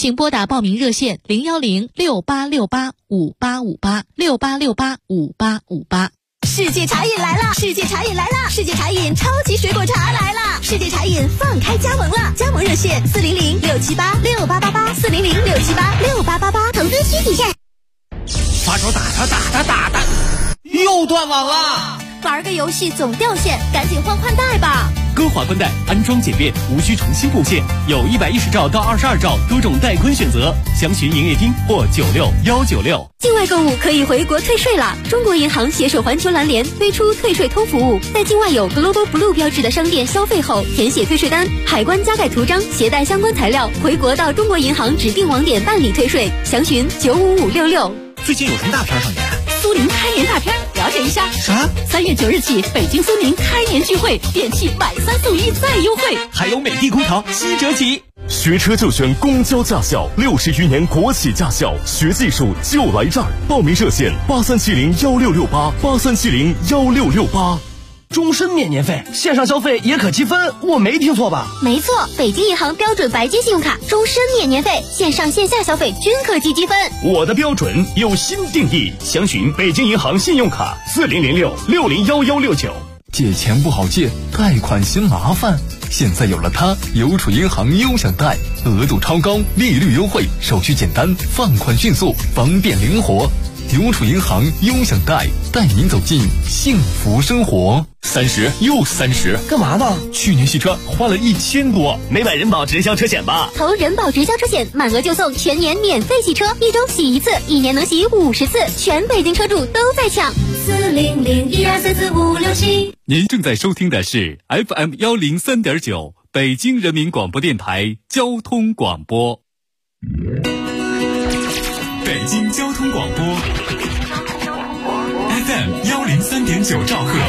请拨打报名热线01068685858，68685858。 世界茶饮来了！世界茶饮来了！世界茶饮超级水果茶来了！世界茶饮放开加盟了，加盟热线400-678-6888，400-678-6888，投资需谨慎。 发手打他，又断网了！ 玩个游戏总掉线，赶紧换宽带吧。 歌华宽带安装简便，无需重新布线，有110兆到22兆多种带宽选择，详询营业厅或96196。 境外购物可以回国退税了。中国银行携手环球蓝联推出退税通服务，在境外有 Global Blue 标志的商店消费后，填写退税单，海关加盖图章，携带相关材料，回国到中国银行指定网点办理退税，详询95566。 最近有什么大片上演？ 苏宁开年大片，了解一下。 啥 ？3月9日起，北京苏宁开年聚会，电器买3送1再优惠， 还有美的空调7折起。 学车就选公交驾校，60余年国企驾校，学技术就来这儿。报名热线83701668，83701668。 终身免年费，线上消费也可积分，我没听错吧？ 没错，北京银行标准白金信用卡终身免年费，线上线下消费均可积积分。 我的标准有新定义，详询北京银行信用卡4006601169。 借钱不好借，贷款嫌麻烦，现在有了它，邮储银行优享贷，额度超高，利率优惠，手续简单，放款迅速，方便灵活。邮储银行优享贷，带您走进幸福生活。 30又30， 干嘛呢？ 去年洗车花了1000多， 没买人保直销车险吧？ 投人保直销车险，满额就送全年免费洗车，1周洗1次，1年能洗50次，全北京车主都在抢。40012344567。 您正在收听的是 FM 103.9北京人民广播电台交通广播。北京交通广播 FM 103.9兆赫，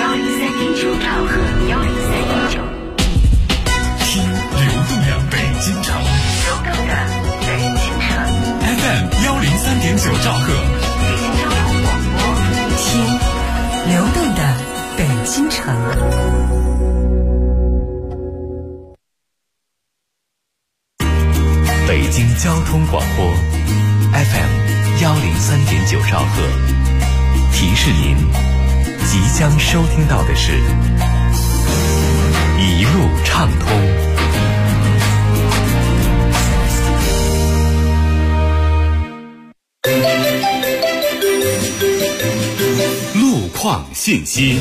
听流动的北京城，FM 103.9兆赫， 听流动的北京城。 北京交通广播 FM 103.9兆赫，提示您即将收听到的是一路畅通。 路况信息。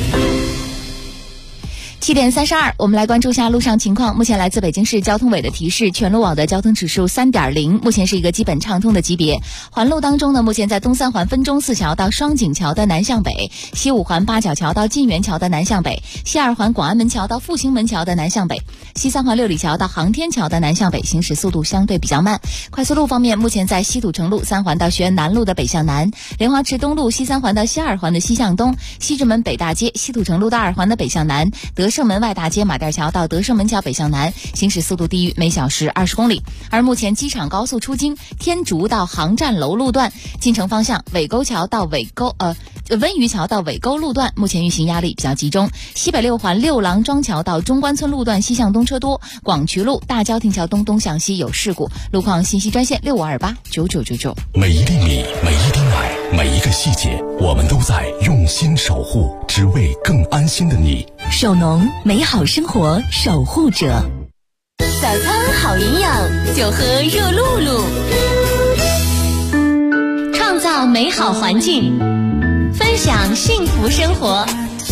7点32，我们来关注一下路上情况。目前来自北京市交通委的提示，全路网的交通指数3.0，目前是一个基本畅通的级别。环路当中呢，目前在东三环分钟寺桥到双井桥的南向北，西五环八角桥到晋源桥的南向北，西二环广安门桥到复兴门桥的南向北，西三环六里桥到航天桥的南向北，行驶速度相对比较慢。快速路方面，目前在西土城路3环到学院南路的北向南，莲花池东路西3环到西二环的西向东，西直门北大街西土城路到2环的北向南，德胜门外大街马甸桥到德胜门桥北向南，行驶速度低于每小时20公里。而目前机场高速出京天竺到航站楼路段进城方向温榆桥到尾沟路段目前运行压力比较集中。西北六环六郎庄桥到中关村路段西向东车多，广渠路大郊亭桥东向西有事故。路况信息专线65289999。 每一粒米，每一滴奶，每一个细节，我们都在用心守护，只为更安心的你。 手农，美好生活守护者。 早餐好营养，就喝热露露。创造美好环境，分享幸福生活。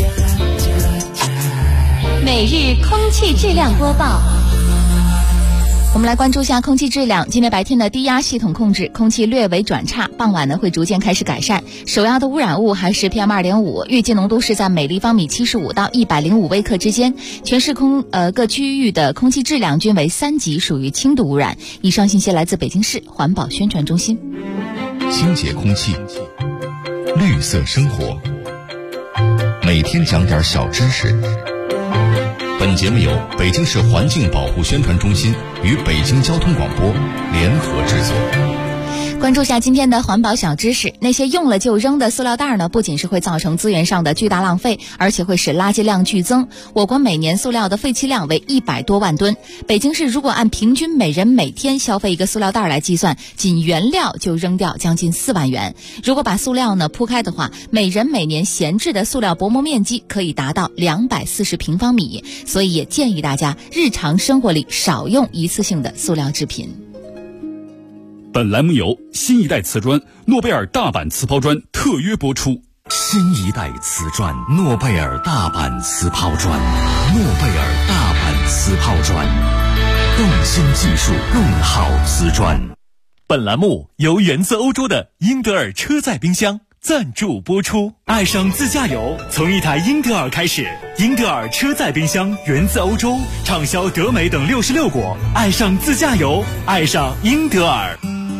每日空气质量播报。 我们来关注一下空气质量。今天白天的低压系统控制，空气略微转差，傍晚呢会逐渐开始改善。首要的污染物还是 PM2.5， 预计浓度是在每立方米75到105微克之间。全市各区域的空气质量均为3级，属于轻度污染。以上信息来自北京市环保宣传中心。 清洁空气，绿色生活，每天讲点小知识。本节目由北京市环境保护宣传中心与北京交通广播联合制作。 关注下今天的环保小知识。那些用了就扔的塑料袋呢，不仅是会造成资源上的巨大浪费，而且会使垃圾量剧增。我国每年塑料的废弃量为100多万吨。北京市如果按平均每人每天消费一个塑料袋来计算，仅原料就扔掉将近4万元。如果把塑料呢铺开的话，每人每年闲置的塑料薄膜面积可以达到240平方米。所以也建议大家日常生活里少用一次性的塑料制品。 本栏目由新一代瓷砖诺贝尔大阪瓷抛砖特约播出。 新一代瓷砖诺贝尔大阪瓷抛砖，诺贝尔大阪瓷抛砖，更新技术，更好瓷砖。 本栏目由源自欧洲的英德尔车载冰箱赞助播出。爱上自驾游，从一台英德尔开始。英德尔车载冰箱源自欧洲，畅销德美等66国。爱上自驾游，爱上英德尔。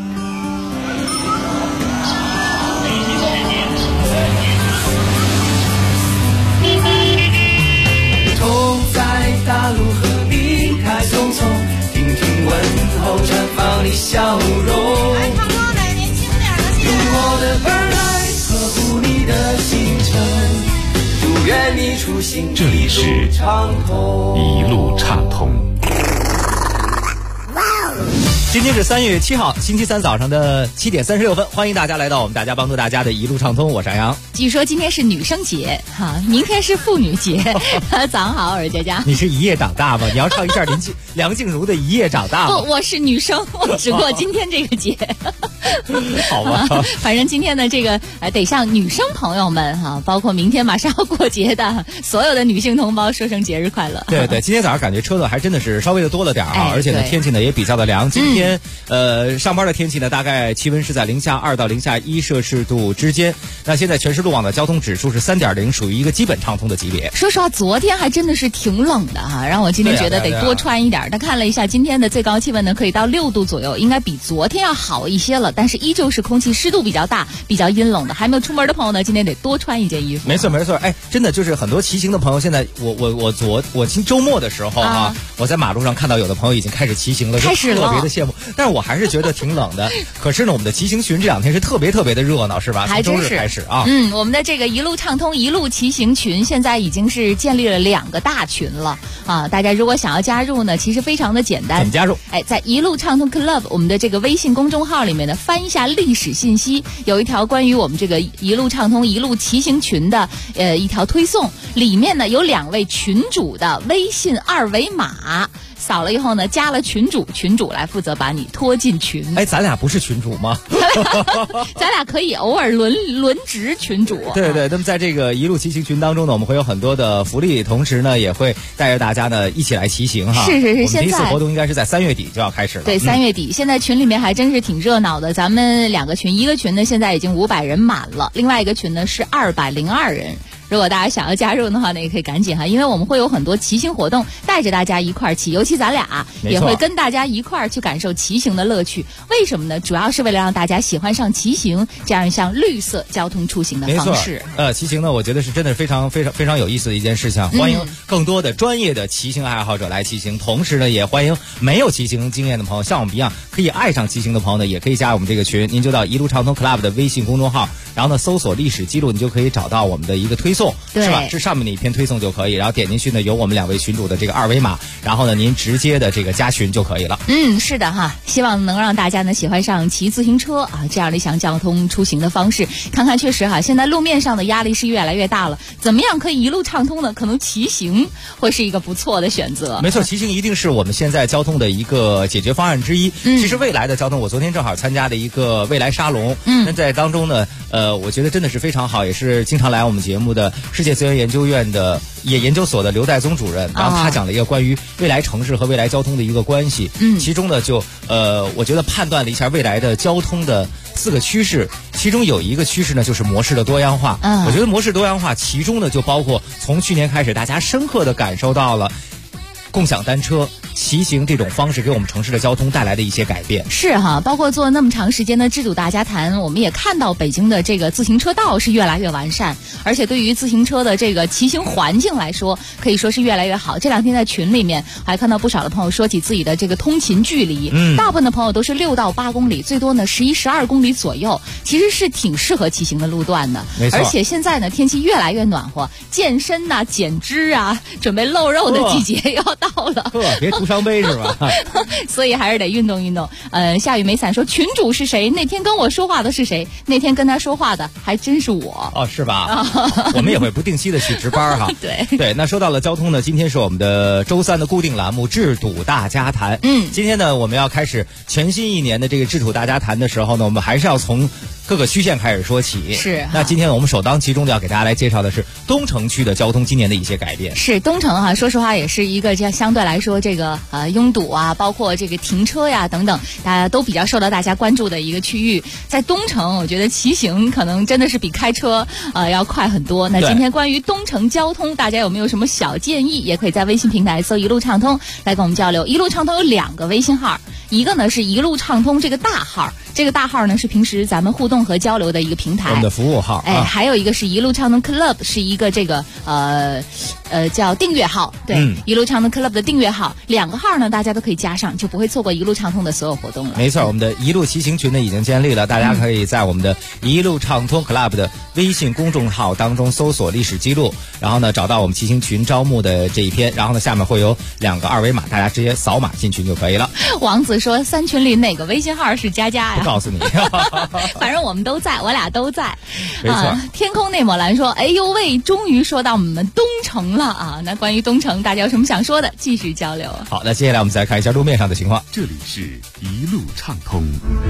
走在大路和避开匆匆，听听问候绽放的笑容。用我的耳来呵护你的行程，祝愿你出行这里是一路畅通。 今天是3月7号，星期三早上的7点36分，欢迎大家来到我们大家帮助大家的一路畅通，我是杨洋。 据说今天是女生节哈，明天是妇女节。早上好，我是佳佳。 你是一夜长大吗？你要唱一下梁静茹的《一夜长大》吗？ 不，我是女生，我只过今天这个节。 好吧， 反正今天的这个得向女生朋友们哈，包括明天马上要过节的所有的女性同胞说声节日快乐。 对对，今天早上感觉车子还真的是稍微的多了点啊，而且呢天气呢也比较的凉。今天上班的天气呢，大概气温是在-2到-1摄氏度之间。那现在全市路网的交通指数是3.0，属于一个基本畅通的级别。 说实话，昨天还真的是挺冷的哈，让我今天觉得得多穿一点。但看了一下今天的最高气温呢，可以到6度左右，应该比昨天要好一些了。但是依旧是空气湿度比较大、比较阴冷的。还没有出门的朋友呢，今天得多穿一件衣服。 没错没错，哎，真的就是很多骑行的朋友，现在我周末的时候啊，我在马路上看到有的朋友已经开始骑行了， 开始了， 特别的羡慕。但是我还是觉得挺冷的。可是呢，我们的骑行群这2天是特别的热闹，是吧？ 还真是。 从周日开始啊， 我们的这个一路畅通一路骑行群现在已经是建立了2个大群了啊！大家如果想要加入呢，其实非常的简单。 怎么加入？ 哎，在一路畅通 Club 我们的这个微信公众号里面呢，翻一下历史信息，有一条关于我们这个一路畅通一路骑行群的一条推送，里面呢有2位群主的微信2维码。扫了以后呢，加了群主来负责把你拖进群。 哎，咱俩不是群主吗？ 咱俩可以偶尔轮值群主。 对对，那么在这个一路骑行群当中呢，我们会有很多的福利，同时呢也会带着大家呢一起来骑行哈。 是，现在第一次活动应该是在3月底就要开始了。 对，3月底，现在群里面还真是挺热闹的。咱们2个群，一个群呢现在已经500人满了，另外一个群呢是202人。如果大家想要加入的话呢，也可以赶紧哈，因为我们会有很多骑行活动，带着大家一块儿骑，尤其咱俩也会跟大家一块儿去感受骑行的乐趣。为什么呢？主要是为了让大家喜欢上骑行这样一项绿色交通出行的方式。 骑行呢，我觉得是真的非常有意思的一件事情。欢迎更多的专业的骑行爱好者来骑行，同时呢，也欢迎没有骑行经验的朋友，像我们一样可以爱上骑行的朋友呢，也可以加入我们这个群。您就到一路畅通 Club 的微信公众号，然后呢搜索历史记录，你就可以找到我们的一个推送，是吧？这上面的一篇推送就可以，然后点进去呢，有我们2位群主的这个2维码，然后呢，您直接的这个加群就可以了。 是的哈，希望能让大家呢喜欢上骑自行车啊这样的一项交通出行的方式。看看确实哈，现在路面上的压力是越来越大了，怎么样可以一路畅通呢？可能骑行会是一个不错的选择。 没错，骑行一定是我们现在交通的一个解决方案之一。其实未来的交通，我昨天正好参加了一个未来沙龙，那在当中呢，我觉得真的是非常好，也是经常来我们节目的世界资源研究院的研究所的刘代宗主任，然后他讲了一个关于未来城市和未来交通的一个关系。其中呢就我觉得判断了一下未来的交通的4个趋势，其中有一个趋势呢就是模式的多样化。我觉得模式多样化其中呢就包括从去年开始大家深刻的感受到了共享单车、 骑行这种方式给我们城市的交通带来的一些改变。 是哈，包括做那么长时间的制度大家谈，我们也看到北京的这个自行车道是越来越完善，而且对于自行车的这个骑行环境来说，可以说是越来越好。这两天在群里面还看到不少的朋友说起自己的这个通勤距离，大部分的朋友都是6到8公里，最多呢11、12公里左右，其实是挺适合骑行的路段的。 没错， 而且现在呢天气越来越暖和，健身呐、减脂啊，准备露肉的季节要到了。 别徒伤悲是吧？ 所以还是得运动运动。夏雨梅伞说群主是谁？那天跟我说话的是谁？那天跟他说话的还真是我。 哦，是吧？我们也会不定期的去值班哈。 对， 那说到了交通呢，今天是我们的周3的固定栏目治堵大家谈。今天呢我们要开始全新一年的这个治堵大家谈的时候呢，我们还是要从各个区县开始说起。 是。 那今天呢我们首当其冲的要给大家来介绍的是东城区的交通今年的一些改变。 是东城哈，说实话也是一个相对来说这个拥堵啊，包括这个停车呀等等，大家都比较受到大家关注的一个区域。在东城，我觉得骑行可能真的是比开车要快很多。那今天关于东城交通，大家有没有什么小建议？也可以在微信平台搜一路畅通来跟我们交流。一路畅通有2个微信号，一个呢是一路畅通这个大号，这个大号呢是平时咱们互动和交流的一个平台， 我们的服务号。 还有一个是一路畅通 Club， 是一个这个叫订阅号。对，一路畅通 Club 的订阅号，2个号呢大家都可以加上，就不会错过一路畅通的所有活动了。 没错，我们的一路骑行群呢已经建立了，大家可以在我们的一路畅通 Club 的微信公众号当中搜索历史记录，然后呢找到我们骑行群招募的这一篇，然后呢下面会有2个二维码，大家直接扫码进群就可以了。 王子说3群里哪个微信号是佳佳呀？ 不告诉你。 反正我们都在，我俩都在。 没错。 天空内抹蓝说，哎呦喂，终于说到我们东城了啊！那关于东城，大家有什么想说的，继续交流。 好，那接下来我们再看一下路面上的情况。 这里是一路畅通。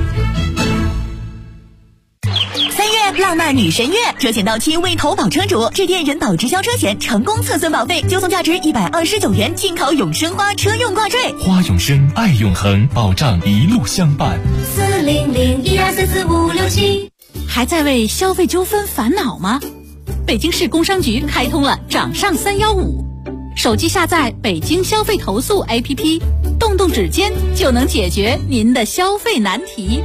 3月浪漫女神月，车险到期未投保车主致电人保直销车险成功测算保费，就送价值129元进口永生花车用挂坠。 花永生，爱永恒，保障一路相伴。 40012445567。 还在为消费纠纷烦恼吗？北京市工商局开通了掌上315，手机下载北京消费投诉 APP， 动动指尖就能解决您的消费难题。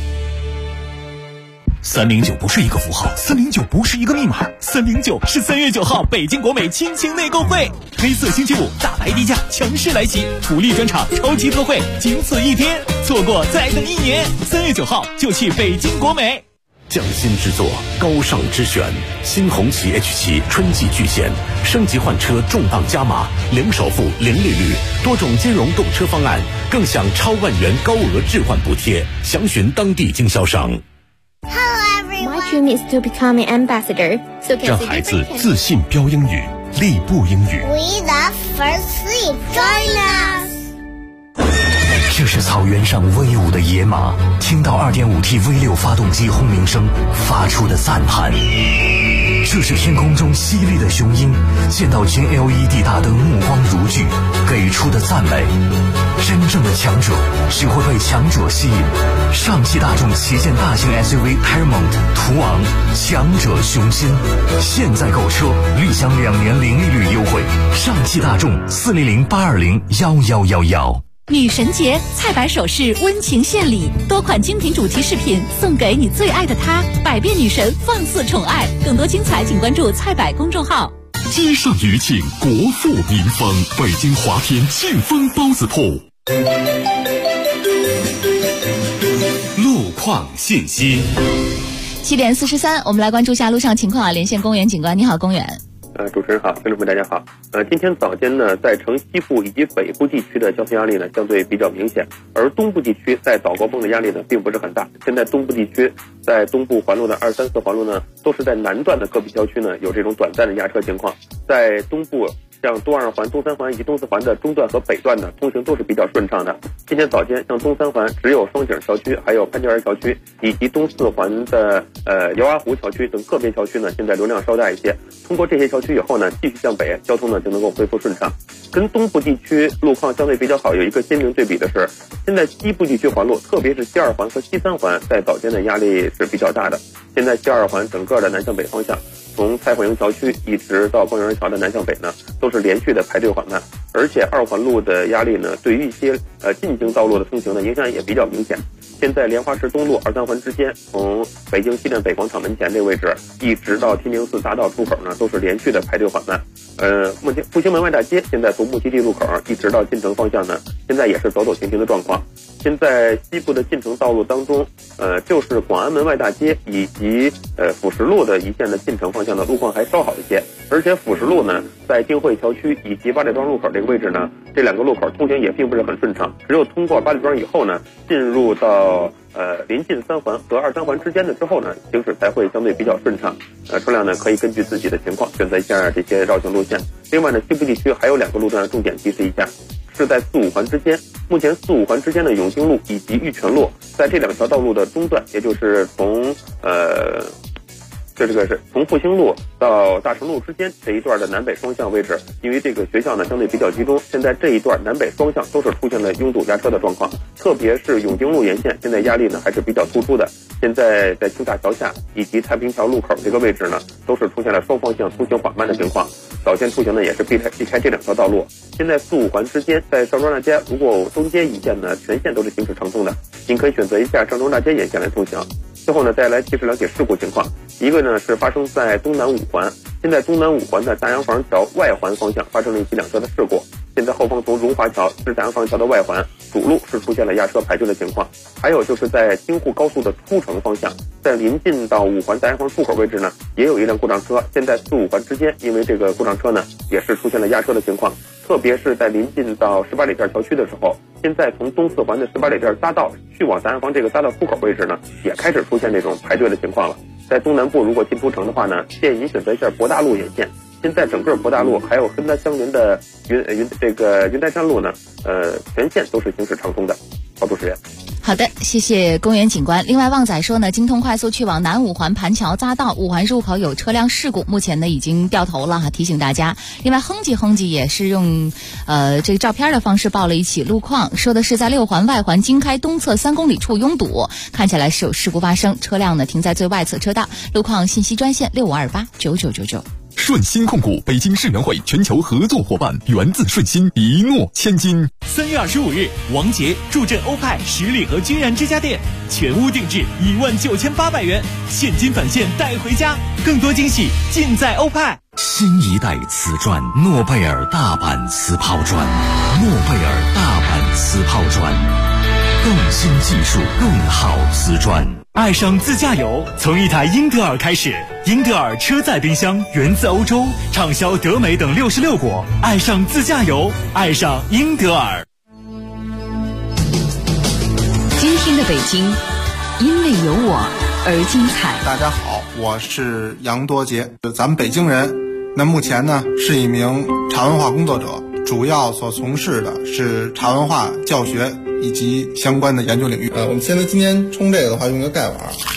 309不是一个符号，309不是一个密码，309是3月9号北京国美亲情内购会，黑色星期五大白低价强势来袭，福利专场超级特惠，仅此一天，错过再等1年。3月9号就去北京国美。 匠心之作，高尚之选，新红旗 H7 春季巨献，升级换车重磅加码，零首付、零利率，多种金融动车方案，更享超万元高额置换补贴，详询当地经销商。 My dream is to become an ambassador. So 让孩子自信飙英语，立步英语。 We love first sleep. Join us. 这是草原上威武的野马，听到 2.5T V6 发动机轰鸣声发出的赞叹。这是天空中犀利的雄鹰，见到金 LED 大灯目光如炬，给出的赞美。真正的强者只会被强者吸引。上汽大众旗舰大型 SUV Paramount 途昂，强者雄心。现在购车立享2年零利率优惠。上汽大众40082011111。 女神节菜百首饰温情献礼，多款精品主题饰品送给你最爱的她，百变女神放肆宠爱。更多精彩请关注菜百公众号。 街上余庆，国富民丰，北京华天庆丰包子铺。 路况信息。 7点43，我们来关注一下路上情况啊。连线公园警官，你好，公园。 主持人好，听众朋友大家好。今天早间呢，在城西部以及北部地区的交通压力呢相对比较明显，而东部地区在早高峰的压力呢并不是很大。现在东部地区在东部环路的234环路呢，都是在南段的个别郊区呢有这种短暂的压车情况。在东部像东2环、东3环以及东4环的中段和北段呢，通行都是比较顺畅的。今天早间，像东3环只有双井桥区、还有潘家园桥区以及东4环的姚阿湖桥区等个别桥区呢，现在流量稍大一些。通过这些桥区以后呢，继续向北，交通呢就能够恢复顺畅。跟东部地区路况相对比较好，有一个鲜明对比的是，现在西部地区环路，特别是西2环和西3环，在早间的压力是比较大的。现在西2环整个的南向北方向， 从蔡慧营桥区一直到光园桥的南向北呢，都是连续的排队缓慢，而且2环路的压力呢，对于一些进京道路的通行的影响也比较明显。现在莲花池东路2、3环之间，从北京西站北广场门前这个位置，一直到天宁寺大道出口呢，都是连续的排队缓慢。目前复兴门外大街现在从木樨地路口一直到进城方向呢，现在也是走走停停的状况。现在西部的进城道路当中，就是广安门外大街以及辅石路的一线的进城方向的路况还稍好一些，而且辅石路呢，在定慧桥区以及八里庄路口这个位置呢，这2个路口通行也并不是很顺畅，只有通过八里庄以后呢，进入到临近3环和2、3环之间的之后呢，行驶才会相对比较顺畅。车辆呢可以根据自己的情况选择一下这些绕行路线。另外呢，西部地区还有2个路段重点提示一下，是在4、5环之间。目前4、5环之间的永定路以及玉泉路，在这2条道路的中段，也就是从这个是从复兴路到大成路之间这一段的南北双向位置，因为这个学校呢相对比较集中，现在这一段南北双向都是出现了拥堵压车的状况，特别是永定路沿线现在压力呢还是比较突出的。现在在青大桥下以及太平桥路口这个位置呢，都是出现了双方向出行缓慢的情况，早先出行呢也是避开这2条道路。现在4、5环之间，在上庄大街如果东街一线呢，全线都是行驶畅通的，您可以选择一下上庄大街沿线来通行。最后呢，再来及时了解事故情况。一个呢是发生在东南5环，现在东南5环的大洋房桥外环方向发生了一起2车的事故，现在后方从荣华桥至大洋房桥的外环主路是出现了压车排队的情况。还有就是在京沪高速的出城方向，在临近到5环大洋房出口位置呢，也有一辆故障车，现在4、5环之间因为这个故障车呢也是出现了压车的情况，特别是在临近到18里店桥区的时候，现在从东4环的18里店匝道去往大洋房这个匝道出口位置呢，也开始出现这种排队的情况了。在东南部如果进出城的话呢，建议您选择一下博大路沿线。现在整个博大路还有跟它相邻的云台山路呢，全线都是行驶畅通的。好，主持人。 好的，谢谢公园警官。另外，旺仔说呢，京通快速去往南5环盘桥匝道5环入口有车辆事故，目前呢已经掉头了哈，提醒大家。另外，哼唧也是用这个照片的方式报了一起路况，说的是在6环外环京开东侧3公里处拥堵，看起来是有事故发生，车辆呢停在最外侧车道。路况信息专线65289999。 顺鑫控股北京世园会全球合作伙伴，源自顺鑫，一诺千金。 3月25日，王杰助阵欧派10里河君然之家店，全屋定制19800元，现金返现带回家，更多惊喜尽在欧派。 新一代瓷砖，诺贝尔大阪瓷抛砖，诺贝尔大阪瓷抛砖，更新技术，更好瓷砖。 爱上自驾游，从一台英特尔开始。英特尔车载冰箱源自欧洲，畅销德美等66国。爱上自驾游，爱上英特尔。 今天的北京，因为有我而精彩。 大家好，我是杨多杰，咱们北京人。那目前呢是一名茶文化工作者，主要所从事的是茶文化教学以及相关的研究领域。我们现在今天冲这个的话，用一个盖碗，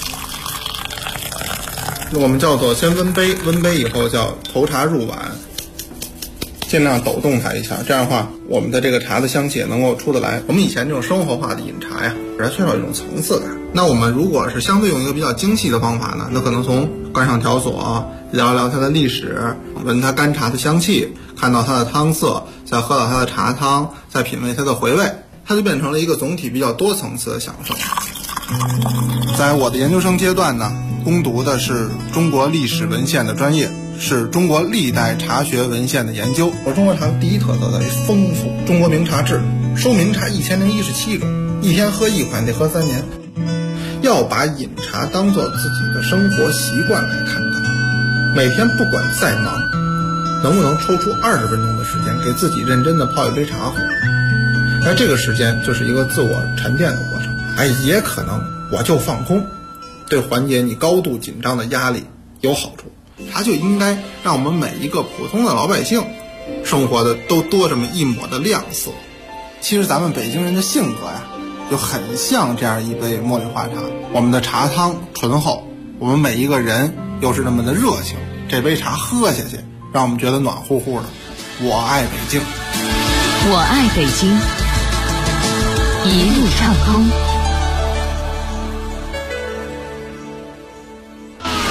我们叫做先温杯，温杯以后叫投茶入碗，尽量抖动它一下，这样的话我们的这个茶的香气也能够出得来。我们以前这种生活化的饮茶呀，还缺少一种层次感。那我们如果是相对用一个比较精细的方法呢，那可能从观赏条索，聊聊它的历史，闻它干茶的香气，看到它的汤色，再喝到它的茶汤，再品味它的回味，它就变成了一个总体比较多层次的享受。在我的研究生阶段呢，攻读的是中国历史文献的专业，是中国历代茶学文献的研究。中国茶第一特色在于丰富，中国名茶志收名茶1017种，一天喝1款得喝3年。要把饮茶当做自己的生活习惯来看待，每天不管再忙，能不能抽出20分钟的时间给自己认真的泡一杯茶喝，而这个时间就是一个自我沉淀的过程。也可能我就放空，对缓解你高度紧张的压力有好处。茶就应该让我们每一个普通的老百姓生活的都多这么一抹的亮色。其实咱们北京人的性格呀，就很像这样一杯茉莉花茶，我们的茶汤醇厚，我们每一个人又是那么的热情，这杯茶喝下去让我们觉得暖乎乎的。我爱北京， 我爱北京，一路畅通。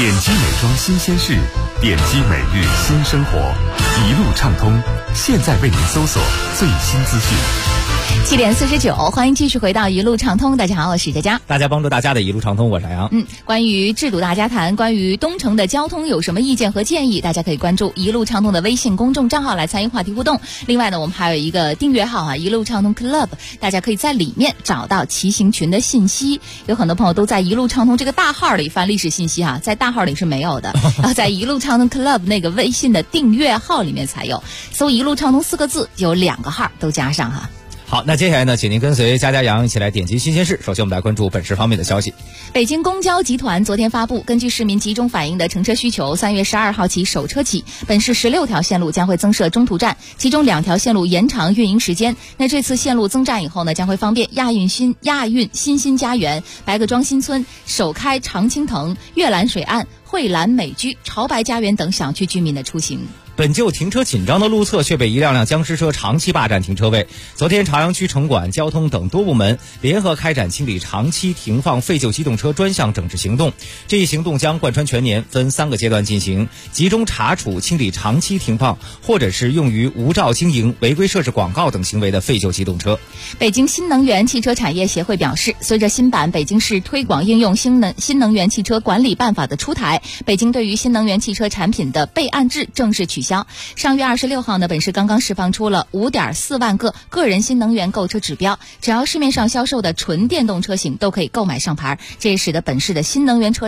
点击美妆新鲜事，点击每日新生活，一路畅通，现在为您搜索最新资讯。 7点49，欢迎继续回到一路畅通。大家好，我是佳佳。 大家帮助大家的一路畅通，我是杨。 关于制度大家谈，关于东城的交通有什么意见和建议，大家可以关注一路畅通的微信公众账号来参与话题互动。另外呢，我们还有一个订阅号一路畅通 Club， 大家可以在里面找到骑行群的信息。有很多朋友都在一路畅通这个大号里翻历史信息在大号里是没有的，然后在一路畅通 Club 那个微信的订阅号里面才有。搜一路畅通4个字，有2个号都加上好，那接下来呢，请您跟随佳佳杨一起来点击新鲜事。首先我们来关注本市方面的消息。 北京公交集团昨天发布，根据市民集中反映的乘车需求，3月12号起首车起，本市16条线路将会增设中途站，其中2条线路延长运营时间。那这次线路增站以后呢，将会方便亚运新新家园、白各庄新村、首开常青藤、悦兰水岸、蕙兰美居、潮白家园等小区居民的出行。 本就停车紧张的路侧却被一辆辆僵尸车长期霸占停车位。昨天朝阳区城管、交通等多部门联合开展清理长期停放废旧机动车专项整治行动。这一行动将贯穿全年，分3个阶段进行，集中查处清理长期停放或者是用于无照经营、违规设置广告等行为的废旧机动车。 北京新能源汽车产业协会表示，随着新版北京市推广应用新能源汽车管理办法的出台，北京对于新能源汽车产品的备案制正式取消。上月26号呢，本市刚刚释放出了5.4万个个人新能源购车指标，只要市面上销售的纯电动车型都可以购买上牌，这也使得本市的新能源车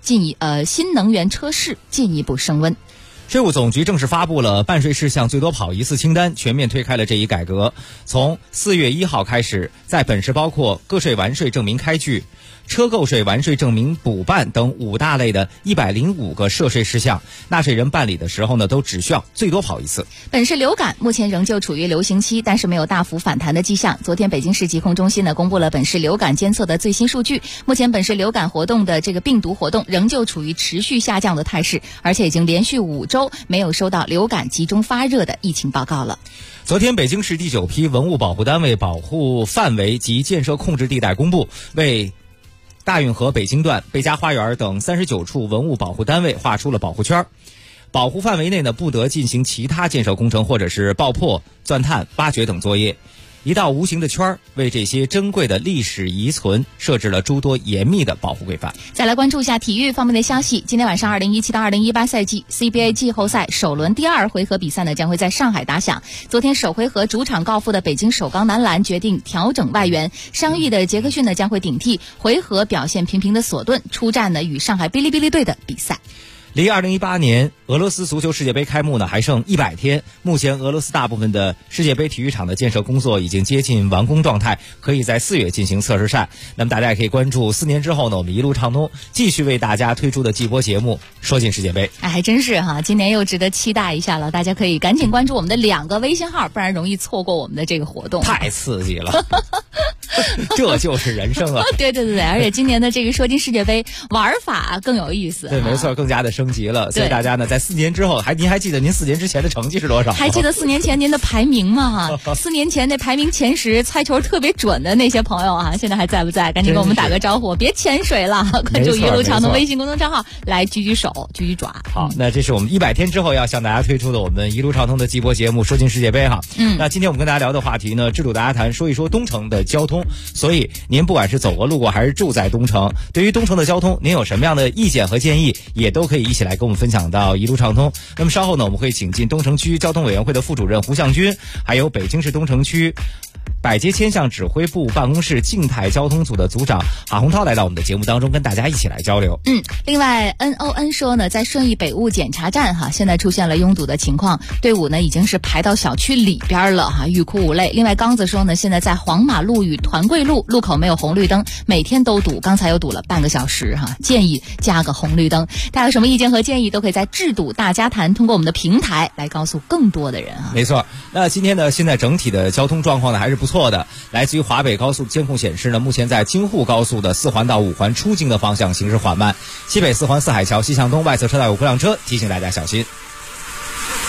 市进一步升温。 税务总局正式发布了办税事项最多跑1次清单，全面推开了这一改革。从4月1号开始，在本市包括个税完税证明开具、车购税完税证明补办等5大类的105个涉税事项，纳税人办理的时候呢，都只需要最多跑1次。 本市流感目前仍旧处于流行期，但是没有大幅反弹的迹象。昨天北京市疾控中心呢公布了本市流感监测的最新数据，目前本市流感活动的这个病毒活动仍旧处于持续下降的态势，而且已经连续5周没有收到流感集中发热的疫情报告了。 昨天北京市第9批文物保护单位保护范围及建设控制地带公布，为大运河北京段、贝家花园等39处文物保护单位划出了保护圈。保护范围内呢，不得进行其他建设工程或者是爆破、钻探、挖掘等作业。一道无形的圈为这些珍贵的历史遗存设置了诸多严密的保护规范。 再来关注一下体育方面的消息。今天晚上2017到2018赛季 CBA 季后赛首轮第2回合比赛呢，将会在上海打响。昨天首回合主场告负的北京首钢男篮决定调整外援，伤愈的杰克逊呢将会顶替回合表现平平的索顿，出战呢与上海哔哩哔哩队的比赛。 离2018年俄罗斯足球世界杯开幕呢还剩100天，目前俄罗斯大部分的世界杯体育场的建设工作已经接近完工状态，可以在4月进行测试赛。那么大家也可以关注4年之后呢，我们一路畅通继续为大家推出的季播节目说进世界杯。 还真是今年又值得期待一下了，大家可以赶紧关注我们的2个微信号，不然容易错过我们的这个活动。 太刺激了这就是人生啊对，而且今年的这个说进世界杯玩法更有意思。 对，没错，更加的升级了。所以大家呢在4年之后您还记得您4年之前的成绩是多少吗？ 还记得4年前您的排名吗4年前那排名前10猜球特别准的那些朋友现在还在不在？赶紧给我们打个招呼，别潜水了，关注一路畅通微信公众账号来举手举举爪。 好，那这是我们100天之后要向大家推出的我们一路畅通的季播节目说进世界杯那今天我们跟大家聊的话题呢，制度大家谈，说一说东城的交通。所以您不管是走过路过还是住在东城，对于东城的交通您有什么样的意见和建议，也都可以一起来跟我们分享到一路畅通。那么稍后呢，我们会请进东城区交通委员会的副主任胡向军，还有北京市东城区百街千巷指挥部办公室静态交通组的组长马洪涛来到我们的节目当中，跟大家一起来交流。 另外 NON 说呢，在顺义北务检查站现在出现了拥堵的情况，队伍呢已经是排到小区里边了欲哭无泪。另外刚子说呢，现在在黄马路与团桂路路口没有红绿灯，每天都堵，刚才又堵了半个小时建议加个红绿灯。大家有什么意见和建议，都可以在制度大家谈通过我们的平台来告诉更多的人没错，那今天呢，现在整体的交通状况呢还是不错的。来自于华北高速监控显示呢，目前在京沪高速的4环到5环出京的方向行驶缓慢，西北4环四海桥西向东外侧车道有过辆车，提醒大家小心。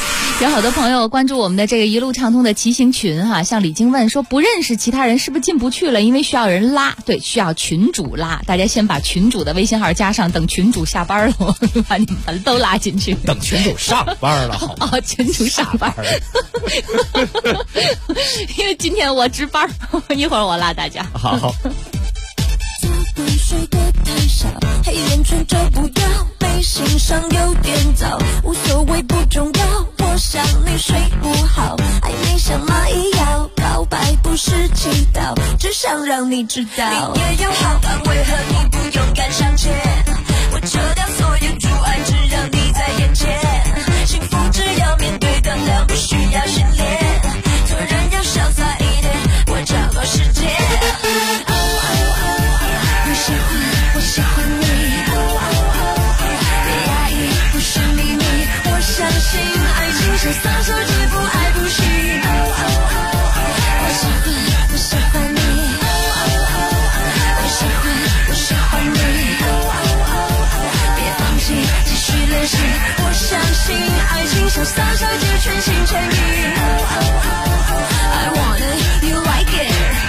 有好多朋友关注我们的这个一路畅通的骑行群哈，像李晶问说不认识其他人是不是进不去了？因为需要人拉，对，需要群主拉，大家先把群主的微信号加上，等群主下班了，我把你们都拉进去。 等群主上班了，好哦，群主上班了，因为今天我值班，一会儿我拉大家。 好。 睡得太少，黑眼圈遮不掉，背心上有点早，无所谓不重要，我想你睡不好，爱你像蚂蚁咬，告白不是祈祷，只想让你知道你也有好感，为何你不勇敢向前？我撤掉所有阻碍，只让你在眼前，幸福只要面对当然不需要训练，做人要潇洒一点，我找个时间。我喜欢你，别压抑，不是秘密，我相信爱情是撒手就不爱不行。我喜欢你，我喜欢你，别放弃，继续练习，我相信爱情是撒手就全心全意。I want it, you like it.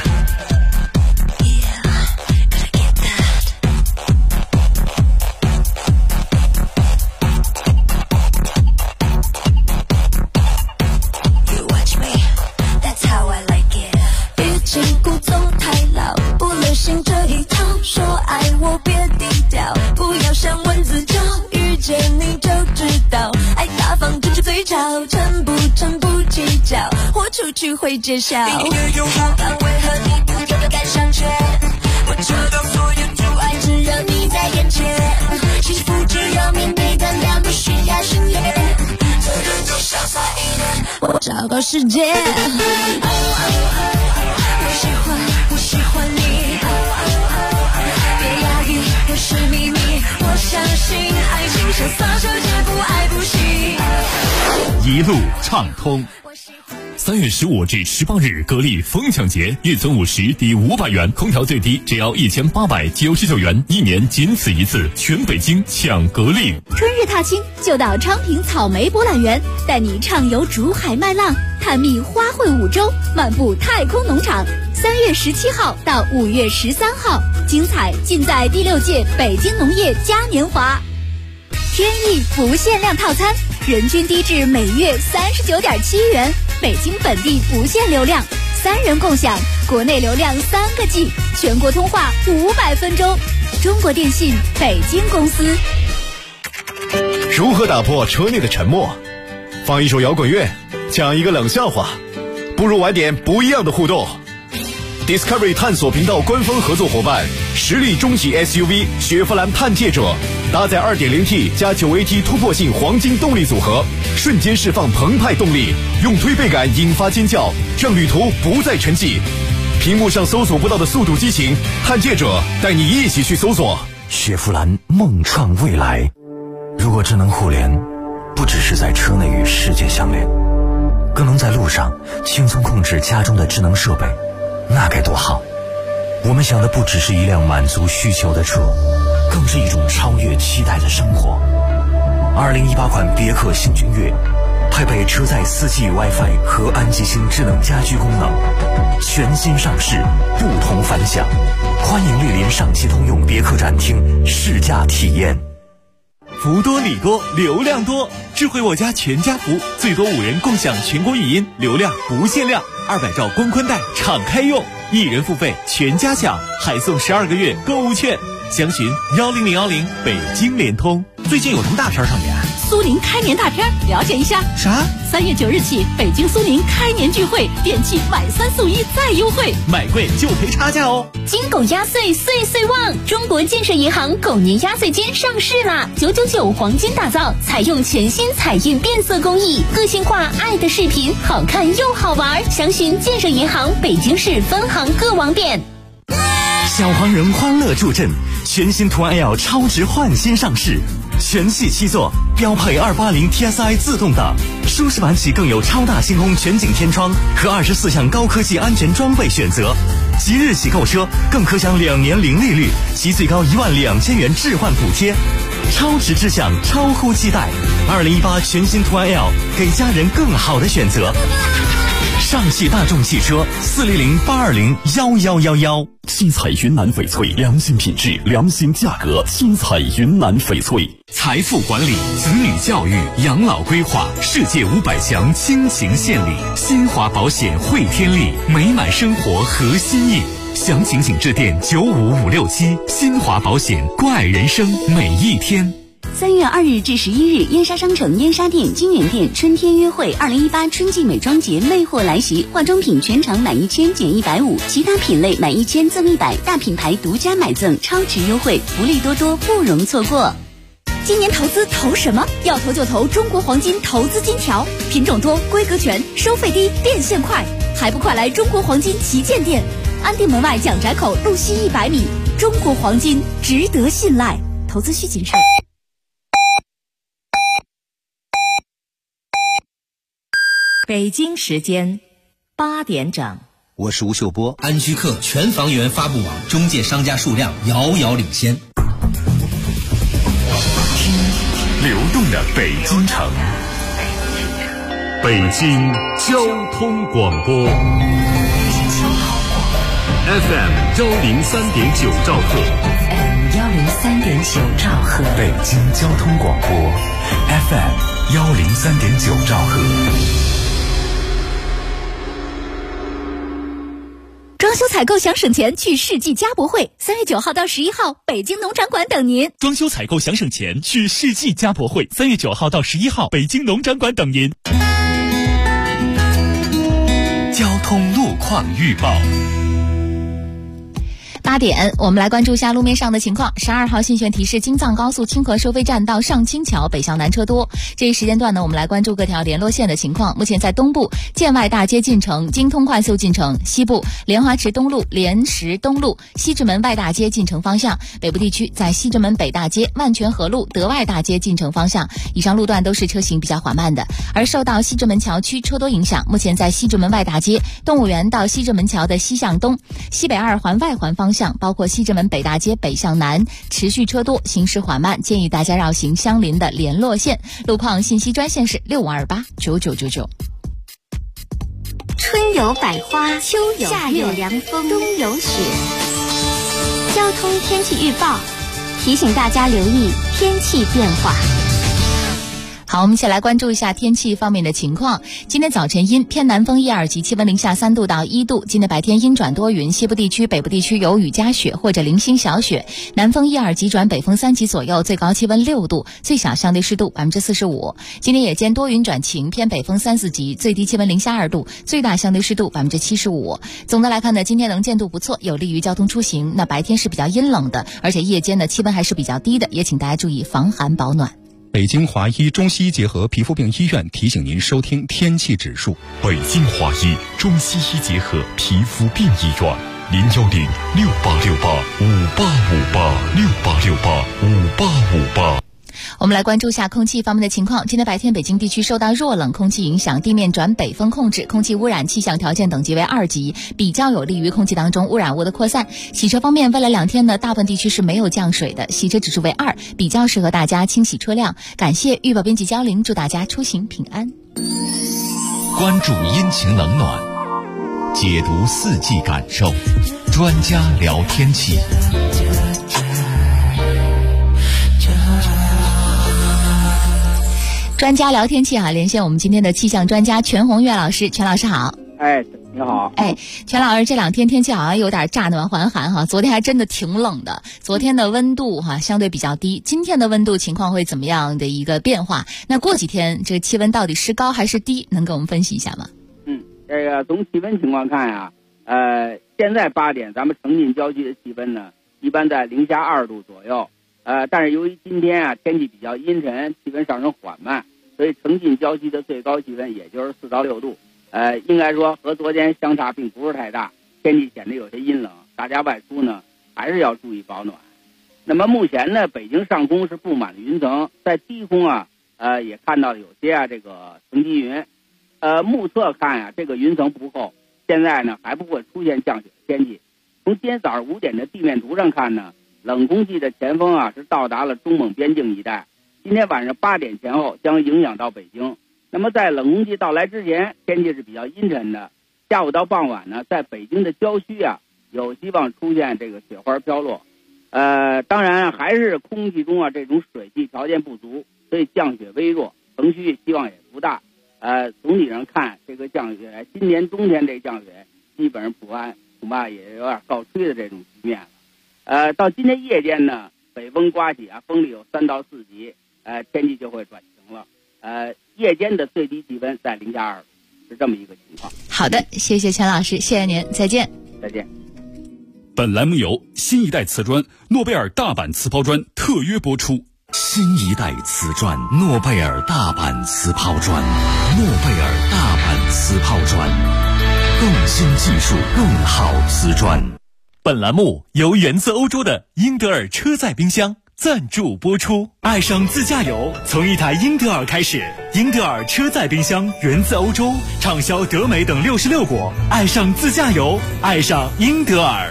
说爱我别低调，不要像蚊子叫，遇见你就知道，爱大方就是最潮，成不计较，豁出去会揭晓。你也有好感，为何你不勇敢上前？我遮挡所有阻碍，只让你在眼前，幸福只要面对胆量，不需要训练，做人就潇洒一点，我找个时间。我喜欢你，不是秘密，我相信爱情是撒手就不爱不行。 一路畅通。3月15至18日，格力疯抢节，月存50抵500元，空调最低只要1899元，1年仅此一次，全北京抢格力。 春日踏青就到昌平草莓博览园，带你畅游竹海麦浪，探秘花卉五洲，漫步太空农场。3月17号到5月13号，精彩尽在第6届北京农业嘉年华。天翼不限量套餐，人均低至每月39.7元，北京本地不限流量，3人共享，国内流量3个 G， 全国通话500分钟。中国电信北京公司。 如何打破车内的沉默？放一首摇滚乐，讲一个冷笑话，不如玩点不一样的互动。Discovery 探索频道官方合作伙伴，实力中级 SUV 雪佛兰探界者，搭载 2.0T 加 9AT 突破性黄金动力组合，瞬间释放澎湃动力，用推背感引发尖叫，让旅途不再沉寂。屏幕上搜索不到的速度激情，探界者带你一起去搜索。 雪佛兰梦创未来。如果智能互联不只是在车内与世界相连，更能在路上轻松控制家中的智能设备，那该多好。我们想的不只是一辆满足需求的车，更是一种超越期待的生活。2018款别克星君越配备车载 4G WiFi 和安吉星智能家居功能，全新上市，不同凡响。欢迎莅临上汽通用别克展厅试驾体验。 福多礼多，流量多，智慧我家全家福，最多5人共享全国语音，流量不限量，200兆光宽带敞开用，1人付费全家享，还送12个月购物券。详询10010北京联通。 最近有什么大片上演？ 苏宁开年大片，了解一下。 啥 ？3月9日起，北京苏宁开年聚会，电器买3送1再优惠， 买贵就赔差价哦。 金狗压岁岁岁旺，中国建设银行狗年压岁金上市啦！999黄金打造，采用全新彩印变色工艺，个性化爱的视频，好看又好玩。详询建设银行北京市分行各网点。 小黄人欢乐助阵，全新途安 L 超值换新上市，全系7座，标配280 TSI 自动挡，舒适版起更有超大星空全景天窗和24项高科技安全装备选择。即日起购车更可享2年零利率及最高12000元置换补贴。 超值之享，超乎期待。2018全新途安 L， 给家人更好的选择。上汽大众汽车400-820-1111。 新彩云南翡翠，良心品质，良心价格。新彩云南翡翠。 财富管理、子女教育、养老规划，世界500强倾情献礼。新华保险汇天利，美满生活核心意。详情请致电95567。新华保险，关爱人生每一天。 3月2日至11日，燕莎商城燕莎店、金源店春天约会2018春季美妆节魅惑来袭，化妆品全场买1000减150，其他品类买1000赠100，大品牌独家买赠，超值优惠，福利多多，不容错过。今年投资投什么？要投就投中国黄金投资金条，品种多，规格全，收费低，变现快，还不快来中国黄金旗舰店，安定门外蒋宅口路西100米。中国黄金值得信赖，投资需谨慎。 北京时间8点整， 我是吴秀波。安居客全房源发布网中介商家数量遥遥领先。 流动的北京城，北京交通广播 FM 103.9兆赫 103.9兆赫， 北京交通广播 FM 103.9兆赫。 装修采购想省钱，去世纪家博会，3月9号到11号，北京农场馆等您。 装修采购想省钱，去世纪家博会，3月9号到11号，北京农场馆等您。 交通路况预报。 8点，我们来关注一下路面上的情况。12号信玄提示：京藏高速清河收费站到上清桥北向南车多。这一时间段呢，我们来关注各条联络线的情况。目前在东部建外大街进城、京通快速进城；西部莲花池东路、莲石东路、西直门外大街进城方向；北部地区在西直门北大街、万泉河路、德外大街进城方向。以上路段都是车行比较缓慢的。而受到西直门桥区车多影响，目前在西直门外大街、动物园到西直门桥的西向东、西北2环外环方向，包括西直门北大街北向南持续车多，行驶缓慢，建议大家绕行相邻的联络线。路况信息专线是65289999。 春有百花，秋有夏有凉风，冬有雪。交通天气预报提醒大家留意天气变化。 好，我们一起来关注一下天气方面的情况。今天早晨阴，偏南风1、2级，气温零下3度到1度。今天白天阴转多云，西部地区、北部地区有雨夹雪或者零星小雪。南风1、2级转北风3级左右，最高气温6度，最小相对湿度45%。今天夜间多云转晴，偏北风3、4级，最低气温零下2度，最大相对湿度75%。总的来看呢，今天能见度不错，有利于交通出行。那白天是比较阴冷的，而且夜间的气温还是比较低的，也请大家注意防寒保暖。 北京华医中西医结合皮肤病医院提醒您收听天气指数。 北京华医中西医结合皮肤病医院，010-6868-5858，6868-5858。 我们来关注一下空气方面的情况。今天白天北京地区受到弱冷空气影响，地面转北风控制，空气污染气象条件等级为2级，比较有利于空气当中污染物的扩散。洗车方面，未来2天呢，大部分地区是没有降水的，洗车指数为2，比较适合大家清洗车辆。感谢预报编辑焦玲，祝大家出行平安。 关注阴晴冷暖，解读四季感受，专家聊天气。 专家聊天气连线我们今天的气象专家全红月老师。全老师好。 你好。 全老师，这2天天气好像有点乍暖还寒哈，昨天还真的挺冷的。昨天的温度相对比较低，今天的温度情况会怎么样的一个变化？那过几天这个气温到底是高还是低？能给我们分析一下吗？ 这个从气温情况看呀，现在8点咱们城进郊区的气温呢，一般在零下2度左右。但是由于今天天气比较阴沉，气温上升缓慢，所以城进郊区的最高气温也就是4到6度。应该说和昨天相差并不是太大，天气显得有些阴冷，大家外出呢还是要注意保暖。那么目前呢，北京上空是布满了云层，在低空也看到了有些这个层积云。目测看这个云层不厚，现在呢还不会出现降雪的天气。从今天早上5点的地面图上看呢， 冷空气的前锋啊是到达了中蒙边境一带，今天晚上8点前后将影响到北京。那么在冷空气到来之前，天气是比较阴沉的。下午到傍晚呢，在北京的郊区啊，有希望出现这个雪花飘落。当然还是空气中啊这种水汽条件不足，所以降雪微弱，城区希望也不大。总体上看，这个降雪，今年冬天这降雪基本上恐怕也有点告吹的这种局面了。到今天夜间呢，北风刮起啊，风力有3到4级，天气就会转晴了。夜间的最低气温在零下2度，是这么一个情况。 好的，谢谢钱老师，谢谢您，再见。 再见。 本栏目由新一代瓷砖诺贝尔大阪瓷抛砖特约播出。 新一代瓷砖诺贝尔大阪瓷抛砖，诺贝尔大阪瓷抛砖，更新技术，更好瓷砖。 本栏目由源自欧洲的英德尔车载冰箱赞助播出。爱上自驾游，从一台英德尔开始。英德尔车载冰箱源自欧洲，畅销德美等66国。爱上自驾游，爱上英德尔。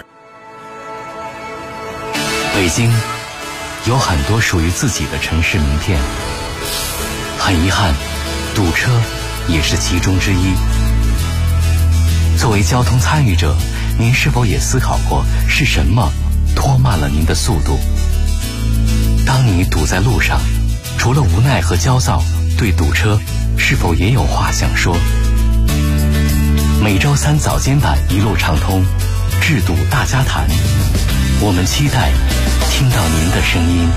北京有很多属于自己的城市名片，很遗憾，堵车也是其中之一。作为交通参与者，您是否也思考过是什么拖慢了您的速度？当你堵在路上，除了无奈和焦躁，对堵车是否也有话想说？每周3早间版一路畅通，治堵大家谈，我们期待听到您的声音。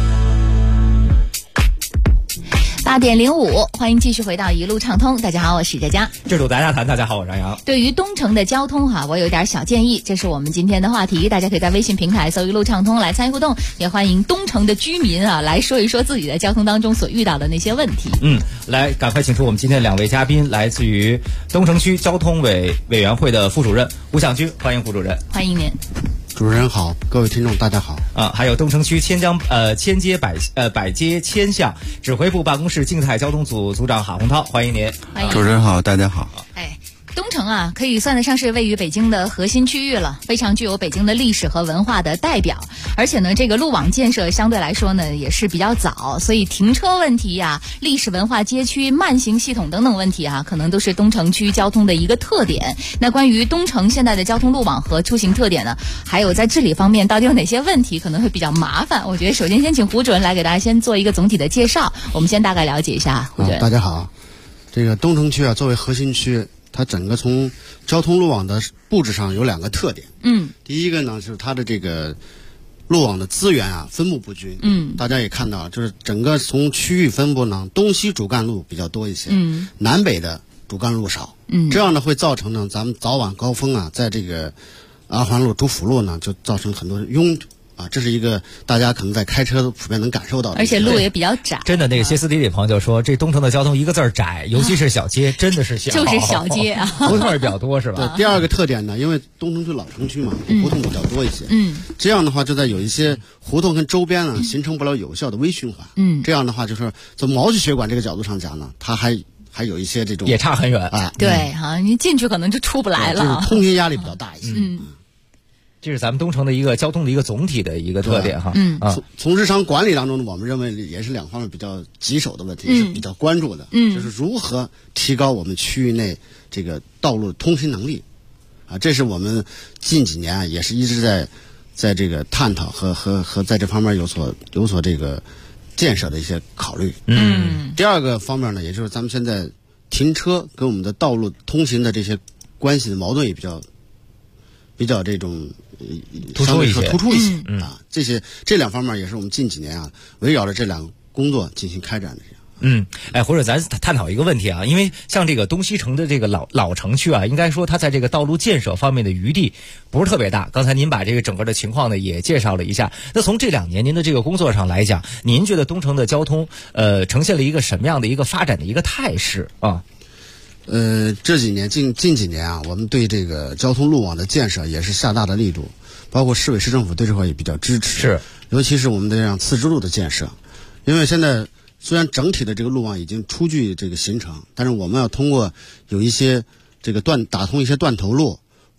8点05，欢迎继续回到一路畅通。大家好，我是佳佳。 这主大家谈，大家好，我是杨洋。 对于东城的交通我有点小建议，这是我们今天的话题，大家可以在微信平台搜一路畅通来参与互动，也欢迎东城的居民来说一说自己在交通当中所遇到的那些问题。 来，赶快请出我们今天2位嘉宾，来自于东城区交通委委员会的副主任吴响军，欢迎副主任。 欢迎您。 主持人好，各位听众大家好。 还有东城区千街百街千巷指挥部办公室静态交通组组长哈洪涛，欢迎您。 欢迎。 主持人好，大家好。 东城可以算得上是位于北京的核心区域了，非常具有北京的历史和文化的代表。而且呢，这个路网建设相对来说呢也是比较早，所以停车问题历史文化街区、慢行系统等等问题可能都是东城区交通的一个特点。那关于东城现在的交通路网和出行特点呢，还有在治理方面到底有哪些问题可能会比较麻烦？我觉得首先先请胡主任来给大家先做一个总体的介绍，我们先大概了解一下。胡主任， 大家好。这个东城区作为核心区，它整个从交通路网的布置上有2个特点。第一个呢是它的这个路网的资源分布不均。大家也看到，就是整个从区域分布呢，东西主干路比较多一些，南北的主干路少。这样呢会造成呢咱们早晚高峰在这个阿环路、主辅路呢就造成很多拥堵。这是一个大家可能在开车都普遍能感受到的， 而且路也比较窄。 真的，那个歇斯底里朋友就说，这东城的交通一个字儿窄，尤其是小街，真的是小， 就是小街胡同也比较多，是吧？ 对，第2个特点呢，因为东城区老城区嘛，胡同比较多一些。这样的话就在有一些胡同跟周边呢形成不了有效的微循环。这样的话就是从毛细血管这个角度上讲呢，它还有一些这种也差很远。 对你进去可能就出不来了， 就是通行压力比较大一些。 这是咱们东城的一个交通的一个总体的一个特点从日常管理当中，我们认为也是2方面比较棘手的问题，是比较关注的。就是如何提高我们区域内这个道路通行能力。这是我们近几年也是一直在这个探讨和在这方面有所这个建设的一些考虑。第2个方面呢，也就是咱们现在停车跟我们的道路通行的这些关系的矛盾也比较这种突出一些。 这2方面也是我们近几年围绕着这2个工作进行开展的。 或者咱探讨一个问题因为像这个东西城的这个老城区应该说它在这个道路建设方面的余地不是特别大。刚才您把这个整个的情况呢也介绍了一下。那从这2年您的这个工作上来讲，您觉得东城的交通呈现了一个什么样的一个发展的一个态势这几年近几年我们对这个交通路网的建设也是下大的力度，包括市委市政府对这块也比较支持。 是， 尤其是我们的这样次支路的建设，因为现在虽然整体的这个路网已经初具这个形成，但是我们要通过有一些这个打通一些断头路，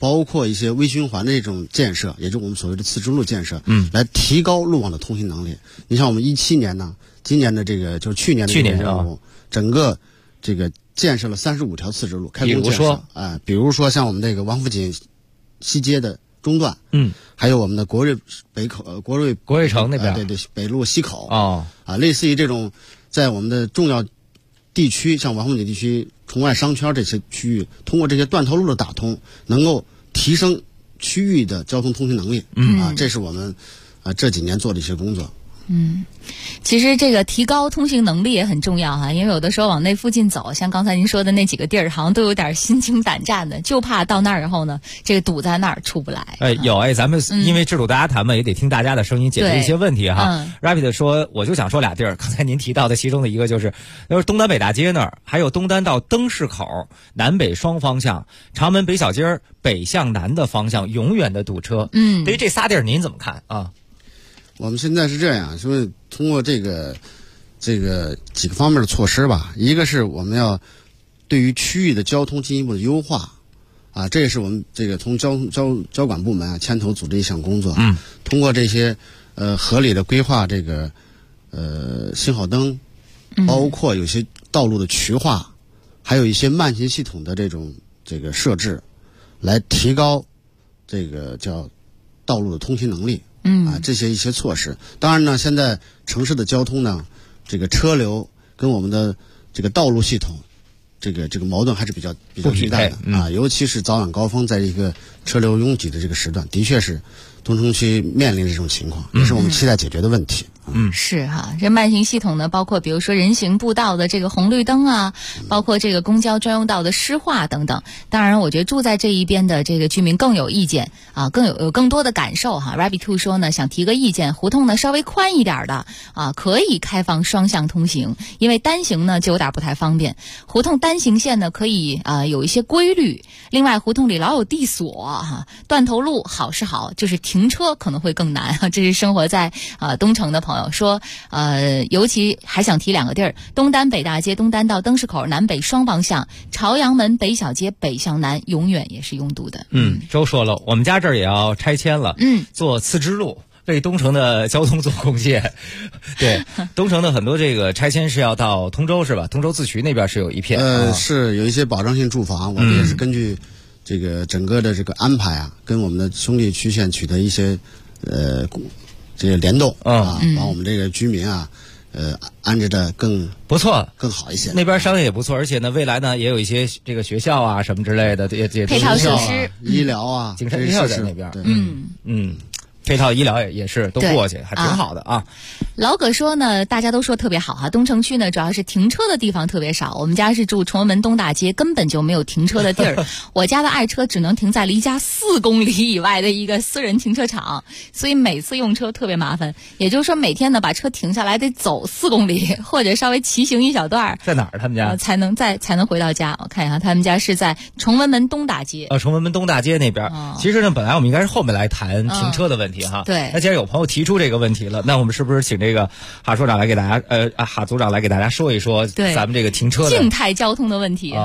包括一些微循环的这种建设，也就是我们所谓的次支路建设，来提高路网的通行能力。你像我们17年呢，今年的这个就是去年的任务，整个这个建设了35条次支路，开工建设。比如说像我们这个王府井西街的中段，还有我们的国瑞城那边，对北路西口类似于这种在我们的重要地区，像王府井地区、崇外商圈这些区域，通过这些断头路的打通，能够提升区域的交通通行能力。这是我们这几年做的一些工作。 其实这个提高通行能力也很重要哈，因为有的时候往那附近走，像刚才您说的那几个地儿，好像都有点心惊胆战的，就怕到那儿以后呢，这个堵在那儿出不来。 咱们因为制度大家谈嘛，也得听大家的声音，解决一些问题哈。Rapid 说，我就想说俩地儿，刚才您提到的其中的一个就是东单北大街那儿，还有东单到灯市口南北双方向，长门北小街北向南的方向永远的堵车。对于这仨地儿您怎么看啊？ 我们现在是这样，所以通过这个几个方面的措施吧，一个是我们要对于区域的交通进一步的优化，这也是我们这个从交管部门牵头组织一项工作。通过这些合理的规划这个信号灯，包括有些道路的渠化，还有一些慢行系统的这个设置，来提高这个叫道路的通行能力。这些一些措施。当然呢，现在城市的交通呢，这个车流跟我们的这个道路系统，这个矛盾还是比较巨大的尤其是早晚高峰，在一个车流拥挤的这个时段，的确是东城区面临这种情况，也是我们期待解决的问题。 是哈，这慢行系统呢，包括比如说人行步道的这个红绿灯啊，包括这个公交专用道的湿化等等。当然，我觉得住在这一边的这个居民更有意见更有更多的感受哈。Rabbit Two 说呢，想提个意见，胡同呢稍微宽一点的可以开放双向通行，因为单行呢就有点不太方便。胡同单行线呢可以有一些规律。另外，胡同里老有地锁断头路好是好，就是停车可能会更难这是生活在东城的朋友说，尤其还想提两个地儿：东单北大街东单到灯市口南北双方向，朝阳门北小街北向南永远也是拥堵的。 周说了，我们家这儿也要拆迁了，做次支路，为东城的交通做贡献。对，东城的很多这个拆迁是要到通州是吧？通州自渠那边是有一片， 是有一些保障性住房，我们也是根据这个整个的这个安排跟我们的兄弟区县取得一些这个联动把我们这个居民安置的更不错， 更好一些。 那边商业也不错，而且呢，未来呢也有一些这个学校什么之类的，也配套设施、 医疗景山医校在那边。配套医疗也是都过去，还挺好的啊。 老葛说呢，大家都说特别好东城区呢主要是停车的地方特别少，我们家是住崇文门东大街，根本就没有停车的地儿。我家的爱车只能停在离家4公里以外的一个私人停车场，所以每次用车特别麻烦。也就是说，每天呢把车停下来得走4公里，或者稍微骑行一小段。 在哪儿？他们家才能回到家。我看一下，他们家是在崇文门东大街。 崇文门东大街那边。其实呢，本来我们应该是后面来谈停车的问题。 对， 那既然有朋友提出这个问题了，那我们是不是请这个哈所长来给大家哈组长来给大家说一说咱们这个停车的静态交通的问题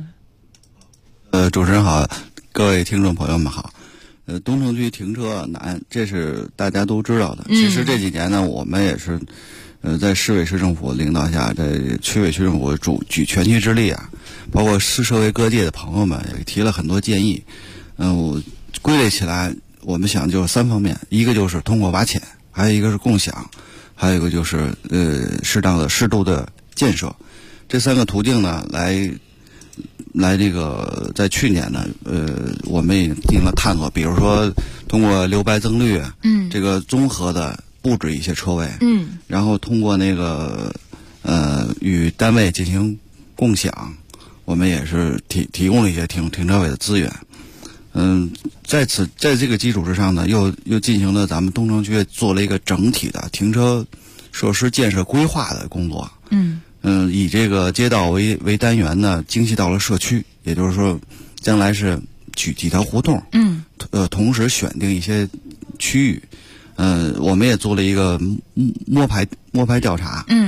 主持人好，各位听众朋友们好。东城区停车难，这是大家都知道的。其实这几年呢，我们也是在市委市政府领导下，在区委区政府举全体之力包括市社会各界的朋友们也提了很多建议。我归类起来，我们想就是3方面，一个就是通过挖潜，还有一个是共享，还有一个就是适度的建设。这3个途径呢，来这个在去年呢，我们也进行了探索，比如说通过留白增绿，这个综合的布置一些车位，然后通过那个与单位进行共享，我们也是提供了一些停车位的资源。在这个基础之上呢，又进行了咱们东城区做了一个整体的停车设施建设规划的工作。以这个街道为单元呢，精细到了社区，也就是说，将来是举几条胡同，同时选定一些区域。我们也做了一个摸排调查。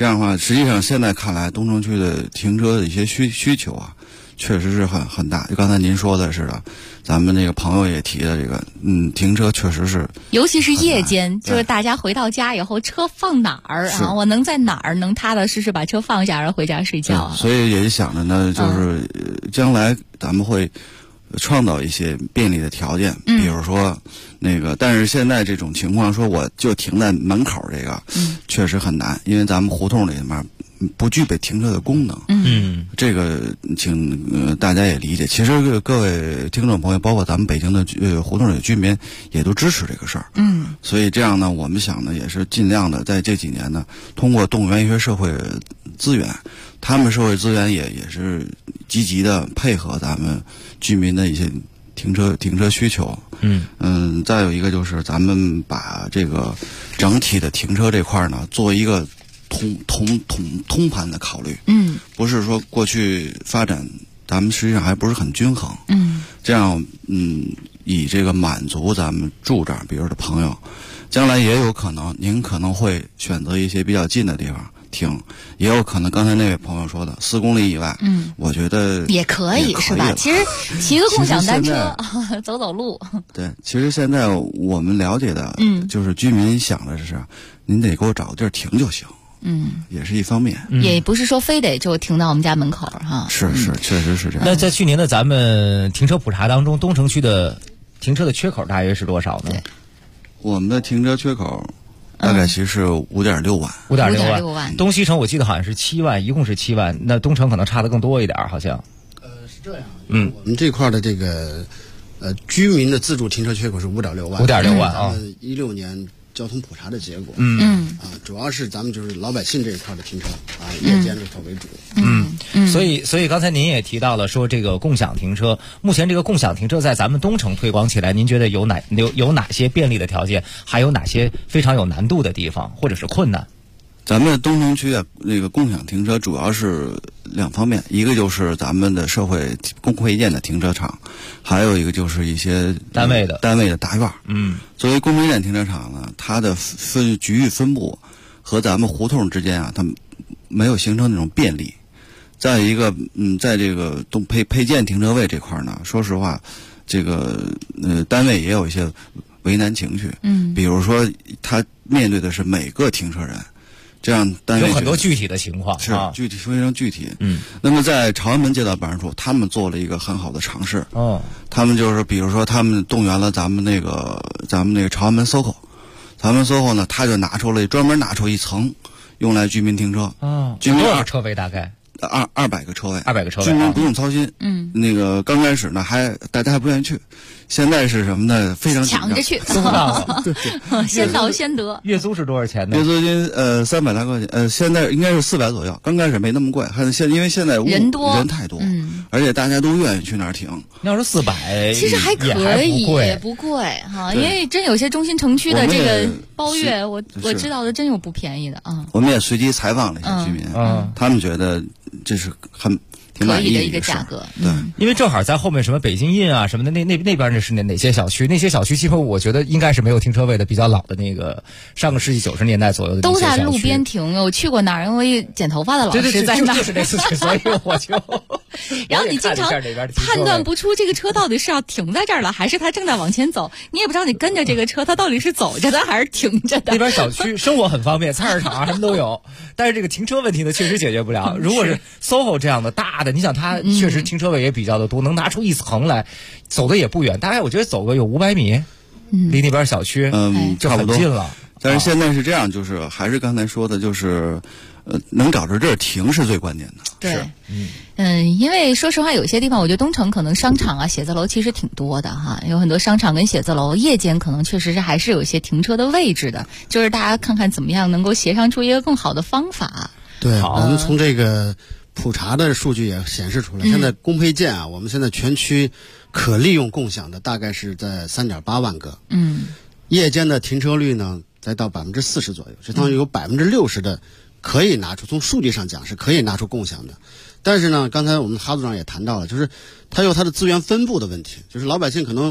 这样的话，实际上现在看来，东城区的停车的一些需求啊，确实是很大。就刚才您说的似的，咱们那个朋友也提的这个，停车确实是， 尤其是夜间，就是大家回到家以后，车放哪儿啊？我能在哪儿能踏踏实实把车放下，然后回家睡觉啊？ 所以也想着呢，就是将来咱们会创造一些便利的条件，比如说那个，但是现在这种情况，说我就停在门口，这个确实很难，因为咱们胡同里面不具备停车的功能。这个请大家也理解。其实各位听众朋友，包括咱们北京的胡同里的居民，也都支持这个事儿。所以这样呢，我们想呢，也是尽量的在这几年呢，通过动员一些社会资源，他们社会资源也是积极的配合咱们居民的一些停车需求。再有一个就是咱们把这个整体的停车这块呢，做一个通盘的考虑。不是说过去发展咱们实际上还不是很均衡。这样以这个满足咱们住这儿比如的朋友，将来也有可能您可能会选择一些比较近的地方停，也有可能刚才那位朋友说的4公里以外，我觉得也可以是吧？其实骑个共享单车走路。 对，其实现在我们了解的，就是居民想的是，您得给我找个地儿停就行。也是一方面， 也不是说非得就停到我们家门口哈。 是，确实是这样。 那在去年的咱们停车普查当中，东城区的停车的缺口大约是多少呢？ 我们的停车缺口大概其实是5.6万。 5.6万。东西城我记得好像是7万，一共是7万。那东城可能差的更多一点，好像。 是这样。我们这块的这个居民的自主停车缺口是5.6万。 5.6万啊。 16年交通普查的结果。主要是咱们就是老百姓这一块的停车夜间这块为主。 所以刚才您也提到了说这个共享停车，目前这个共享停车在咱们东城推广起来，您觉得有哪些便利的条件，还有哪些非常有难度的地方或者是困难？ 咱们东城区那个共享停车主要是2方面，一个就是咱们的社会公共配件的停车场，还有一个就是一些单位的大院。作为公共配件停车场呢，它的局域分布和咱们胡同之间它没有形成那种便利。再一个，在这个配件停车位这块呢，说实话，这个单位也有一些为难情绪。比如说他面对的是每个停车人。这样单位有很多具体的情况， 是具体非常具体。那么在朝阳门街道办事处，他们做了一个很好的尝试。他们就是比如说，他们动员了咱们那个朝阳门 SOHO， 朝阳门 SOHO 呢，他就专门拿出一层用来居民停车。 居民多少车位大概 ？200个车位 ，200个车位， 居民不用操心。那个刚开始呢，大家还不愿意去。现在是什么呢？非常抢着去，先到先得。 月租是多少钱呢？ 月租金300来块钱，现在应该是400左右。刚开始没那么贵，因为现在人太多，而且大家都愿意去那儿停。 要是400， 其实还可以，也不贵哈。因为真有些中心城区的这个包月，我知道的真有不便宜的啊。 我们也随机采访了一下居民，他们觉得这是挺可以的一个价格。 因为正好在后面什么北京印啊什么的，那边是哪些小区？那些小区基本我觉得应该是没有停车位的，比较老的那个上个世纪90年代左右的那些小区。 都在路边停。我去过那儿，因为剪头发的老师在那儿。 就是那次，所以我就。 然后你经常判断不出这个车到底是要停在这儿了，还是他正在往前走，你也不知道你跟着这个车，他到底是走着的还是停着的。 那边小区生活很方便，菜市场什么都有，但是这个停车问题呢，确实解决不了。如果是 SOHO 这样的大的，你想它确实停车位也比较的多，能拿出一层来，走的也不远，大概我觉得走个有500米，离那边小区就很近了。 但是现在是这样，就是还是刚才说的，就是能找着这儿停是最关键的。 对，因为说实话，有些地方我觉得东城可能商场啊、写字楼其实挺多的哈，有很多商场跟写字楼，夜间可能确实是还是有一些停车的位置的，就是大家看看怎么样能够协商出一个更好的方法。 对，我们从这个普查的数据也显示出来，现在公配件啊，我们现在全区可利用共享的大概是在3.8万个。夜间的停车率呢，再到40%左右，相当于有60%的可以拿出，从数据上讲是可以拿出共享的。但是呢，刚才我们哈组长也谈到了，就是它有它的资源分布的问题，就是老百姓可能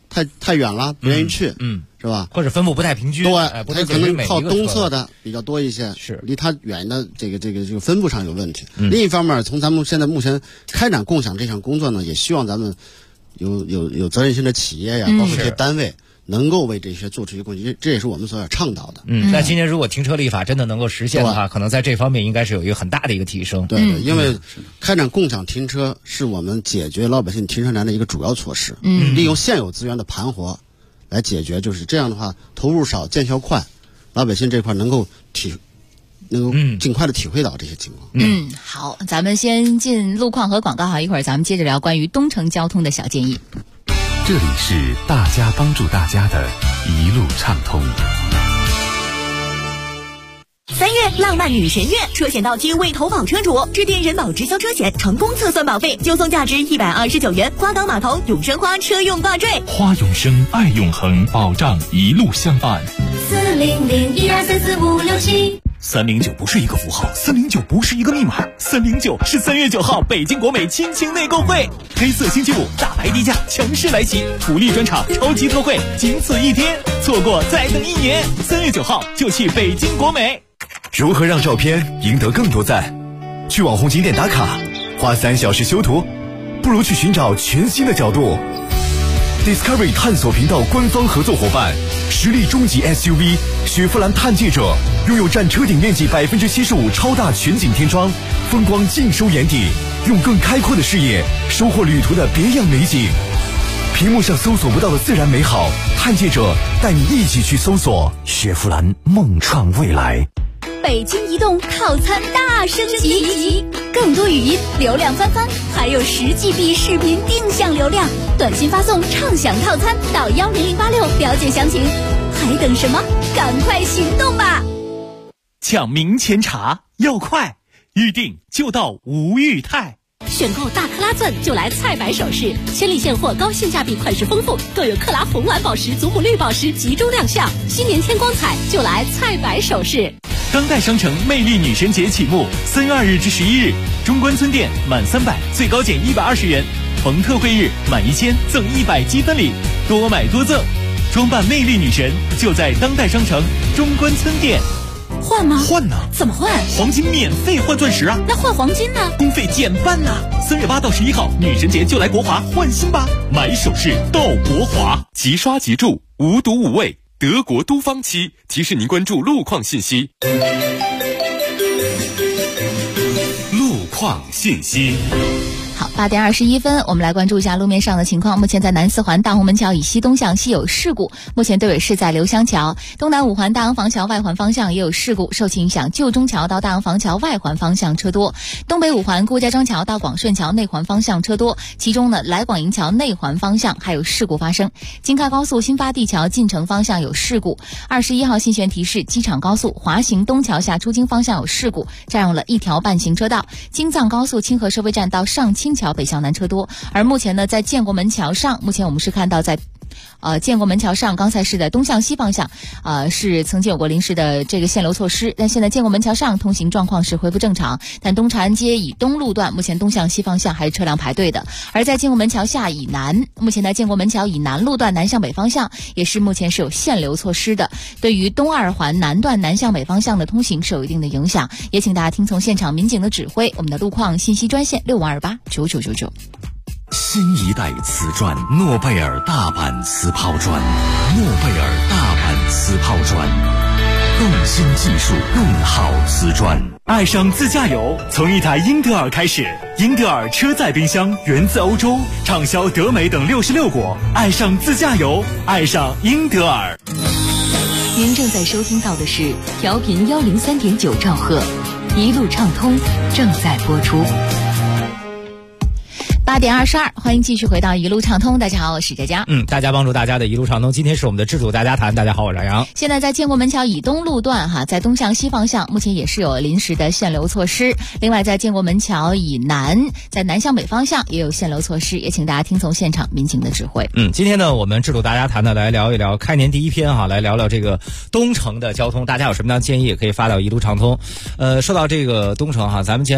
太远了，不愿意去，是吧？ 或者分布不太平均， 对， 不太可能靠东侧的比较多一些， 是离它远的这个分布上有问题。另一方面，从咱们目前开展共享这项工作呢，也希望咱们有责任心的企业呀，包括这些单位。能够为这些做出一些贡献，这也是我们所要倡导的。 那今年如果停车立法真的能够实现的话，可能在这方面应该是有一个很大的一个提升。 对，因为开展共享停车是我们解决老百姓停车难的一个主要措施。利用现有资源的盘活来解决，就是这样的话，投入少，见效快，老百姓这块能够尽快的体会到这些情况。 好，咱们先进路况和广告哈，一会儿咱们接着聊关于东城交通的小建议。 这里是大家帮助大家的一路畅通。 3月浪漫女神月，车险到期未投保车主致电人保直销车险，成功测算保费就送价值129元花岗码头永生花车用挂坠。 花永生，爱永恒，保障一路相伴。 40012345673。 309不是一个符号，309不是一个密码，309是3月9号北京国美亲情内购会，黑色星期五大牌低价强势来袭，福利专场超级特惠，仅此一天，错过再等1年。3月9号就去北京国美。 如何让照片赢得更多赞？去网红景点打卡，花3小时修图，不如去寻找全新的角度。Discovery 探索频道官方合作伙伴，实力中级 SUV 雪佛兰探界者，拥有占车顶面积75%超大全景天窗，风光尽收眼底，用更开阔的视野收获旅途的别样美景。屏幕上搜索不到的自然美好，探界者带你一起去搜索。 雪佛兰梦创未来。 北京移动套餐大升级，更多语音流量翻番，还有10GB 视频定向流量，短信发送畅享套餐到10086了解详情。还等什么？赶快行动吧！ 抢明前茶要快，预定就到吴裕泰。 选购大克拉钻就来菜百首饰，千里现货，高性价比，款式丰富，更有克拉红蓝宝石、祖母绿宝石集中亮相。新年添光彩，就来菜百首饰。 当代商城魅力女神节启幕，3月2日至11日，中关村店满300最高减120元，逢特惠日满1000赠100积分礼，多买多赠。装扮魅力女神就在当代商城中关村店。 换吗？ 换呢？ 怎么换？ 黄金免费换钻石啊！ 那换黄金呢？ 工费减半呢。3月8到11号，女神节就来国华换新吧，买首饰到国华。 即刷即住，无毒无畏，德国都方漆提示您关注路况信息。 路况信息。 好，8点21分，我们来关注一下路面上的情况。目前在南4环大红门桥以西东向西有事故，目前队尾是在刘香桥。东南5环大洋房桥外环方向也有事故，受其影响，旧中桥到大洋房桥外环方向车多。东北5环顾家庄桥到广顺桥内环方向车多，其中呢来广营桥内环方向还有事故发生。京开高速新发地桥进城方向有事故。21号信悬提示，机场高速华行东桥下出京方向有事故，占用了1条半行车道。京藏高速清河收费站到上清桥北向南车多。而目前呢，在建国门桥上，目前我们是看到在建国门桥上刚才是在东向西方向是曾经有过临时的这个限流措施，但现在建国门桥上通行状况是恢复正常，但东长安街以东路段目前东向西方向还是车辆排队的。而在建国门桥下以南，目前在建国门桥以南路段南向北方向也是目前是有限流措施的，对于东2环南段南向北方向的通行是有一定的影响，也请大家听从现场民警的指挥。我们的路况信息专线65289999。 新一代瓷砖，诺贝尔大阪瓷抛砖，诺贝尔大阪瓷抛砖，更新技术，更好瓷砖。 爱上自驾游，从一台英德尔开始。英德尔车载冰箱源自欧洲，畅销德美等66国。爱上自驾游，爱上英德尔。 您正在收听到的是调频103.9兆赫，一路畅通正在播出。 8点22，欢迎继续回到一路畅通。大家好，我是佳佳。 大家帮助大家的一路畅通。今天是我们的智主大家谈。大家好，我是杨洋。 现在在建国门桥以东路段在东向西方向目前也是有临时的限流措施。另外在建国门桥以南，在南向北方向也有限流措施，也请大家听从现场民警的指挥。 今天呢，我们智主大家谈呢来聊一聊开年第一篇来聊聊这个东城的交通，大家有什么样的建议也可以发到一路畅通。说到这个东城咱们前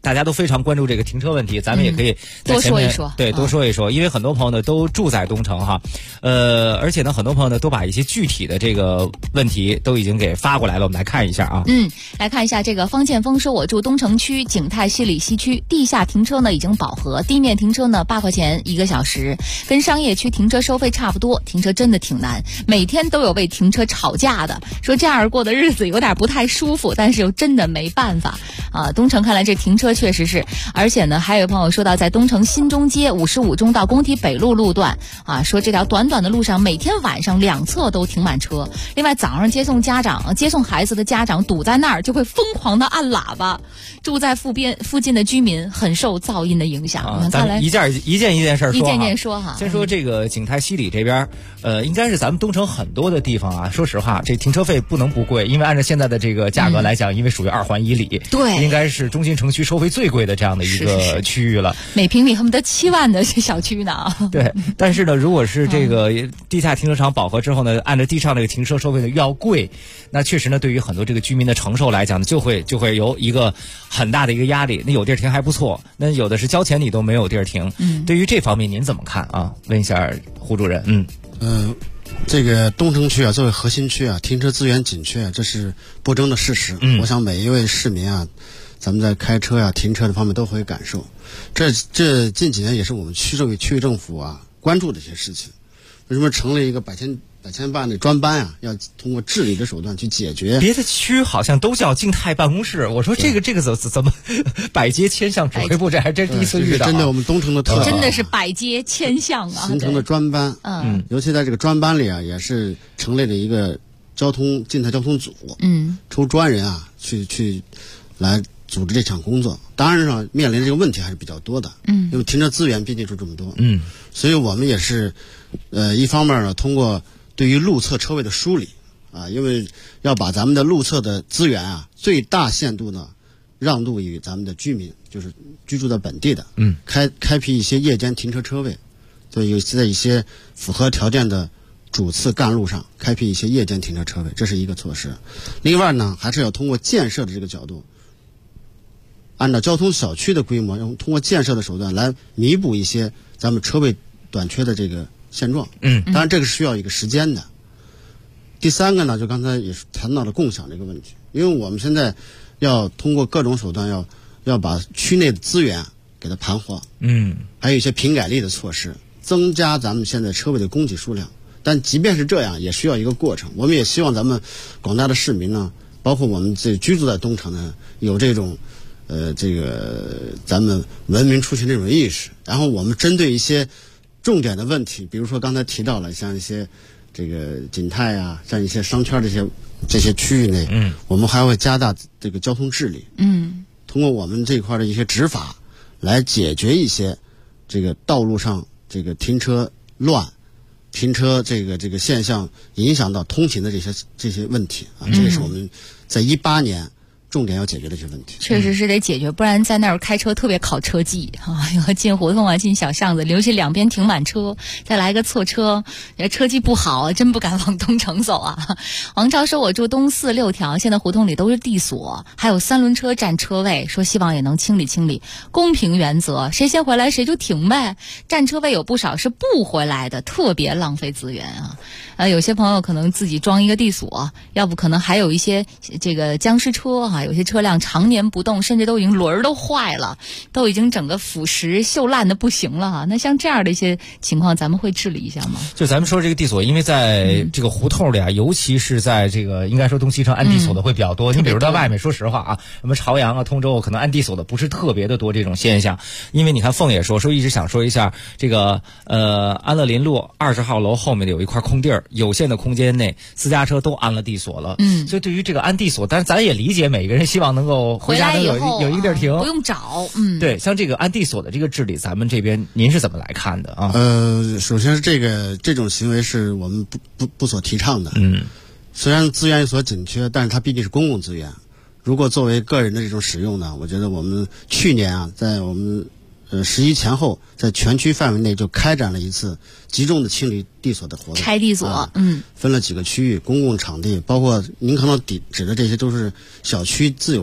大家都非常关注这个停车问题，咱们也可以在前面多说一说， 对，多说一说，因为很多朋友呢都住在东城哈，而且呢很多朋友呢都把一些具体的这个问题都已经给发过来了，我们来看一下啊。 来看一下这个方建峰说，我住东城区景泰西里西区，地下停车呢已经饱和，地面停车呢8块钱1个小时，跟商业区停车收费差不多，停车真的挺难，每天都有为停车吵架的，说这样过的日子有点不太舒服，但是又真的没办法啊。东城看来这停车确实是，而且呢还有朋友说到，在东城新中街55中到工体北路路段啊，说这条短短的路上每天晚上两侧都停满车，另外早上接送孩子的家长堵在那儿就会疯狂的按喇叭，住在附近的居民很受噪音的影响。 咱们一件事说， 一件件说哈。 先说这个景泰西里这边，应该是咱们东城很多的地方啊，说实话，这停车费不能不贵，因为按照现在的这个价格来讲，因为属于2环1里， 对， 应该是中心城区收费最贵的这样的一个区域了， 每平米恨不得7万的小区呢。 对，但是呢，如果是这个地下停车场饱和之后呢，按照地上这个停车收费呢又要贵，那确实呢，对于很多这个居民的承受来讲呢，就会有一个很大的一个压力。那有地儿停还不错，那有的是交钱你都没有地儿停。对于这方面您怎么看啊？问一下胡主任。 这个东城区啊，作为核心区啊，停车资源紧缺，这是不争的事实。我想每一位市民啊，咱们在开车啊、停车的方面都会感受。这近几年也是我们区政府啊关注的一些事情。为什么成立一个百千办的专班啊？要通过治理的手段去解决。 别的区好像都叫静态办公室，我说这个怎么百街千巷指挥部，这还真第一次遇到。 真的，我们东城的特色， 真的是百街千巷啊！ 形成的专班，尤其在这个专班里啊，也是成立了一个静态交通组，抽专人啊去来组织这场工作。当然上面临的这个问题还是比较多的，因为停车资源毕竟是这么多，所以我们也是，一方面呢，通过对于路侧车位的梳理啊，因为要把咱们的路侧的资源啊，最大限度呢让渡于咱们的居民，就是居住在本地的，开辟一些夜间停车车位，对，在一些符合条件的主次干路上开辟一些夜间停车车位，这是一个措施。另外呢，还是要通过建设的这个角度，按照交通小区的规模，用通过建设的手段来弥补一些咱们车位短缺的这个现状。当然这个是需要一个时间的。第三个呢，就刚才也是谈到了共享这个问题，因为我们现在要通过各种手段要把区内的资源给它盘活，还有一些平改力的措施，增加咱们现在车位的供给数量。但即便是这样，也需要一个过程。我们也希望咱们广大的市民呢，包括我们这居住在东城呢，有这种咱们文明出行这种意识。然后我们针对一些重点的问题，比如说刚才提到了像一些这个景泰啊，像一些商圈这些区域内，我们还会加大这个交通治理，通过我们这块的一些执法来解决一些这个道路上这个停车乱、停车这个现象影响到通勤的这些问题啊，这也是我们在18年重点要解决的这些问题。 确实是得解决，不然在那儿开车特别考车技啊！要进胡同啊，进小巷子，尤其两边停满车，再来个错车，车技不好，真不敢往东城走啊！王超说：“我住东4、6条，现在胡同里都是地锁，还有3轮车占车位，说希望也能清理清理，公平原则，谁先回来谁就停呗。占车位有不少是不回来的，特别浪费资源啊！有些朋友可能自己装一个地锁，要不可能还有一些这个僵尸车啊。”有些车辆常年不动，甚至都已经轮儿都坏了，都已经整个腐蚀锈烂的不行了哈。那像这样的一些情况，咱们会治理一下吗？ 就咱们说这个地锁，因为在这个胡同里啊，尤其是在这个应该说东西城安地锁的会比较多。你比如在外面，说实话啊，什么朝阳啊、通州可能安地锁的不是特别的多这种现象。因为你看凤也说一直想说一下这个安乐林路20号楼后面的有一块空地儿，有限的空间内私家车都安了地锁了。所以对于这个安地锁，但是咱也理解每个人希望能够回家能有一个地儿停， 不用找。 对，像这个安地锁的这个治理，咱们这边您是怎么来看的啊？ 首先是这种行为是我们不所提倡的。虽然资源有所紧缺，但是它毕竟是公共资源。如果作为个人的这种使用呢，我觉得我们去年啊，在我们11前后，在全区范围内就开展了一次集中的清理地锁的活动， 拆地锁， 分了几个区域，公共场地，包括您可能指的这些都是小区自有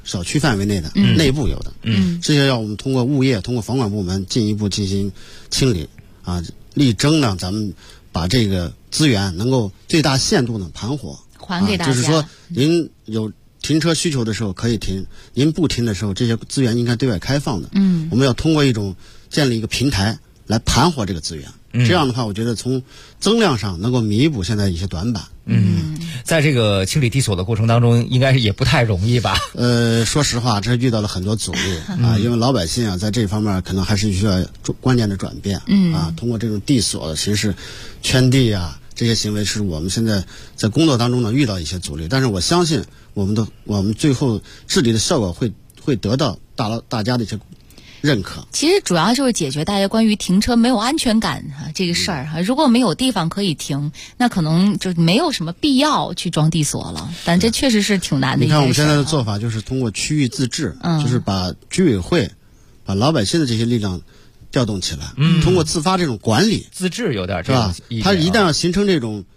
小区范围内的，内部有的，这些要我们通过物业、通过房管部门进一步进行清理啊，力争呢咱们把这个资源能够最大限度呢盘活， 还给大家。 就是说，您有停车需求的时候可以停，您不停的时候，这些资源应该对外开放的。我们要通过一种建立一个平台来盘活这个资源。这样的话，我觉得从增量上能够弥补现在一些短板。 在这个清理地锁的过程当中，应该是也不太容易吧？ 说实话，这遇到了很多阻力啊，因为老百姓啊，在这方面可能还是需要关键的转变。通过这种地锁的形式圈地啊，这些行为是我们现在在工作当中呢遇到一些阻力，但是我相信我们最后治理的效果会得到大家的一些认可。 其实主要就是解决大家关于停车没有安全感这个事儿如果没有地方可以停，那可能就没有什么必要去装地锁了。但这确实是挺难的一件事。 你看我们现在的做法就是通过区域自治，就是把居委会、把老百姓的这些力量调动起来，通过自发这种管理， 自治有点是吧？它一旦要形成这种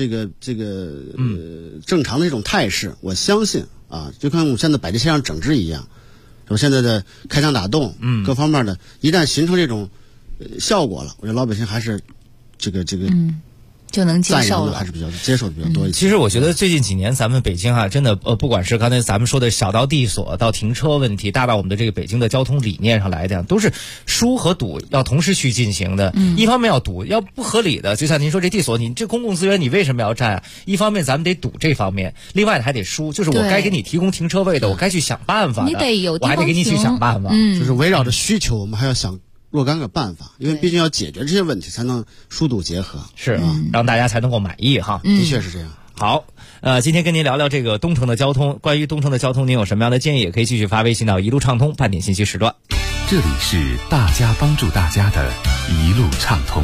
正常的这种态势，我相信啊，就跟我们现在摆在线上整治一样。我现在的开枪打洞，各方面的，一旦形成这种效果了，我觉得老百姓还是这个就能接受了， 还是比较接受的比较多一些。 其实我觉得最近几年咱们北京真的不管是刚才咱们说的小到地锁到停车问题，大到我们的这个北京的交通理念上来讲，都是疏和堵要同时去进行的。一方面要堵，要不合理的，就像您说这地锁，你这公共资源你为什么要占？一方面咱们得堵这方面，另外还得疏，就是我该给你提供停车位的，我该去想办法的， 你得有地方停， 我还得给你去想办法。 就是围绕着需求，我们还要想若干个办法，因为毕竟要解决这些问题，才能疏堵结合， 是让大家才能够满意哈。 的确是这样。 好，今天跟您聊聊这个东城的交通，关于东城的交通，您有什么样的建议，也可以继续发微信到一路畅通半点信息时段。 这里是大家帮助大家的一路畅通。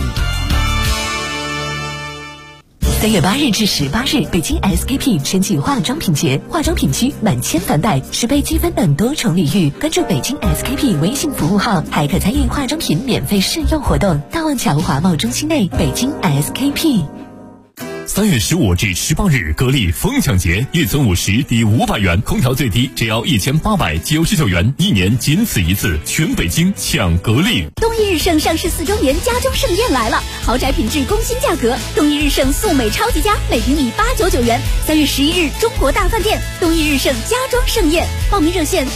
3月8日至18日，北京 SKP 申请化妆品节，化妆品区满千返贷，10倍积分等多重礼遇。关注北京 SKP 微信服务号，还可参与化妆品免费试用活动。大望桥华贸中心内，北京 SKP。 3月15至18日，格力疯抢节，月存50抵500元，空调最低只要1899元，1年仅此一次，全北京抢格力。 东一日盛上市4周年家中盛宴来了，豪宅品质工薪价格，东一日盛素美超级家，每平米899元。3月11日，中国大饭店东一日盛家装盛宴，报名热线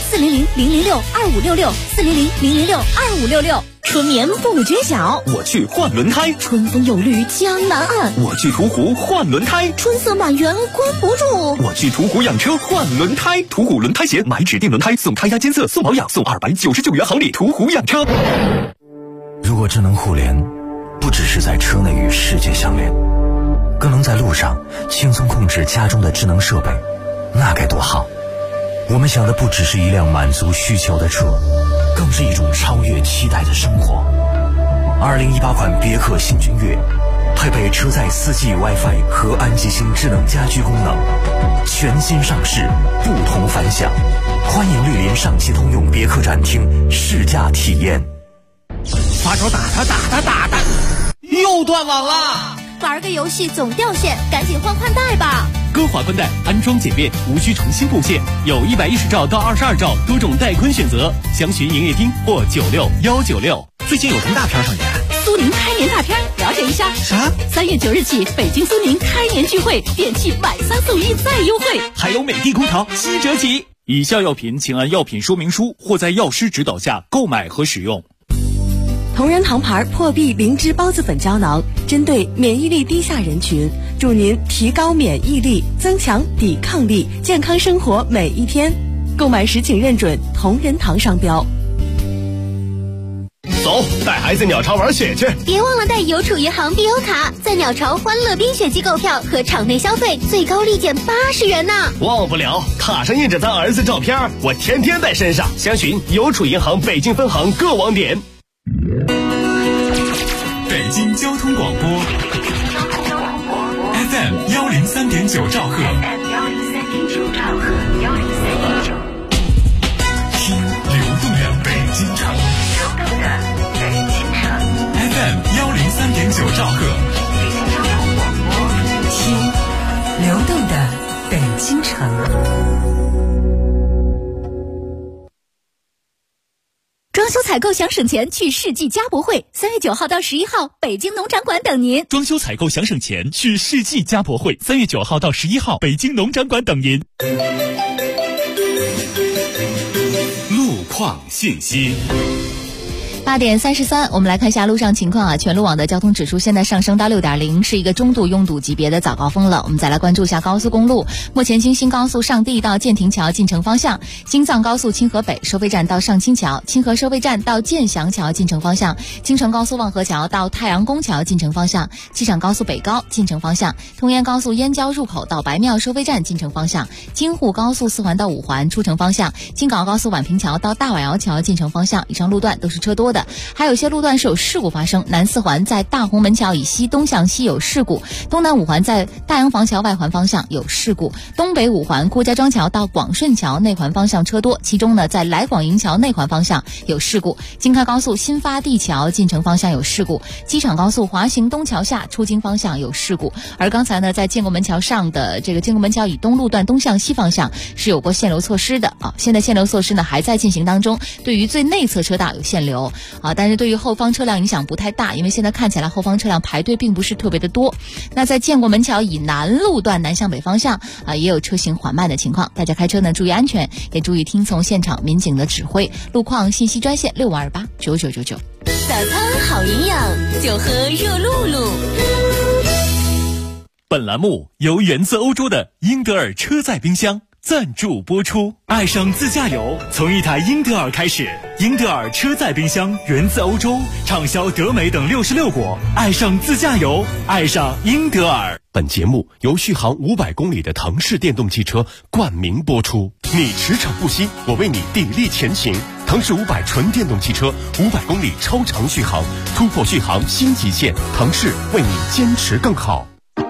400-006-2566，400-006-2566。 春眠不觉晓， 我去换轮胎； 春风有绿江南岸， 我去途虎换轮胎； 春色满园关不住， 我去途虎养车换轮胎。途虎轮胎鞋，买指定轮胎送胎压监测、送保养、送299元好礼。途虎养车。 如果智能互联不只是在车内与世界相连，更能在路上轻松控制家中的智能设备，那该多好。我们想的不只是一辆满足需求的车，更是一种超越期待的生活。2018款别克新君越配备车载4G WiFi 和安吉星智能家居功能，全新上市，不同凡响。欢迎莅临上汽通用别克展厅试驾体验。 发烧打他，又断网了。 玩个游戏总掉线，赶紧换宽带吧。 歌华宽带安装简便，无需重新布线，有110兆到22兆多种带宽选择，详询营业厅或96196。 最近有什么大片上演？ 苏宁开年大片，了解一下。 啥 ？3月9日起，北京苏宁开年聚会，电器买3送1再优惠， 还有美的空调7折起。以下药品请按药品说明书或在药师指导下购买和使用。 同仁堂牌破壁灵芝孢子粉胶囊，针对免疫力低下人群，助您提高免疫力，增强抵抗力，健康生活每一天。购买时请认准同仁堂商标。 走，带孩子鸟巢玩雪去！ 别忘了带邮储银行必优卡，在鸟巢欢乐冰雪季购票和场内消费最高立减80元呢！ 忘不了，卡上印着咱儿子照片，我天天带身上。详询邮储银行北京分行各网点。 北京交通广播 FM 103.9兆赫，听流动的北京城，FM 103.9兆赫， 听流动的北京城。 装修采购想省钱，去世纪家博会，3月9号到11号，北京农展馆等您。 装修采购想省钱，去世纪家博会，3月9号到11号，北京农展馆等您。 路况信息。 8点33，我们来看一下路上情况啊。全路网的交通指数现在上升到6.0，是一个中度拥堵级别的早高峰了。我们再来关注一下高速公路，目前京新高速上地到建亭桥进城方向，京藏高速清河北收费站到上清桥，清河收费站到建祥桥进城方向，京承高速望河桥到太阳宫桥进城方向，机场高速北高进城方向，通燕高速燕郊入口到白庙收费站进城方向，京沪高速4环到5环出城方向，京港高速宛平桥到大瓦窑桥进城方向。以上路段都是车多的，还有些路段是有事故发生。南4环在大红门桥以西东向西有事故，东南5环在大洋房桥外环方向有事故，东北5环郭家庄桥到广顺桥内环方向车多，其中呢在来广营桥内环方向有事故，京开高速新发地桥进城方向有事故，机场高速华行东桥下出京方向有事故。而刚才呢在建国门桥上的这个建国门桥以东路段东向西方向是有过限流措施的啊，现在限流措施呢还在进行当中，对于最内侧车道有限流啊，但是对于后方车辆影响不太大，因为现在看起来后方车辆排队并不是特别的多。那在建国门桥以南路段南向北方向啊，也有车行缓慢的情况，大家开车呢注意安全，也注意听从现场民警的指挥。路况信息专线65289999。 早餐好营养，就喝热露露。 本栏目由源自欧洲的英德尔车载冰箱赞助播出。爱上自驾游，从一台英德尔开始。英德尔车载冰箱源自欧洲，畅销德美等66国。爱上自驾游，爱上英德尔。 本节目由续航500公里的腾势电动汽车冠名播出。你驰骋不息，我为你砥砺前行。腾势500纯电动汽车，500公里超长续航，突破续航新极限。腾势为你坚持更好。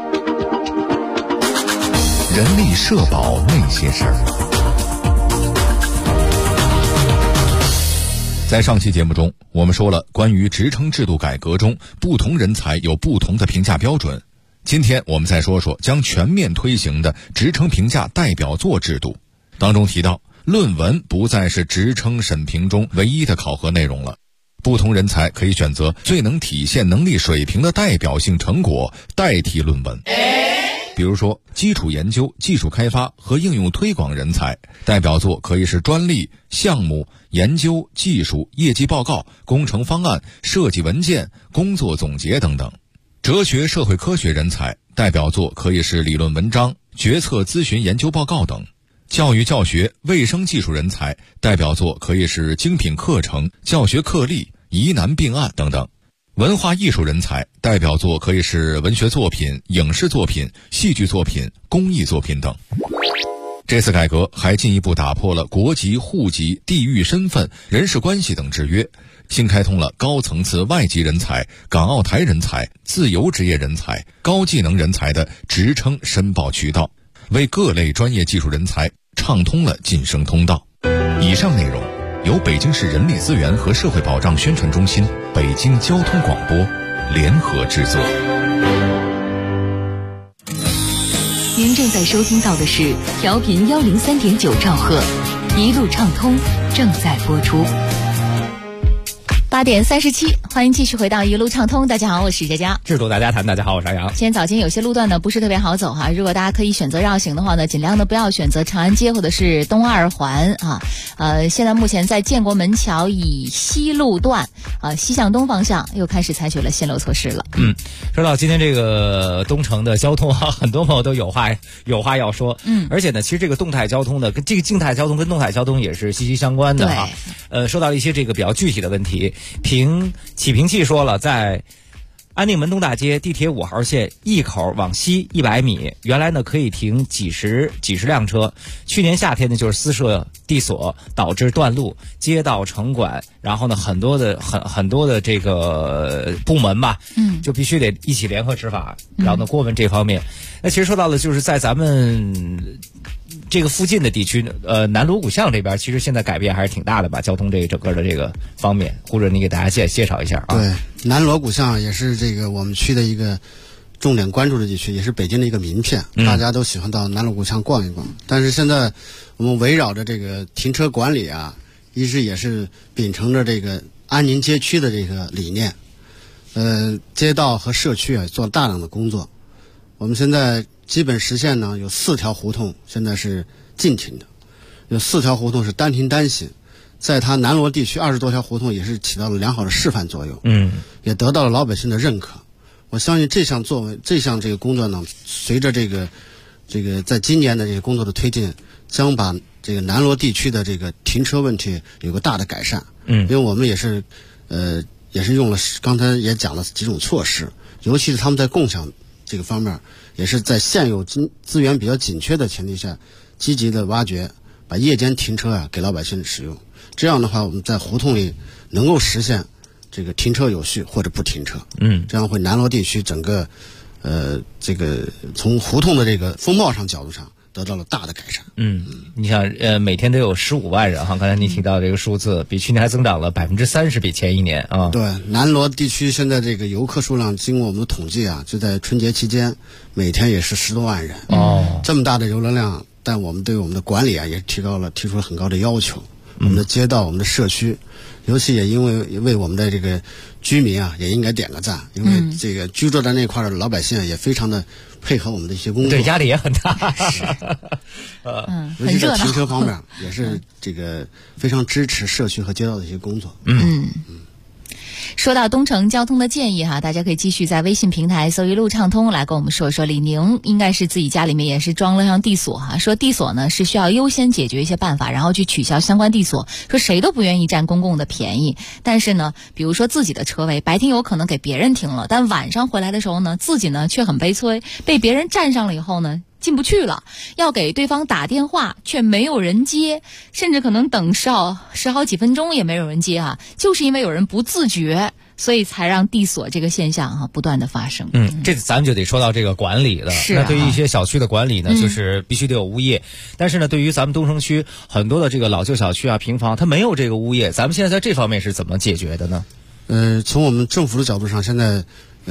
人力社保那些事儿。在上期节目中，我们说了关于职称制度改革中不同人才有不同的评价标准。今天我们再说说将全面推行的职称评价代表作制度。当中提到，论文不再是职称审评中唯一的考核内容了，不同人才可以选择最能体现能力水平的代表性成果代替论文。比如说，基础研究、技术开发和应用推广人才，代表作可以是专利、项目、研究、技术、业绩报告、工程方案、设计文件、工作总结等等。哲学社会科学人才，代表作可以是理论文章、决策咨询研究报告等。教育教学、卫生技术人才，代表作可以是精品课程、教学课例、疑难并案等等。文化艺术人才，代表作可以是文学作品、影视作品、戏剧作品、公益作品等。这次改革还进一步打破了国籍、户籍、地域身份、人事关系等制约，新开通了高层次外籍人才、港澳台人才、自由职业人才、高技能人才的职称申报渠道，为各类专业技术人才畅通了晋升通道。以上内容由北京市人力资源和社会保障宣传中心、北京交通广播联合制作。 您正在收听到的是调频103.9兆赫，一路畅通正在播出。 8点37，欢迎继续回到一路畅通。大家好，我是佳佳。 制度大家谈，大家好，我是杨洋。 今天早间有些路段呢不是特别好走哈，如果大家可以选择绕行的话呢，尽量的不要选择长安街或者是东2环啊。现在目前在建国门桥以西路段西向东方向又开始采取了限流措施了。 说到今天这个东城的交通啊，很多朋友都有话要说。而且呢，其实这个动态交通呢，跟这个静态交通跟动态交通也是息息相关的哈。说到一些这个比较具体的问题。启平器说了，在安定门东大街地铁5号线一口往西100米，原来呢可以停几十辆车。去年夏天呢就是私设地锁，导致断路，街道城管，然后呢很多的这个部门吧，就必须得一起联合执法，然后呢过问这方面。那其实说到的就是在咱们这个附近的地区，南锣鼓巷这边其实现在改变还是挺大的吧，交通这个整个的这个方面，或者你给大家介绍一下啊。 对，南锣鼓巷也是这个我们区的一个重点关注的地区，也是北京的一个名片，大家都喜欢到南锣鼓巷逛一逛。但是现在我们围绕着这个停车管理啊， 一直也是秉承着这个安宁街区的这个理念，街道和社区啊做大量的工作。我们现在基本实现呢，有4条胡同现在是禁停的，有4条胡同是单停单行，在它南锣地区20多条胡同也是起到了良好的示范作用，也得到了老百姓的认可。我相信这项这个工作呢，随着这个在今年的这个工作的推进，将把这个南锣地区的这个停车问题有个大的改善。因为我们也是用了刚才也讲了几种措施，尤其是他们在共享这个方面，也是在现有资源比较紧缺的前提下，积极的挖掘，把夜间停车啊给老百姓使用。这样的话，我们在胡同里能够实现这个停车有序或者不停车。这样会南锣地区整个这个从胡同的这个风貌上角度上得到了大的改善。 你想每天都有15万人哈，刚才您提到这个数字，比去年还增长了30%，比前一年啊。 对，南锣地区现在这个游客数量，经过我们的统计啊，就在春节期间每天也是10多万人。这么大的游客量，但我们对我们的管理啊也提出了很高的要求。我们的街道、我们的社区，尤其也因为我们的这个居民啊，也应该点个赞，因为这个居住在那块的老百姓啊，也非常的配合我们的一些工作， 对，压力也很大。 尤其在停车方面，也是这个非常支持社区和街道的一些工作。 说到东城交通的建议哈，大家可以继续在微信平台搜一路畅通来跟我们说说。李宁应该是自己家里面也是装了上地锁哈，说地锁呢是需要优先解决一些办法，然后去取消相关地锁，说谁都不愿意占公共的便宜，但是呢比如说自己的车位白天有可能给别人停了，但晚上回来的时候呢自己呢却很悲催，被别人占上了以后呢进不去了，要给对方打电话却没有人接，甚至可能等十好几分钟也没有人接啊，就是因为有人不自觉，所以才让地锁这个现象不断的发生。 这咱们就得说到这个管理了。 是那对于一些小区的管理呢，就是必须得有物业。但是呢，对于咱们东城区很多的这个老旧小区啊、平房，它没有这个物业，咱们现在在这方面是怎么解决的呢？ 从我们政府的角度上，现在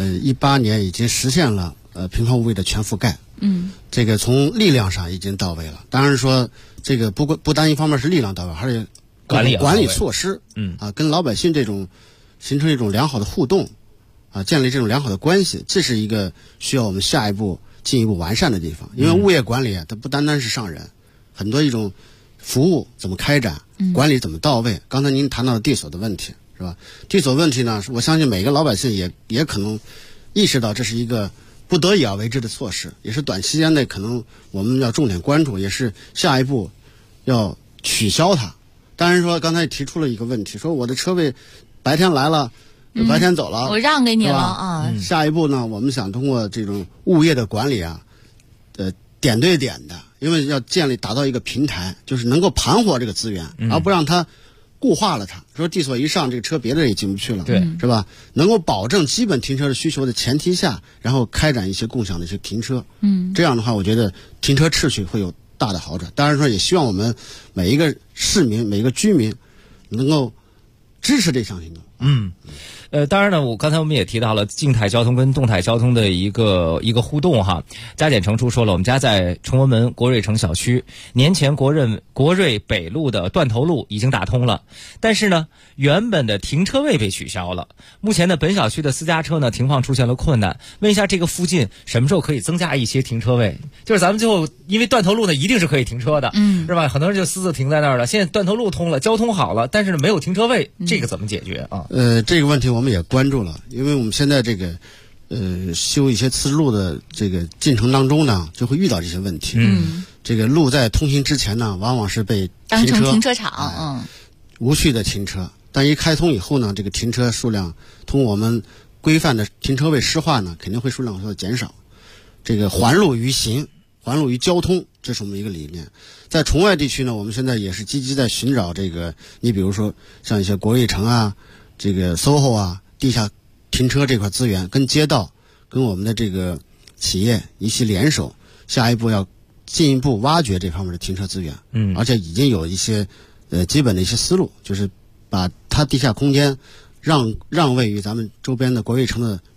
18年已经实现了平房物业的全覆盖。这个从力量上已经到位了。当然说这个不单一方面是力量到位，还是管理措施。跟老百姓形成一种良好的互动啊，建立这种良好的关系，这是一个需要我们下一步进一步完善的地方。因为物业管理啊，它不单单是上人，很多一种服务怎么开展，管理怎么到位。刚才您谈到了地锁的问题，是吧？地锁问题呢，我相信每个老百姓也可能意识到这是一个不得已而为之的措施，也是短期间内可能我们要重点关注，也是下一步要取消它。当然说刚才提出了一个问题，说我的车位白天来了，白天走了， 我让给你了啊。 下一步呢，我们想通过这种物业的管理啊，点对点的，因为要打造一个平台，就是能够盘活这个资源，而不让它固化了它。说地锁一上，这个车别的也进不去了， 对， 是吧？能够保证基本停车的需求的前提下，然后开展一些共享的一些停车。这样的话，我觉得停车秩序会有大的好转。当然说，也希望我们每一个市民、每一个居民能够支持这项行动。 当然呢，刚才我们也提到了静态交通跟动态交通的一个互动哈。加减乘除说了，我们家在崇文门国瑞城小区，年前国瑞北路的断头路已经打通了，但是呢，原本的停车位被取消了。目前呢，本小区的私家车呢停放出现了困难。问一下，这个附近什么时候可以增加一些停车位？就是咱们最后因为断头路呢一定是可以停车的，是吧？很多人就私自停在那儿了。现在断头路通了，交通好了，但是呢没有停车位，这个怎么解决啊？ 这个问题我们也关注了，因为我们现在这个修一些次路的这个进程当中呢，就会遇到这些问题。这个路在通行之前呢，往往是被当成停车场， 无序的停车。但一开通以后呢，这个停车数量通过我们规范的停车位施划呢，肯定会数量会减少。这个还路于行，还路于交通，这是我们一个理念。在崇外地区呢，我们现在也是积极在寻找这个，你比如说像一些国瑞城啊，这个 SOHO 啊，地下停车这块资源，跟街道、跟我们的这个企业一起联手，下一步要进一步挖掘这方面的停车资源。而且已经有一些基本的一些思路，就是把它地下空间让位于咱们周边的国瑞城的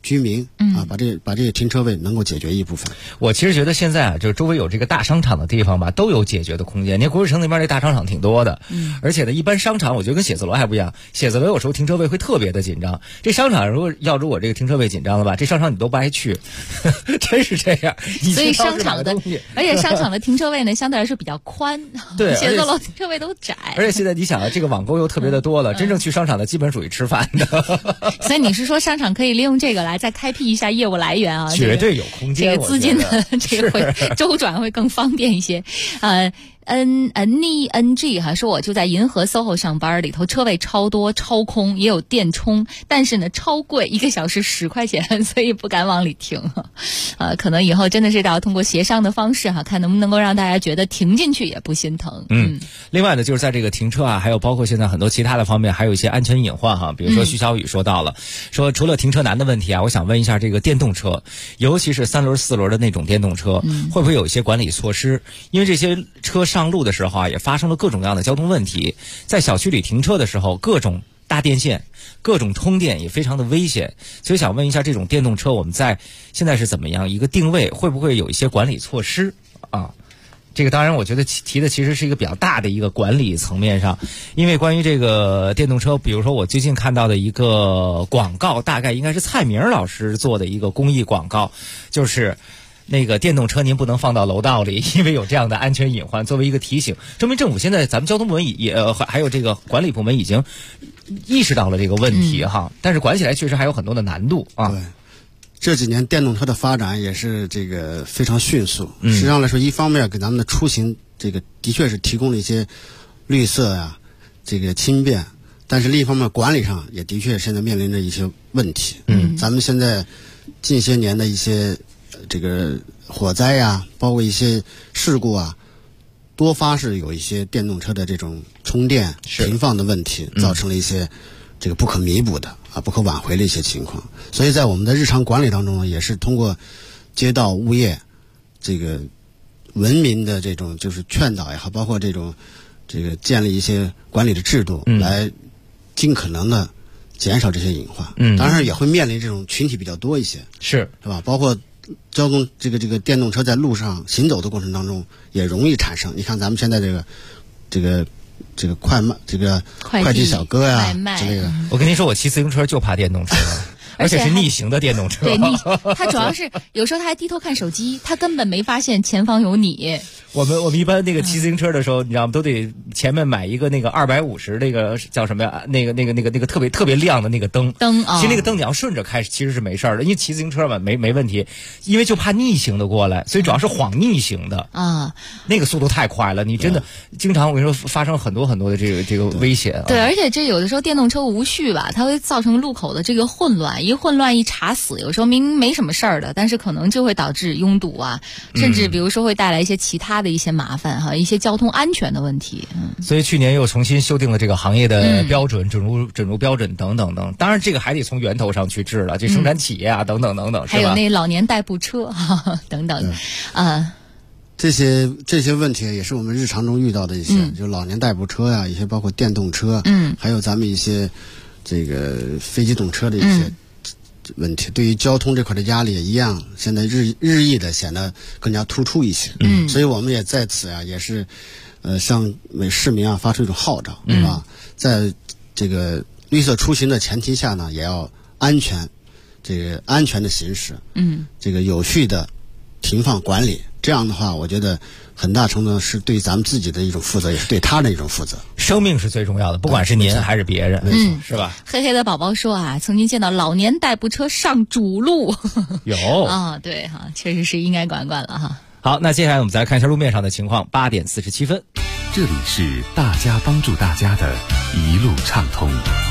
居民把这个停车位能够解决一部分。 我其实觉得现在就是周围有这个大商场的地方吧，都有解决的空间。你看国税城那边这大商场挺多的，而且呢，一般商场我觉得跟写字楼还不一样，写字楼有时候停车位会特别的紧张，这商场如果这个停车位紧张了吧，这商场你都不爱去，真是这样。 所以商场的，而且商场的停车位呢，相对来说比较宽， 对， 写字楼停车位都窄。 而且现在你想这个网购又特别的多了，真正去商场的基本属于吃饭的。 所以你是说商场可以利用这个来再开辟一下业务来源啊？ 绝对有空间， 这个资金的这个会周转会更方便一些。NNG 说我就在银河 SOHO 上班，里头车位超多超空，也有电充，但是呢超贵，1个小时10块钱，所以不敢往里停。可能以后真的是要通过协商的方式看能不能够让大家觉得停进去也不心疼。 另外呢，就是在这个停车还有包括现在很多其他的方面，还有一些安全隐患比如说徐小雨说到了，说除了停车难的问题我想问一下这个电动车，尤其是3轮4轮的那种电动车，会不会有一些管理措施？因为这些车上路的时候也发生了各种各样的交通问题，在小区里停车的时候，各种搭电线、各种通电也非常的危险，所以想问一下，这种电动车我们现在是怎么样一个定位？会不会有一些管理措施啊？这个当然，我觉得提的其实是一个比较大的一个管理层面上，因为关于这个电动车，比如说我最近看到的一个广告，大概应该是蔡明老师做的一个公益广告，就是那个电动车您不能放到楼道里，因为有这样的安全隐患，作为一个提醒，证明政府现在咱们交通部门还有这个管理部门已经意识到了这个问题但是管起来确实还有很多的难度啊。 对，这几年电动车的发展也是这个非常迅速。实际上来说，一方面给咱们的出行这个的确是提供了一些绿色这个轻便，但是另一方面管理上也的确现在面临着一些问题。咱们现在近些年的一些这个火灾包括一些事故多发是有一些电动车的这种充电停放的问题，造成了一些这个不可弥补的不可挽回的一些情况。所以在我们的日常管理当中也是通过街道物业这个文明的这种就是劝导也好，包括这个建立一些管理的制度，来尽可能的减少这些隐患。当然也会面临这种群体比较多一些， 是吧？包括交通这个电动车在路上行走的过程当中也容易产生。你看咱们现在这个快递小哥之类的。 我跟您说，我骑自行车就怕电动车。而且是逆行的电动车。 对，他主要是有时候他还低头看手机，他根本没发现前方有你。 我们一般那个骑自行车的时候，你知道吗？都得前面买一个那个250那个叫什么呀？那个特别亮的那个灯啊。其实那个灯你要顺着开，其实是没事的，因为骑自行车嘛没问题。因为就怕逆行的过来，所以主要是晃逆行的啊。那个速度太快了，你真的经常我跟你说发生很多的这个危险。 对，而且这有的时候电动车无序吧，它会造成路口的这个混乱，一混乱一查死，有时候明明没什么事儿的，但是可能就会导致拥堵甚至比如说会带来一些其他的一些麻烦一些交通安全的问题。 所以去年又重新修订了这个行业的标准，准入标准等等等。当然这个还得从源头上去治了，这生产企业等等等等， 还有那老年代步车等等这些问题也是我们日常中遇到的一些，就老年代步车一些包括电动车，还有咱们一些这个非机动车的一些问题，对于交通这块的压力也一样，现在日益的显得更加突出一些。所以我们也在此也是向市民发出一种号召，是吧？在这个绿色出行的前提下呢，也要安全的行驶，这个有序的停放管理。这样的话，我觉得很大程度是对咱们自己的一种负责，也是对他人的一种负责。 生命是最重要的，不管是您还是别人，是吧？ 黑黑的宝宝说曾经见到老年代步车上主路， 有对确实是应该管了好，那接下来我们再来看一下路面上的情况。8点47分， 这里是大家帮助大家的一路畅通。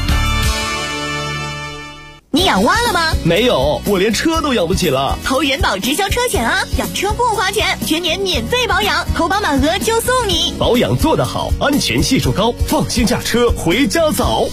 你养蛙了吗？ 没有，我连车都养不起了。 投人保直销车险养车不花钱，全年免费保养，投保满额就送你。 保养做得好，安全系数高，放心驾车回家早。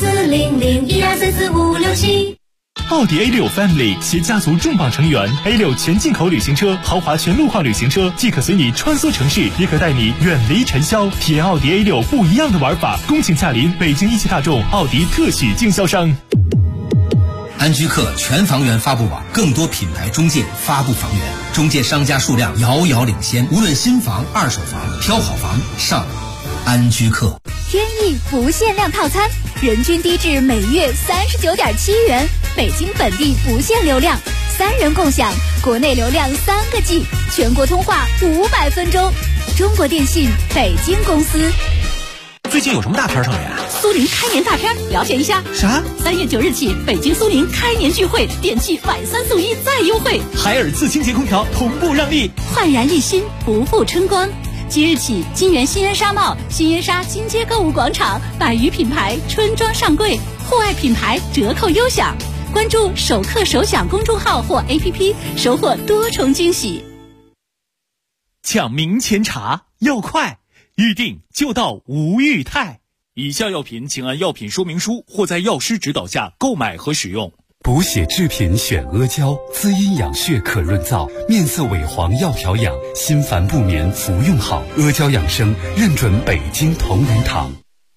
40012344567。 奥迪 A6 Family 携家族重磅成员 A6 全进口旅行车、豪华全路况旅行车，既可随你穿梭城市，也可带你远离尘嚣。体验奥迪 A6 不一样的玩法，恭请驾临北京一汽大众奥迪特许经销商。 安居客全房源发布网，更多品牌中介发布房源，中介商家数量遥遥领先。无论新房、二手房，挑好房上安居客。 天翼不限量套餐，人均低至每月39.7元，北京本地不限流量，3人共享，国内流量3个 G， 全国通话500分钟。中国电信北京公司。 最近有什么大片上演？ 苏宁开年大片，了解一下。 啥 ？3月9日起，北京苏宁开年聚会，电器买3送1再优惠， 海尔自清洁空调同步让利， 焕然一新，不负春光。即日起，金源新源纱帽、新源纱金街购物广场100余品牌春装上柜，户外品牌折扣优享。关注首客首享公众号或 APP， 收获多重惊喜。 抢明前茶要快，预定就到吴裕泰。以下药品请按药品说明书或在药师指导下购买和使用。 补血制品选阿胶，滋阴养血可润燥，面色萎黄要调养，心烦不眠服用好。阿胶养生认准北京同仁堂。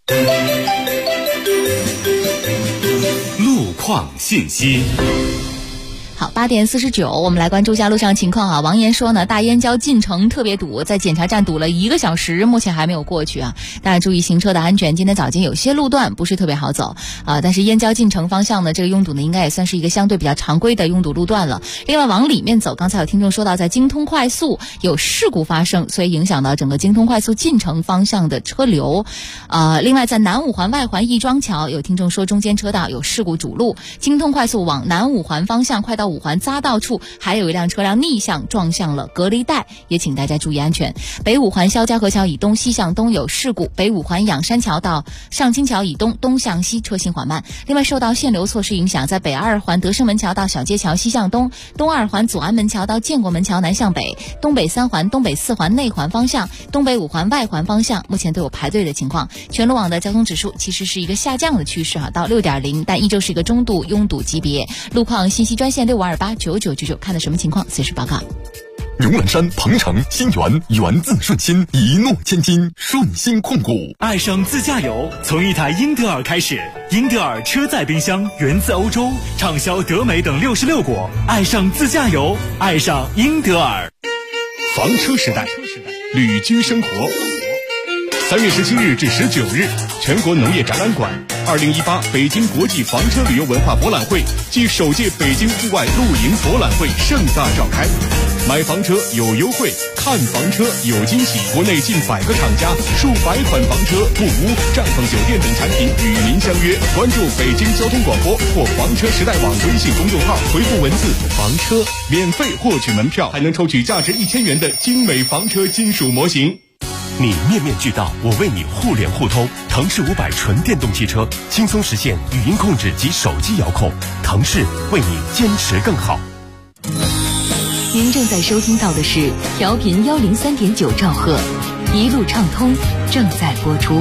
路况信息。 好，8点49，我们来关注一下路上情况啊。王岩说呢，大燕郊进城特别堵，在检查站堵了1个小时，目前还没有过去啊。大家注意行车的安全。今天早间有些路段不是特别好走啊，但是燕郊进城方向呢，这个拥堵呢应该也算是一个相对比较常规的拥堵路段了。另外往里面走，刚才有听众说到，在京通快速有事故发生，所以影响到整个京通快速进城方向的车流。另外在南五环外环亦庄桥，有听众说中间车道有事故阻路，京通快速往南五环方向快到5环匝道处还有一辆车辆逆向撞向了隔离带，也请大家注意安全。北五环肖家河桥以东西向东有事故，北五环仰山桥到上清桥以东东向西车行缓慢。另外受到限流措施影响，在北2环德胜门桥到小街桥西向东，东2环左安门桥到建国门桥南向北，东北3环、东北4环内环方向，东北5环外环方向目前都有排队的情况。全路网的交通指数其实是一个下降的趋势到 6.0， 但依旧是一个中度拥堵级别。路况信息专线65289999，看的什么情况随时报告。 荣览山、鹏程、新源，源自顺心，一诺千金，顺心控股。 爱上自驾游，从一台英德尔开始。英德尔车载冰箱源自欧洲，畅销德美等66国。爱上自驾游，爱上英德尔。 房车时代，旅居生活。3月17日至19日，全国农业展览馆2018北京国际房车旅游文化博览会暨首届北京户外露营博览会盛大召开。买房车有优惠，看房车有惊喜。国内近100个厂家，数百款房车、木屋、帐篷酒店等产品与您相约。关注北京交通广播或房车时代网微信公众号，回复文字房车，免费获取门票，还能抽取价值1000元的精美房车金属模型。 你面面俱到，我为你互联互通。腾势500纯电动汽车，轻松实现语音控制及手机遥控。腾势为你坚持更好。 您正在收听到的是调频103.9兆赫，一路畅通正在播出。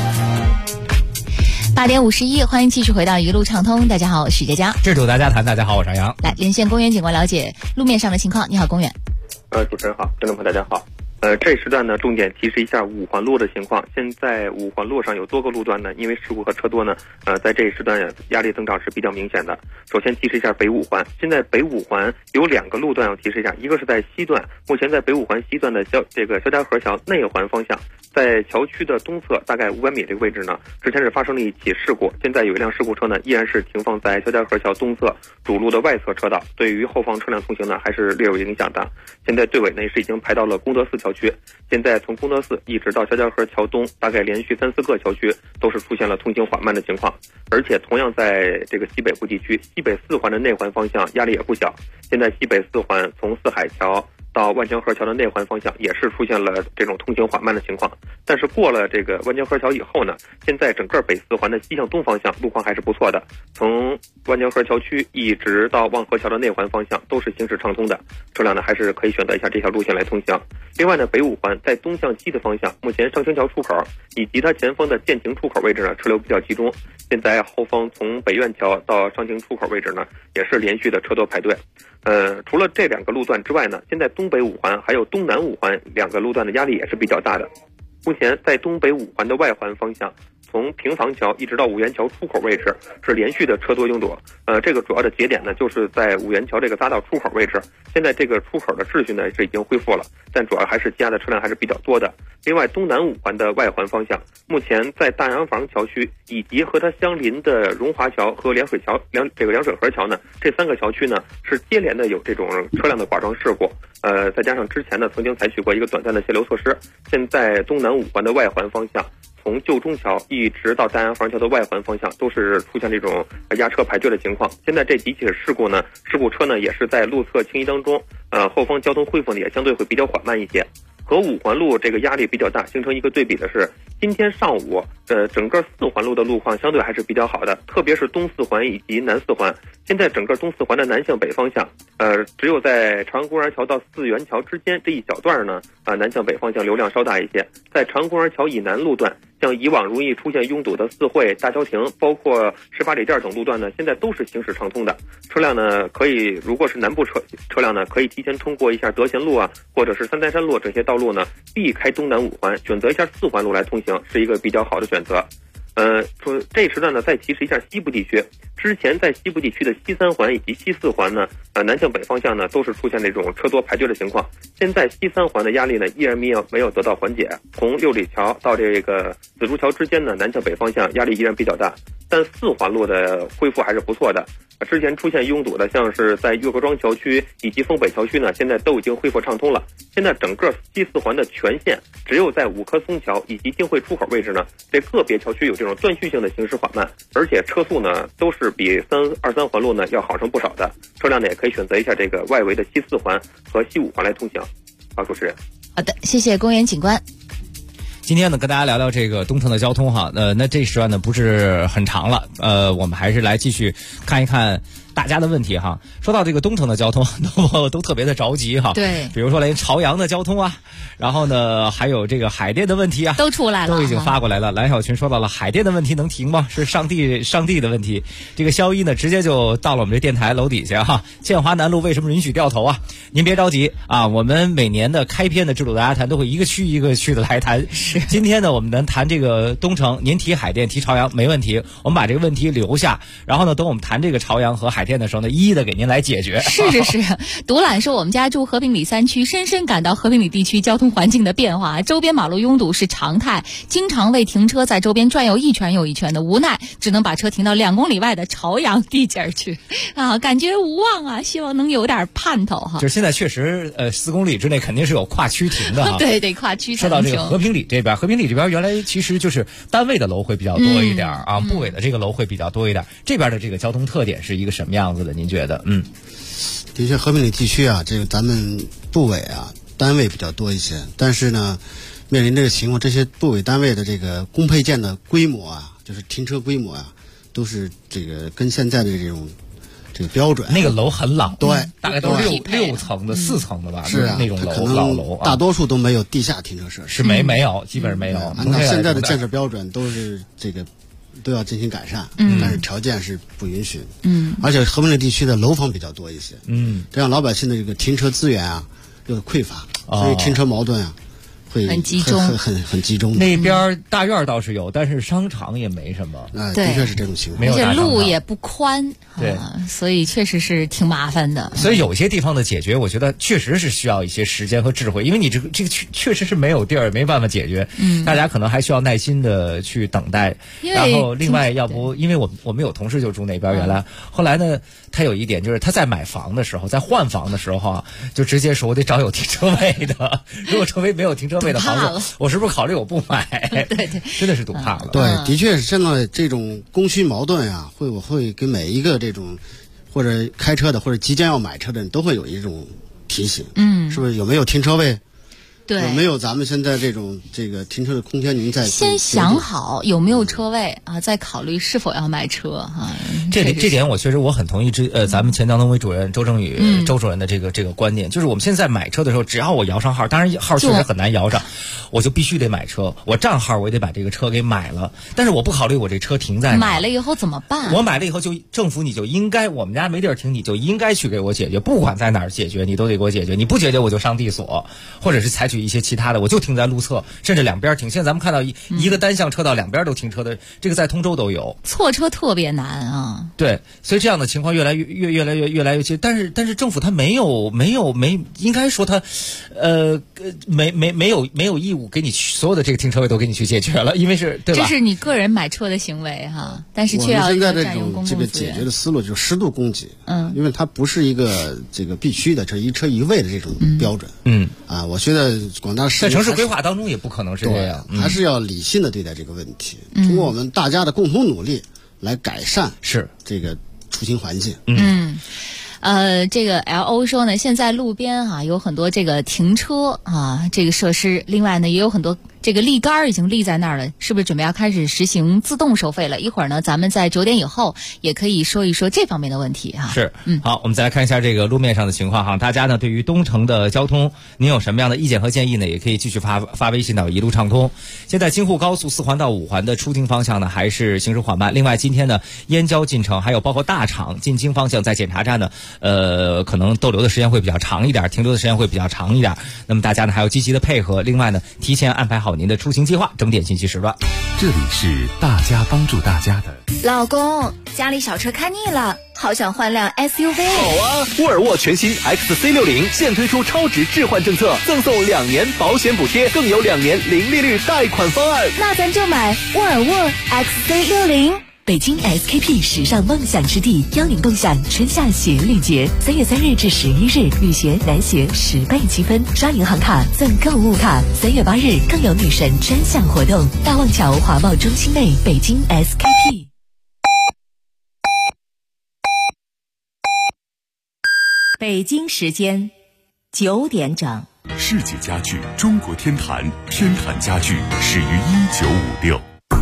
8点51，欢迎继续回到一路畅通。大家好，我是佳佳。 这主大家谈，大家好，我是杨洋。 来连线公园警官了解路面上的情况。你好，公园。 主持人好，听众朋友大家好。这一时段呢，重点提示一下5环路的情况。现在5环路上有多个路段呢，因为事故和车多呢，在这一时段压力增长是比较明显的。首先提示一下北5环，现在北5环有2个路段要提示一下，一个是在西段，目前在北5环西段的肖家河桥内环方向，在桥区的东侧大概500米这个位置呢，之前是发生了一起事故，现在有一辆事故车呢，依然是停放在肖家河桥东侧主路的外侧车道，对于后方车辆通行呢，还是略有影响的。现在队尾呢是已经排到了功德寺桥区，现在从功德寺一直到肖家河桥东，大概连续3-4个桥区都是出现了通行缓慢的情况，而且同样在这个西北部地区，西北4环的内环方向压力也不小。现在西北4环从四海桥到万江河桥的内环方向也是出现了这种通行缓慢的情况，但是过了这个万江河桥以后呢，现在整个北4环的西向东方向路况还是不错的，从万江河桥区一直到望河桥的内环方向都是行驶畅通的，车辆呢还是可以选择一下这条路线来通行。另外呢，北5环在东向西的方向，目前上清桥出口以及它前方的建亭出口位置呢车流比较集中，现在后方从北苑桥到上清出口位置呢也是连续的车多排队。除了这2个路段之外呢，现在东北5环还有东南5环2个路段的压力也是比较大的。目前在东北5环的外环方向， 从平房桥一直到五元桥出口位置是连续的车多拥堵。这个主要的节点呢，就是在五元桥这个匝道出口位置。现在这个出口的秩序呢是已经恢复了，但主要还是积压的车辆还是比较多的。另外，东南五环的外环方向，目前在大洋房桥区以及和它相邻的荣华桥和凉水河桥呢，这3个桥区呢是接连的有这种车辆的剐撞事故。再加上之前呢曾经采取过一个短暂的限流措施，现在东南五环的外环方向，从旧中桥一直到大洋房桥的外环方向都是出现这种压车排队的情况。现在这几起事故车呢也是在路侧清移当中，后方交通恢复呢也相对会比较缓慢一些。和五环路这个压力比较大，形成一个对比的是，今天上午整个4环路的路况相对还是比较好的，特别是东4环以及南4环。现在整个东4环的南向北方向，只有在朝阳公园桥到四元桥之间这一小段呢，南向北方向流量稍大一些。在朝阳公园桥以南路段，像以往容易出现拥堵的四惠、大桥亭，包括18里店等路段呢，现在都是行驶畅通的。车辆呢可以，如果是南部车辆呢，可以提前通过一下德贤路啊，或者是三台山路这些道路呢，避开东南5环，选择一下4环路来通行，是一个比较好的选择。这一时段呢，再提示一下西部地区。之前在西部地区的西3环以及西4环呢，南向北方向呢，都是出现这种车多排队的情况。现在西3环的压力呢，依然没有得到缓解。从六里桥到这个紫竹桥之间呢，南向北方向压力依然比较大，但4环路的恢复还是不错的。之前出现拥堵的，像是在岳各庄桥区以及丰北桥区呢，现在都已经恢复畅通了。现在整个西4环的全线，只有在五棵松桥以及定慧出口位置呢，这个别桥区有这种断续性的行驶缓慢，而且车速呢都是比23环路呢要好上不少的。车辆呢也可以选择一下这个外围的西4环和西5环来通行。好，主持人。 好的，谢谢公园警官。 今天呢，跟大家聊聊这个东城的交通哈。那这时段呢不是很长了，我们还是来继续看一看大家的问题哈。说到这个东城的交通，都特别的着急哈。 对， 比如说连朝阳的交通啊，然后呢还有这个海淀的问题啊， 都出来了， 都已经发过来了。蓝小群说到了海淀的问题能停吗？是上帝的问题。这个肖一呢直接就到了我们这电台楼底下哈。建华南路为什么允许掉头啊？您别着急啊，我们每年的开篇的制度大家谈都会一个区一个区的来谈。 是， 今天呢我们能谈这个东城，您提海淀提朝阳没问题，我们把这个问题留下，然后呢等我们谈这个朝阳和海淀的时候呢，一一的给您来解决。 是，独揽说我们家住和平里3区，深深感到和平里地区交通环境的变化，周边马路拥堵是常态，经常为停车在周边转悠一圈又一圈的，无奈只能把车停到2公里外的朝阳地界去啊，感觉无望啊，希望能有点盼头哈。 就是现在确实4公里之内肯定是有跨区停的哈。 对，得跨区。 说到这个和平里这边，和平里这边原来其实就是单位的楼会比较多一点啊，部委的这个楼会比较多一点。这边的这个交通特点是一个什么样子的？您觉得？ 的确，和平里地区啊，这个咱们部委啊单位比较多一些，但是呢，面临这个情况，这些部委单位的这个公配件的规模啊，就是停车规模啊，都是这个跟现在的这个标准。 那个楼很老， 对， 大概都是6层的、4层的吧， 是啊， 那种老楼， 大多数都没有地下停车设施， 是没有，基本上没有。 按照现在的建设标准，都是这个都要进行改善，但是条件是不允许。而且和平里地区的楼房比较多一些，这样老百姓的这个停车资源啊又匮乏，所以停车矛盾啊会很集中， 很集中。 那边大院倒是有，但是商场也没什么。 的确是这种情况， 而且路也不宽， 对， 所以确实是挺麻烦的。 所以有些地方的解决，我觉得确实是需要一些时间和智慧，因为你这个确实是没有地儿，没办法解决。大家可能还需要耐心的去等待。然后另外，要不因为我们有同事就住那边，原来后来呢，他有一点就是他在买房的时候，在换房的时候啊，就直接说我得找有停车位的，如果周围没有停车位的房子，我是不是考虑我不买？ 对， 真的是堵怕了。 对，的确是现在这种供需矛盾啊，我会给每一个这种或者开车的或者即将要买车的人都会有一种提醒，是不是有没有停车位？ 对， 有没有咱们现在这个停车的空间？您再先想好有没有车位啊，再考虑是否要买车啊。 这点我确实很同意咱们前交通委主任周正宇周主任的这个观念，就是我们现在买车的时候，只要我摇上号，当然号确实很难摇上，我就必须得买车，我账号我也得把这个车给买了，但是我不考虑我这车停在哪。 买了以后怎么办？ 我买了以后就政府你就应该，我们家没地儿停，你就应该去给我解决，不管在哪儿解决你都得给我解决，你不解决我就上地锁，或者是采取取一些其他的，我就停在路侧，甚至两边停。现在咱们看到一个单向车道两边都停车的，这个在通州都有。 错车特别难啊。 对，所以这样的情况越来越近。但是政府他没应该说他，没有义务给你所有的这个停车位都给你去解决了，因为是对吧？ 这是你个人买车的行为哈，但是却要现在占用公共资源。 这个解决的思路就是适度供给，因为它不是一个这个必须的，这一车一位的这种标准，我觉得广大市民在城市规划当中也不可能是这样， 还是要理性的对待这个问题，通过我们大家的共同努力来改善这个出行环境。 这个 LO 说呢，现在路边有很多这个停车这个设施，另外呢也有很多这个立杆已经立在那儿了，是不是准备要开始实行自动收费了？一会儿呢，咱们在9点以后也可以说一说这方面的问题哈。 是，好，我们再来看一下这个路面上的情况哈。大家呢对于东城的交通，您有什么样的意见和建议呢？也可以继续发微信到一路畅通。现在京沪高速4环到5环的出京方向呢还是行驶缓慢。另外，今天呢燕郊进城还有包括大厂进京方向在检查站呢，可能逗留的时间会比较长一点，停留的时间会比较长一点。那么大家呢还要积极的配合，另外呢提前安排好您的出行计划，整点信息时段。 这里是大家帮助大家的。 老公，家里小车看腻了，好想换辆 SUV。 好啊，沃尔沃全新 XC60现推出超值置换政策，赠送2年保险补贴，更有2年零利率贷款方案。 那咱就买沃尔沃 XC60。 北京 SKP 时尚梦想之地，邀您共享春夏鞋礼节。3月3日至11日，女鞋、男鞋10倍积分，刷银行卡赠购物卡。3月8日更有女神专享活动，大望桥华贸中心内，北京 SKP。 北京时间9点整。 世纪家具中国天坛，天坛家具始于1956。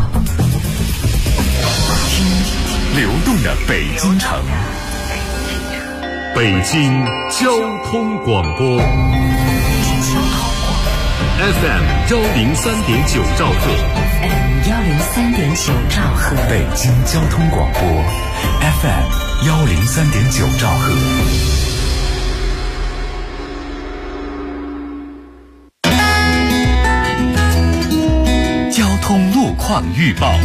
流动的北京城，北京交通广播 FM 103.9兆赫 103.9兆赫， 北京交通广播 FM 103.9兆赫。 交通路况预报。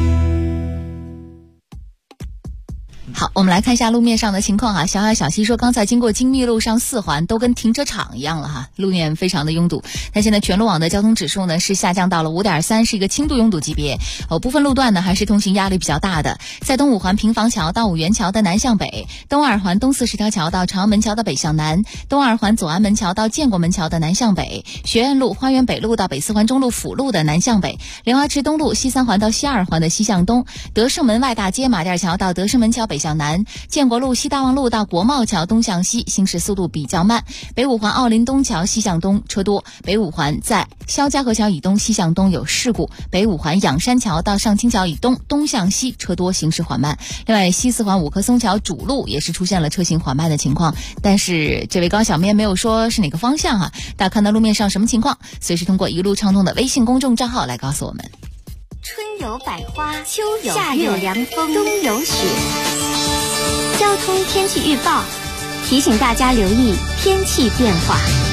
好，我们来看一下路面上的情况哈。小西说，刚才经过京密路上4环都跟停车场一样了哈，路面非常的拥堵。但现在全路网的交通指数呢是下降到了5.3，是一个轻度拥堵级别。部分路段呢还是通行压力比较大的。在东5环平房桥到五元桥的南向北，东2环东40条桥到朝阳门桥的北向南，东2环左安门桥到建国门桥的南向北，学院路、花园北路到北4环中路辅路的南向北，莲花池东路西3环到西2环的西向东，德胜门外大街马甸桥到德胜门桥北向南，建国路西大望路到国贸桥东向西行驶速度比较慢，北5环奥林东桥西向东车多，北5环在肖家河桥以东西向东有事故，北5环仰山桥到上清桥以东东向西车多行驶缓慢。另外西4环五棵松桥主路也是出现了车行缓慢的情况，但是这位高小面没有说是哪个方向哈，大家看到路面上什么情况，随时通过一路畅通的微信公众账号来告诉我们。 春有百花，秋有夏有凉风，冬有雪。交通天气预报提醒大家留意天气变化。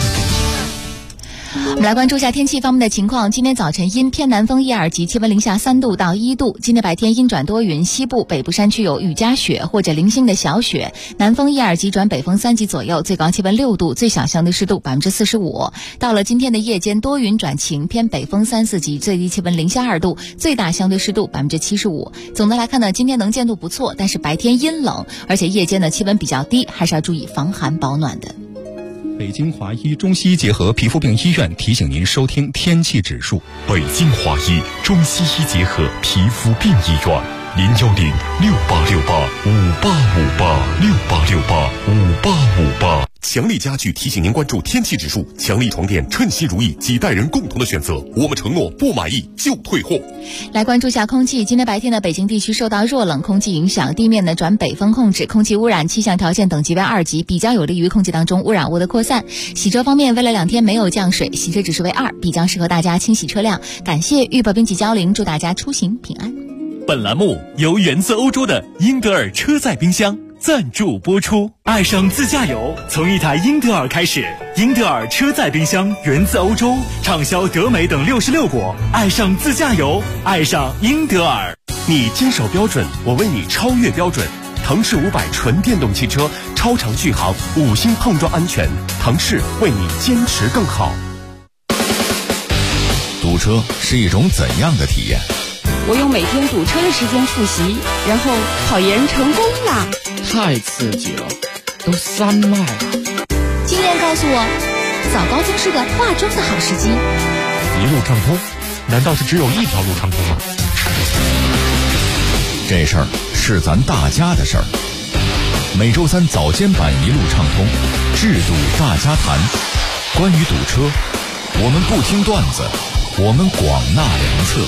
我们来关注一下天气方面的情况。今天早晨阴偏南风1、2级，气温零下3度到1度。今天白天阴转多云，西部、北部山区有雨夹雪或者零星的小雪，南风1、2级转北风3级左右，最高气温6度，最小相对湿度45%。到了今天的夜间多云转晴，偏北风3、4级，最低气温零下2度，最大相对湿度75%。总的来看呢，今天能见度不错，但是白天阴冷，而且夜间的气温比较低，还是要注意防寒保暖的。 北京华医中西医结合皮肤病医院提醒您收听天气指数。北京华医中西医结合皮肤病医院，010-6868-5858，6868-5858。强力家具提醒您关注天气指数，强力床垫称心如意，几代人共同的选择。我们承诺不满意就退货。 来关注一下空气。今天白天的北京地区受到弱冷空气影响，地面呢转北风控制，空气污染气象条件等级为2级，比较有利于空气当中污染物的扩散。洗车方面，为了2天没有降水，洗车指数为2，比较适合大家清洗车辆。感谢裕宝冰淇浇灵，祝大家出行平安。 本栏目由源自欧洲的英格尔车载冰箱赞助播出。爱上自驾游，从一台英德尔开始。英德尔车载冰箱源自欧洲，畅销德美等66国。爱上自驾游，爱上英德尔。 你坚守标准，我为你超越标准。腾势500纯电动汽车，超长续航，5星碰撞安全。腾势为你坚持更好。 堵车是一种怎样的体验？ 我用每天堵车的时间复习，然后考研成功了。 太刺激了，都3迈了。 经验告诉我，早高峰是个化妆的好时机。 一路畅通，难道是只有一条路畅通吗？ 这事儿是咱大家的事儿。每周3早间版一路畅通，制度大家谈。关于堵车，我们不听段子，我们广纳良策。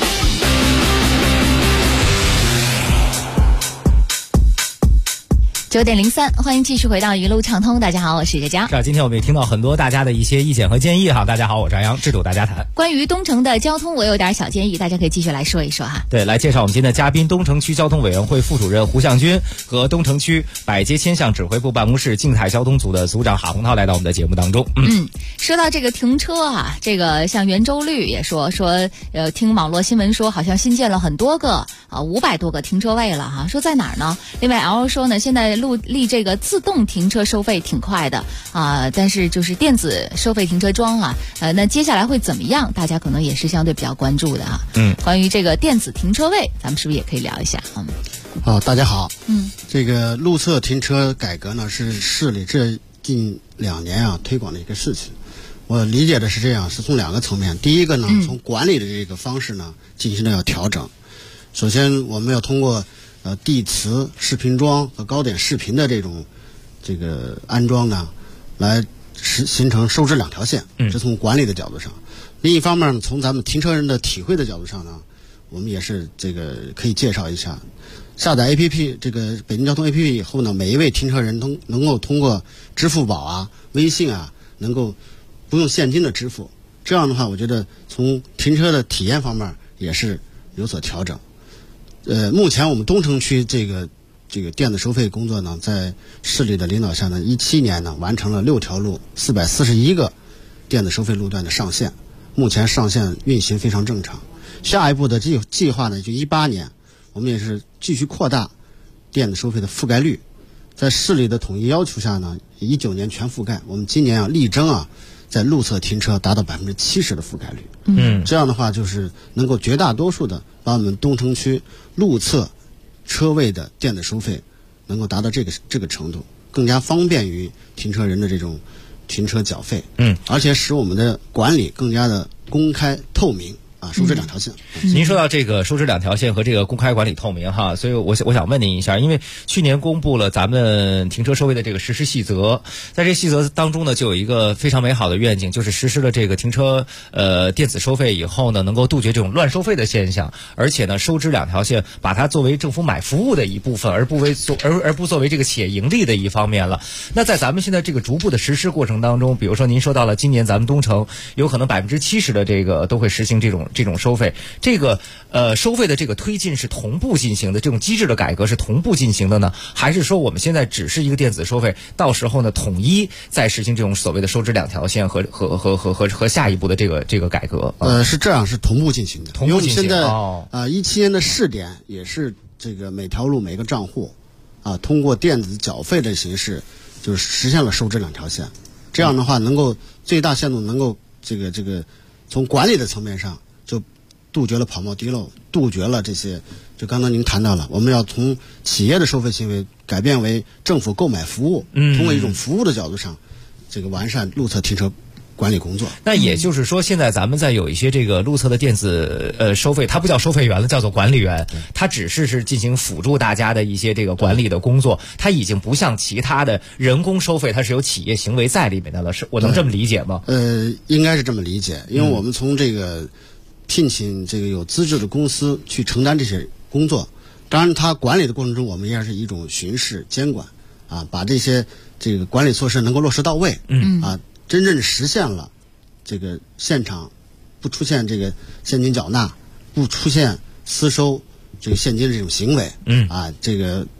9点03，欢迎继续回到一路畅通。大家好，我是佳佳。 是啊，今天我们也听到很多大家的一些意见和建议哈。大家好，我是张扬，制度大家谈。 关于东城的交通，我有点小建议，大家可以继续来说一说哈。 对，来介绍我们今天的嘉宾，东城区交通委员会副主任胡向军和东城区百街千巷指挥部办公室静态交通组的组长哈洪涛来到我们的节目当中。 说到这个停车啊，这个像圆周率也说，听网络新闻说，好像新建了很多个500多个停车位了哈。说在哪儿呢？另外 L 说呢，现在立这个自动停车收费挺快的但是就是电子收费停车桩那接下来会怎么样？大家可能也是相对比较关注的哈。关于这个电子停车位，咱们是不是也可以聊一下？ 大家好。这个路侧停车改革呢，是市里这近2年推广的一个事情。我理解的是这样，是从2个层面。第一个呢，从管理的这个方式呢进行了要调整。首先，我们要通过地磁视频桩和高点视频的这个安装呢，来形成收支2条线。这从管理的角度上。另一方面呢，从咱们停车人的体会的角度上呢，我们也是可以介绍一下。下载 APP 这个北京交通 APP 以后呢，每一位停车人能够通过支付宝微信能够不用现金的支付。这样的话，我觉得从停车的体验方面也是有所调整。目前我们东城区这个电子收费工作呢，在市里的领导下呢，17年呢完成了6条路441个电子收费路段的上线，目前上线运行非常正常。下一步的计划呢，就18年，我们也是继续扩大电子收费的覆盖率，在市里的统一要求下呢，19年全覆盖。我们今年力争在路侧停车达到70%的覆盖率。这样的话就是能够绝大多数的把我们东城区路侧车位的电子收费能够达到这个程度，更加方便于停车人的这种停车缴费。而且使我们的管理更加的公开透明。收支2条线。 您说到这个收支2条线和这个公开管理透明哈，所以我想问您一下，因为去年公布了咱们停车收费的这个实施细则，在这细则当中呢，就有一个非常美好的愿景，就是实施了这个停车电子收费以后呢，能够杜绝这种乱收费的现象，而且呢，收支2条线把它作为政府买服务的一部分，而不作为这个企业盈利的一方面了。那在咱们现在这个逐步的实施过程当中，比如说您说到了今年咱们东城有可能70%的这个都会实行这种收费，这个收费的这个推进是同步进行的，这种机制的改革是同步进行的呢，还是说我们现在只是一个电子收费，到时候呢统一再实行这种所谓的收支2条线和下一步的这个改革？ 是这样，是同步进行的。 同步进行。 因为现在17年的试点也是这个每条路每个账户通过电子缴费的形式，就是实现了收支2条线。这样的话，能够最大限度能够这个从管理的层面上。就杜绝了跑冒滴漏，杜绝了这些，就刚刚您谈到了，我们要从企业的收费行为改变为政府购买服务，通过一种服务的角度上，完善路侧停车管理工作。 那也就是说，现在咱们在有一些这个路侧的电子收费，它不叫收费员了，叫做管理员，它只是进行辅助大家的一些这个管理的工作，它已经不像其他的人工收费，它是有企业行为在里面的了，是我能这么理解吗？ 应该是这么理解，因为我们从这个聘请有资质的公司去承担这些工作，当然它管理的过程中，我们也是一种巡视监管把这些管理措施能够落实到位，真正实现了现场不出现现金缴纳，不出现私收现金这种行为，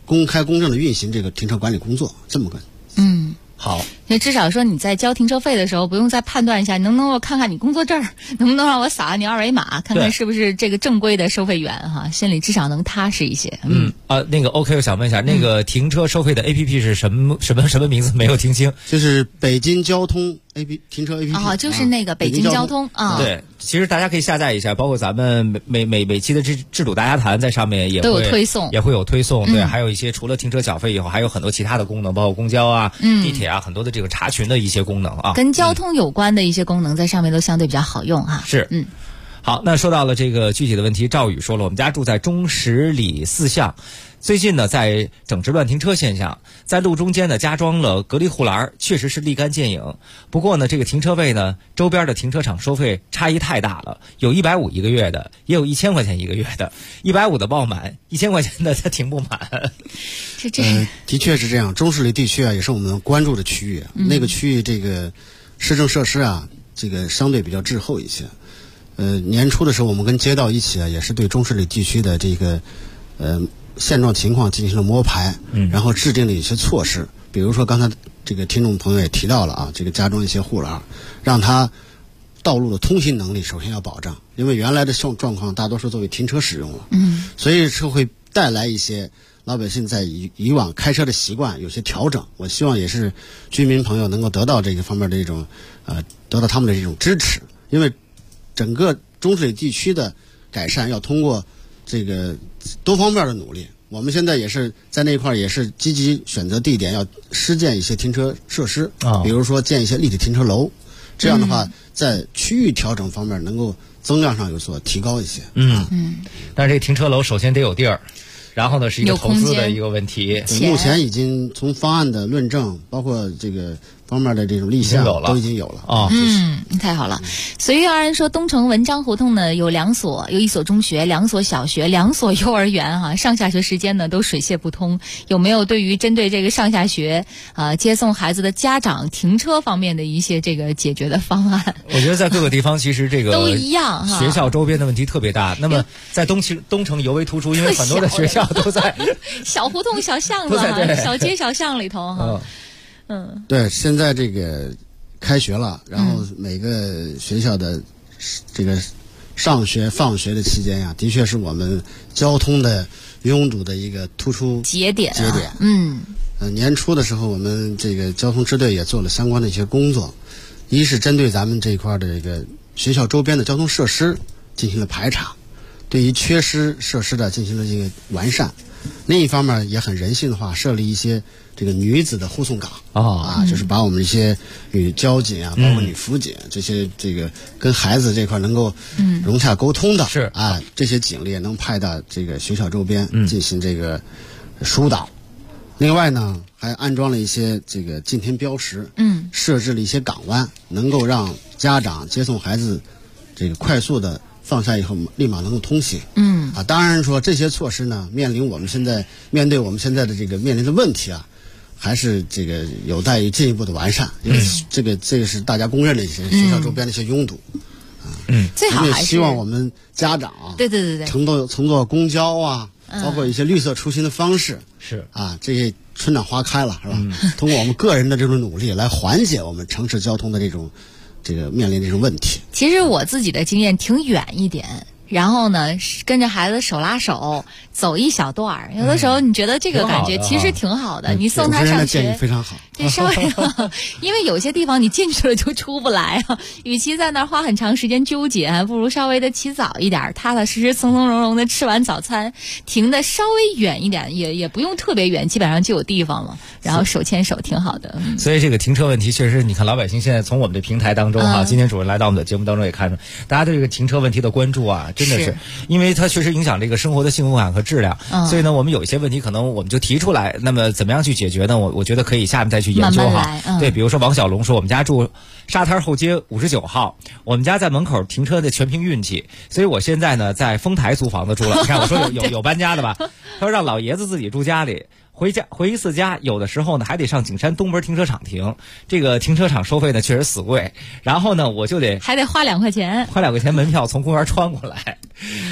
公开公正的运行这个停车管理工作，这么个。好， 那至少说你在交停车费的时候，不用再判断一下，能不能我看看你工作证，能不能让我扫你二维码，看看是不是这个正规的收费员哈，心里至少能踏实一些。 那个 OK， 我想问一下，那个停车收费的 APP 是什么名字？没有听清。 就是北京交通 停车 APP。 就是那个北京交通啊。 对，其实大家可以下载一下，包括咱们每期的智主大家谈在上面也都有推送， 也会有推送。对，还有一些除了停车缴费以后，还有很多其他的功能，包括公交啊、地铁啊，很多的这个查询的一些功能啊， 跟交通有关的一些功能在上面都相对比较好用哈。 是，好，那说到了这个具体的问题，赵宇说了，我们家住在中十里四巷，最近呢在整治乱停车现象，在路中间呢加装了隔离护栏，确实是立竿见影。不过呢，这个停车位呢，周边的停车场收费差异太大了，有150一个月的，也有1000块钱一个月的，150的报满，1000块钱的它停不满。 的确是这样。中十里地区啊，也是我们关注的区域。那个区域这个市政设施啊，这个相对比较滞后一些。年初的时候，我们跟街道一起啊，也是对中十里地区的这个现状情况进行了摸排，然后制定了一些措施。比如说刚才这个听众朋友也提到了啊，这个加装一些护栏，让它道路的通行能力首先要保障，因为原来的状况大多数作为停车使用了，所以是会带来一些老百姓在以往开车的习惯有些调整。我希望也是居民朋友能够得到这个方面的这种得到他们的这种支持，因为整个中十里地区的改善要通过这个多方面的努力。我们现在也是在那块也是积极选择地点，要施建一些停车设施，比如说建一些立体停车楼，这样的话在区域调整方面能够增量上有所提高一些。 但是这个停车楼首先得有地儿，然后呢是一个投资的一个问题。 目前已经从方案的论证，包括这个方面的这种立项都已经有了啊。 太好了。随遇而安说，东城文章胡同呢有1所中学、2所小学、2所幼儿园哈，上下学时间呢都水泄不通。有没有对于针对这个上下学接送孩子的家长停车方面的一些这个解决的方案？ 我觉得在各个地方其实这个都一样哈， 学校周边的问题特别大。那么在东城尤为突出，因为很多的学校都在小胡同、小巷子、小街小巷里头哈。 对，现在这个开学了，然后每个学校的这个上学放学的期间呀，的确是我们交通的拥堵的一个突出节点。年初的时候，我们这个交通支队也做了相关的一些工作，一是针对咱们这一块的这个学校周边的交通设施进行了排查，对于缺失设施的进行了这个完善。另一方面也很人性化，设立一些这个女子的护送岗就是把我们一些女交警啊，包括女辅警这些这个跟孩子这块能够融洽沟通的这些警力能派到这个学校周边进行这个疏导。另外呢，还安装了一些这个禁停标识，设置了一些港湾，能够让家长接送孩子这个快速的放下以后立马能够通行。当然说这些措施呢，面对我们现在的这个面临的问题啊，还是这个有待于进一步的完善，因为这个是大家公认的一些学校周边的一些拥堵。 最好还是希望我们家长对乘坐公交啊，包括一些绿色出行的方式这些春暖花开了是吧？通过我们个人的这种努力来缓解我们城市交通的这个面临这种问题。 其实我自己的经验挺远一点，然后呢跟着孩子手拉手走一小段儿，有的时候你觉得这个感觉其实挺好的。你送他上学建议非常好， 这稍微因为有些地方你进去了就出不来啊，与其在那儿花很长时间纠结，还不如稍微的起早一点，踏踏实实从容容的吃完早餐，停的稍微远一点，也不用特别远，基本上就有地方了，然后手牵手挺好的。 所以这个停车问题确实，你看老百姓现在从我们的平台当中今天主任来到我们的节目当中也看出，大家对这个停车问题的关注啊，真的是因为它确实影响这个生活的幸福感和质量，所以呢我们有一些问题可能我们就提出来，那么怎么样去解决呢？我觉得可以下面再去研究对，比如说王小龙说，我们家住沙滩后街59号，我们家在门口停车的全凭运气，所以我现在呢在丰台租房子住了。你看我说有搬家的吧，他说让老爷子自己住家里，回一次家有的时候呢还得上景山东门停车场停，这个停车场收费呢确实死贵，然后呢我就还得花2块钱门票从公园穿过来。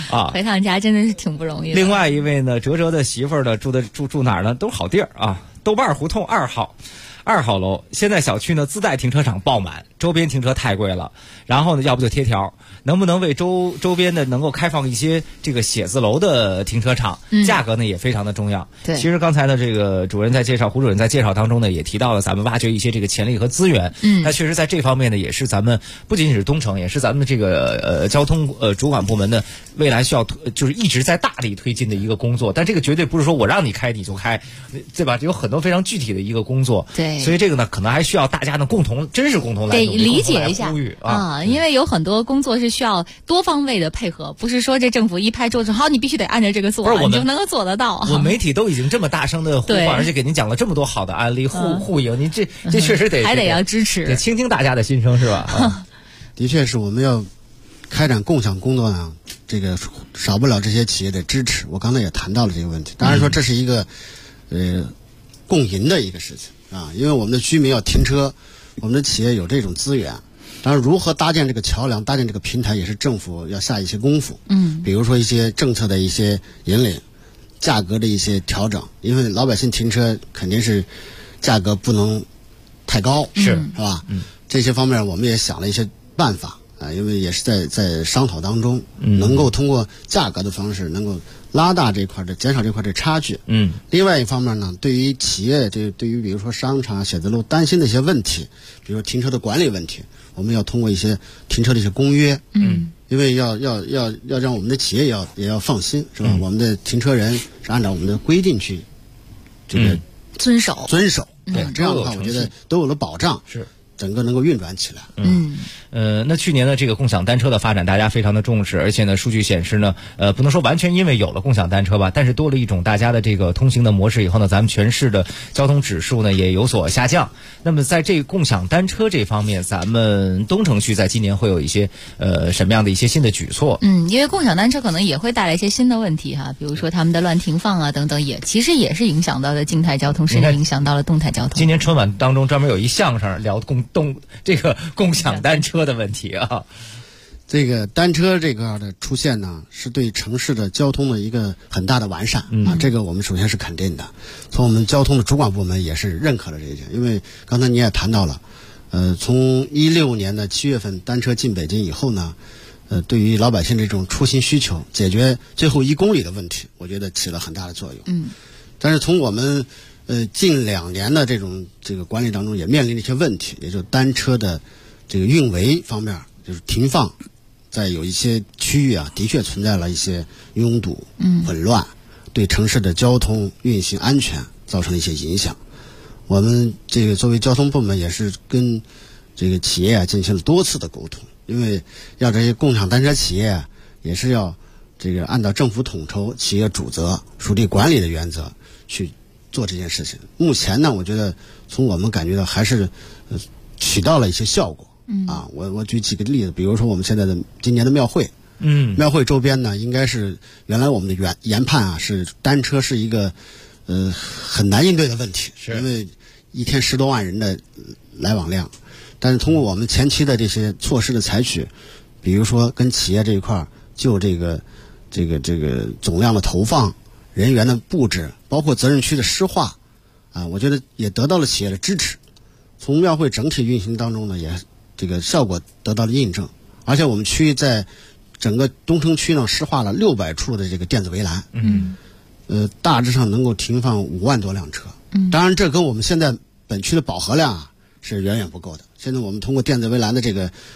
啊。 回趟家真的是挺不容易的。 另外一位呢，哲哲的媳妇儿呢，住哪儿呢？都是好地儿啊。豆瓣胡同2号楼，现在小区呢自带停车场爆满，周边停车太贵了。然后呢，要不就贴条，能不能为周边的能够开放一些这个写字楼的停车场？价格呢也非常的重要。 对， 其实刚才呢，这个胡主任在介绍当中呢，也提到了咱们挖掘一些这个潜力和资源。那确实在这方面呢，也是咱们不仅仅是东城，也是咱们这个交通主管部门的未来需要就是一直在大力推进的一个工作。但这个绝对不是说我让你开你就开，对吧？有很多非常具体的一个工作。 对。 所以这个呢，可能还需要大家呢共同来得理解一下呼吁因为有很多工作是需要多方位的配合，不是说这政府一拍桌子好，你必须得按照这个做，你就能够做得到。 我媒体都已经这么大声的呼唤，而且给您讲了这么多好的案例，互赢，您这确实还得要支持， 得倾听大家的心声，是吧？ 的确是我们要开展共享工作呢，这个少不了这些企业的支持。我刚才也谈到了这个问题，当然说这是一个共赢的一个事情。因为我们的居民要停车，我们的企业有这种资源，当然如何搭建这个桥梁、搭建这个平台，也是政府要下一些功夫。比如说一些政策的一些引领，价格的一些调整，因为老百姓停车肯定是价格不能太高，是吧？这些方面我们也想了一些办法因为也是在商讨当中，能够通过价格的方式能够拉大这块的减少这块的差距。另外一方面呢，对于企业对于比如说商场、写字楼担心的一些问题，比如说停车的管理问题，我们要通过一些停车的一些公约。因为要让我们的企业也要放心，是吧？我们的停车人是按照我们的规定去这个遵守。 对，这样的话我觉得都有了保障，是整个能够运转起来。 那去年的这个共享单车的发展，大家非常的重视，而且呢，数据显示呢，不能说完全因为有了共享单车吧，但是多了一种大家的这个通行的模式以后呢，咱们全市的交通指数呢也有所下降。那么在这共享单车这方面，咱们东城区在今年会有一些什么样的一些新的举措？ 因为共享单车可能也会带来一些新的问题哈，比如说他们的乱停放啊等等，其实也是影响到了静态交通，甚至影响到了动态交通。 今年春晚当中专门有一相声聊这个共享单车的问题啊。 这个单车这个的出现呢，是对城市的交通的一个很大的完善这个我们首先是肯定的。从我们交通的主管部门也是认可了这一点，因为刚才你也谈到了，从16年的7月份单车进北京以后呢，对于老百姓这种出行需求，解决最后1公里的问题，我觉得起了很大的作用。但是从我们近2年的这个管理当中，也面临了一些问题，也就是单车的这个运维方面，就是停放，在有一些区域的确存在了一些拥堵、混乱，对城市的交通运行安全造成了一些影响。我们这个作为交通部门，也是跟这个企业进行了多次的沟通，因为要这些共享单车企业也是要这个按照政府统筹、企业主责、属地管理的原则去做这件事情。目前呢，我觉得从我们感觉到还是起到了一些效果。我举几个例子，比如说我们现在的今年的庙会，庙会周边呢，应该是原来我们的研判是单车是一个很难应对的问题，因为一天10多万人的来往量。但是通过我们前期的这些措施的采取，比如说跟企业这一块就这个总量的投放、人员的布置，包括责任区的施划我觉得也得到了企业的支持。从庙会整体运行当中呢，也这个效果得到了印证。而且我们区在整个东城区呢施划了600处的这个电子围栏，大致上能够停放5万多辆车。当然这跟我们现在本区的饱和量是远远不够的。现在我们通过电子围栏的这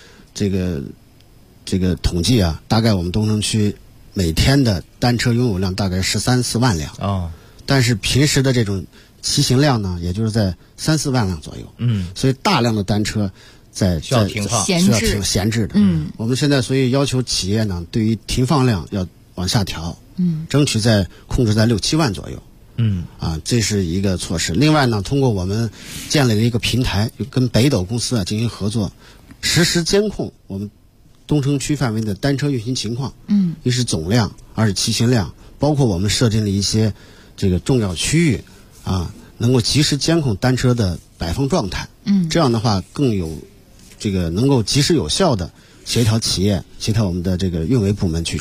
个统计大概我们东城区每天的单车拥有量大概13、14万辆但是平时的这种骑行量呢，也就是在3、4万辆左右。所以大量的单车需要停放、 闲置的。我们现在所以要求企业呢，对于停放量要往下调，争取控制在6、7万左右。这是一个措施。另外呢，通过我们建立了一个平台，跟北斗公司进行合作，实时监控我们东城区范围的单车运行情况。一是总量，二是骑行量，包括我们设定了一些这个重要区域能够及时监控单车的摆放状态。这样的话更有这个能够及时有效的协调企业、协调我们的这个运维部门去处理。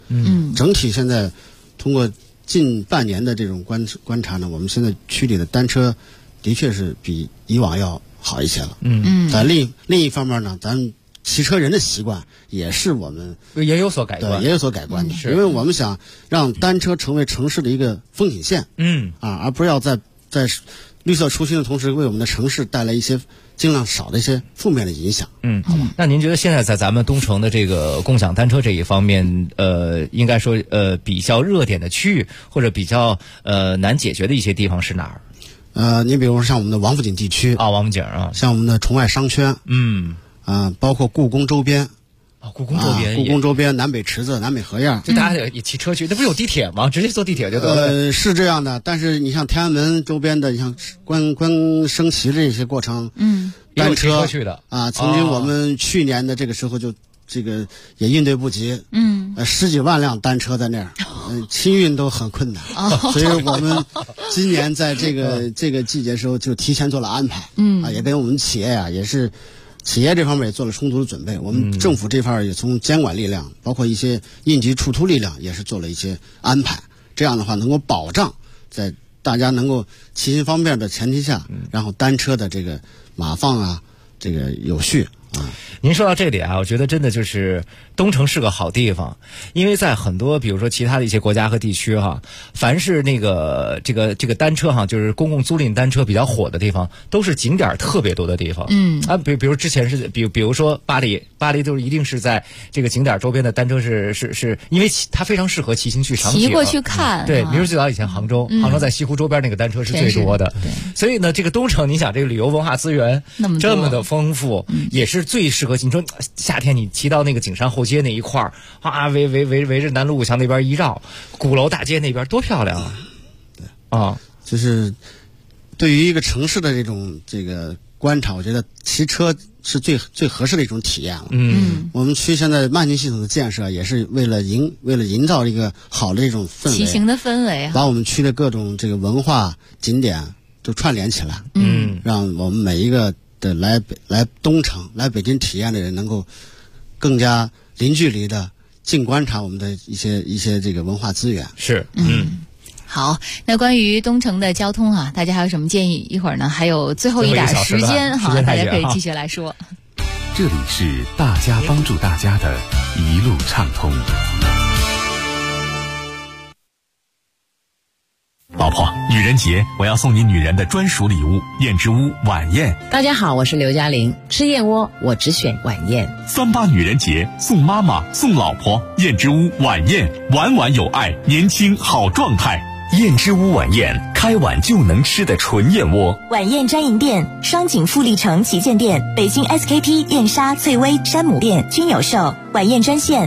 整体现在通过近半年的这种观察呢，我们现在区里的单车的确是比以往要好一些了。但另一方面呢，咱骑车人的习惯也是我们也有所改观， 对，也有所改观的。因为我们想让单车成为城市的一个风景线，而不是要在绿色出行的同时，为我们的城市带来一些尽量少的一些负面的影响。 好吧。那您觉得现在在咱们东城的这个共享单车这一方面，应该说比较热点的区域或者比较难解决的一些地方是哪儿？ 你比如说像我们的王府井地区王府井像我们的崇外商圈，包括故宫周边。 故宫周边， 故宫周边南北池子、南北河沿， 就大家也骑车去，那不是有地铁吗？直接坐地铁就得了。 是这样的，但是你像天安门周边的，你像观升旗这些过程，单车去的曾经我们去年的这个时候就这个也应对不及，十几万辆单车在那儿，清运都很困难，所以我们今年在这个季节时候就提前做了安排，也跟我们企业也是。企业这方面也做了充足的准备，我们政府这块也从监管力量，包括一些应急处突力量，也是做了一些安排。这样的话，能够保障在大家能够骑行方便的前提下，然后单车的这个码放这个有序。 您说到这点我觉得真的就是东城是个好地方，因为在很多比如说其他的一些国家和地区凡是那个这个单车就是公共租赁单车比较火的地方，都是景点特别多的地方。比如之前是比如说巴黎就是一定是在这个景点周边的单车是因为它非常适合骑行去赏景， 骑过去看。 对，比如最早以前杭州在西湖周边那个单车是最多的，所以呢，这个东城你想这个旅游文化资源这么的丰富，也是最适合你说夏天你骑到那个景山后街那一块儿围着南锣鼓巷那边一绕，鼓楼大街那边多漂亮就是对于一个城市的这个观察，我觉得骑车是最合适的一种体验了。我们区现在慢行系统的建设也是为了营造一个好的这种氛围， 骑行的氛围把我们区的各种这个文化景点都串联起来，让我们每一个的来东城来北京体验的人能够更加零距离的近观察我们的一些这个文化资源。 是好，那关于东城的交通大家还有什么建议？一会儿呢还有最后一点时间大家可以继续来说。 这里是大家帮助大家的一路畅通。 老婆，女人节我要送你女人的专属礼物——燕之屋晚宴。 大家好，我是刘嘉玲。吃燕窝我只选晚宴。 38女人节送妈妈送老婆，燕之屋晚宴，晚晚有爱，年轻好状态。 燕之屋晚宴，开碗就能吃的纯燕窝。 晚宴专营店：双井富力城旗舰店、北京 SKP 燕莎、翠微、山姆店均有售。晚宴专线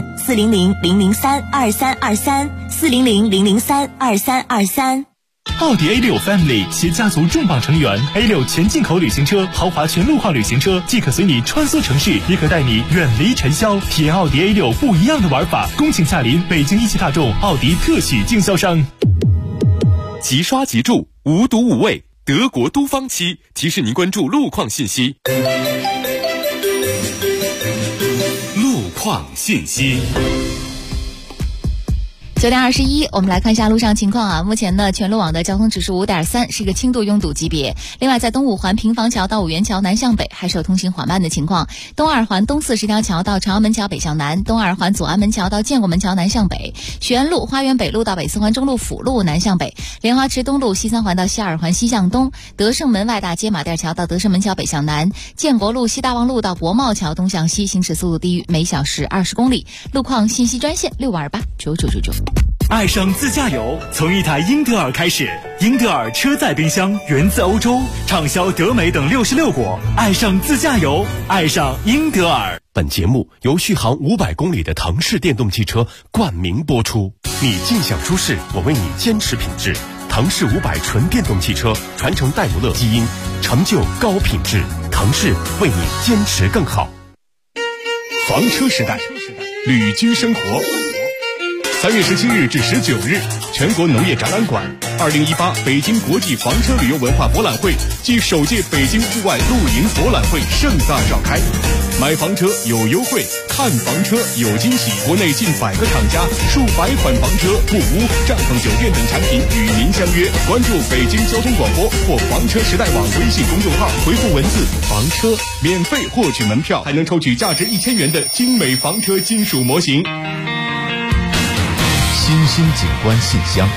：400-003-2323，400-003-2323。 奥迪 A6 Family 携家族重磅成员 A6 全进口旅行车、豪华全路况旅行车，既可随你穿梭城市，也可带你远离尘嚣，体验奥迪 A6 不一样的玩法。恭请下临北京一汽大众奥迪特许经销商。 即刷即住，无毒无味，德国都芳漆提示您关注路况信息。 路况信息。 9点21，我们来看一下路上情况目前呢，全路网的交通指数5.3，是一个轻度拥堵级别。另外，在东五环平房桥到五元桥南向北还是有通行缓慢的情况。东二环东40条桥到朝阳门桥北向南，东二环左安门桥到建国门桥南向北，许愿路花园北路到北四环中路辅路南向北，莲花池东路西三环到西二环西向东，德胜门外大街马甸桥到德胜门桥北向南，建国路西大望路到博茂桥东向西，行驶速度低于每小时20公里。路况信息专线65289999。 爱上自驾游，从一台英德尔开始。英德尔车载冰箱源自欧洲，畅销德美等66国。爱上自驾游，爱上英德尔。 本节目由续航500公里的腾势电动汽车冠名播出。你尽享舒适，我为你坚持品质。腾势500纯电动汽车传承戴姆勒基因，成就高品质。腾势为你坚持更好。 房车时代，旅居生活。3 3月17日至19日，全国农业展览馆2018北京国际房车旅游文化博览会暨首届北京户外露营博览会盛大召开。买房车有优惠，看房车有惊喜。国内近100个厂家、数百款房车、木屋、帐篷酒店等产品与您相约。关注北京交通广播或房车时代网微信公众号，回复文字“房车”，免费获取门票，还能抽取价值1000元的精美房车金属模型。 新兴景观信箱。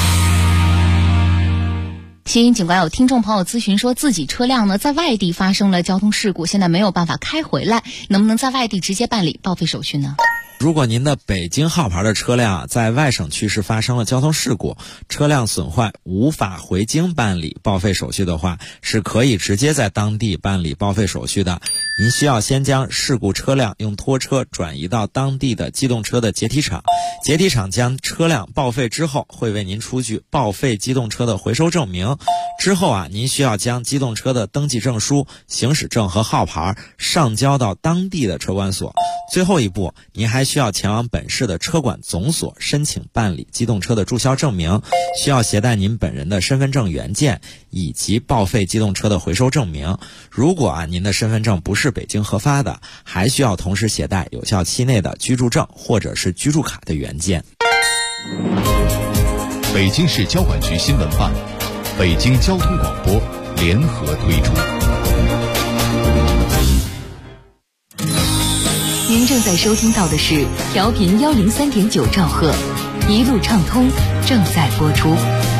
新兴景观有听众朋友咨询说，自己车辆呢在外地发生了交通事故，现在没有办法开回来，能不能在外地直接办理报废手续呢？ 如果您的北京号牌的车辆在外省区市发生了交通事故，车辆损坏无法回京办理报废手续的话，是可以直接在当地办理报废手续的。您需要先将事故车辆用拖车转移到当地的机动车的解体厂，解体厂将车辆报废之后，会为您出具报废机动车的回收证明。之后您需要将机动车的登记证书、行驶证和号牌上交到当地的车管所。最后一步，您还需要前往本市的车管总所申请办理机动车的注销证明，需要携带您本人的身份证原件以及报废机动车的回收证明。如果您的身份证不是北京核发的，还需要同时携带有效期内的居住证或者是居住卡的原件。 北京市交管局新闻办、北京交通广播联合推出。 您正在收听到的是调频103.9兆赫，一路畅通正在播出。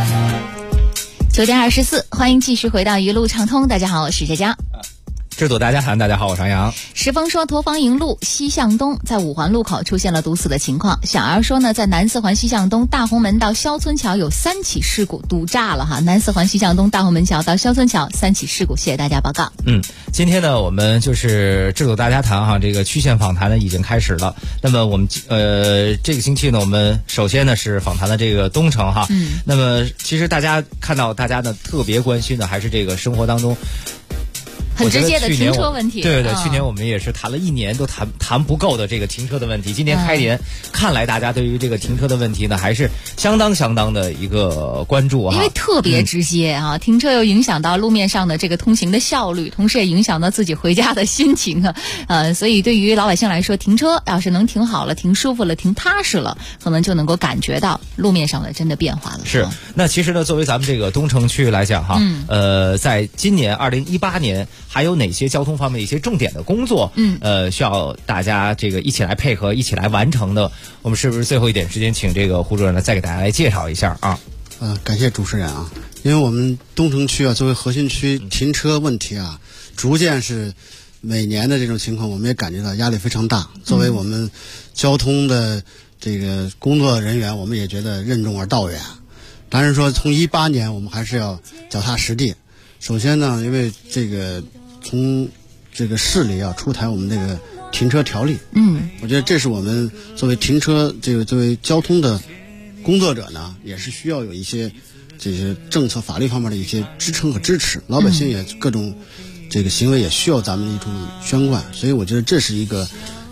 9点24，欢迎继续回到一路畅通。大家好，我是佳佳。 制度大家谈，大家好，我是杨洋。 石峰说，驼坊营路西向东在5环路口出现了堵死的情况。小儿说呢，在南4环西向东大红门到肖村桥有3起事故，堵炸了哈。南4环西向东大红门桥到肖村桥3起事故，谢谢大家报告。 今天呢，我们就是制度大家谈哈，这个区县访谈呢已经开始了。那么我们这个星期呢，我们首先呢是访谈了这个东城哈。那么其实大家看到大家呢特别关心的还是这个生活当中很直接的停车问题。 对，去年我们也是谈了1年都谈不够的这个停车的问题。今年开年，看来大家对于这个停车的问题呢，还是相当的一个关注因为特别直接停车又影响到路面上的这个通行的效率，同时也影响到自己回家的心情所以对于老百姓来说，停车要是能停好了、停舒服了、停踏实了，可能就能够感觉到路面上的真的变化了。 是。那其实呢，作为咱们这个东城区来讲在今年2018年。还有哪些交通方面的一些重点的工作？需要大家这个一起来配合、一起来完成的。我们是不是最后一点时间，请这个胡主任呢再给大家来介绍一下啊？ 感谢主持人因为我们东城区作为核心区，停车问题逐渐是每年的这种情况，我们也感觉到压力非常大。作为我们交通的这个工作人员，我们也觉得任重而道远。当然说，从18年我们还是要脚踏实地。首先呢，因为这个从这个市里要出台我们这个停车条例，我觉得这是我们作为停车作为交通的工作者呢，也是需要有一些这些政策法律方面的一些支撑和支持，老百姓也各种这个行为也需要咱们的一种宣贯，所以我觉得这是一个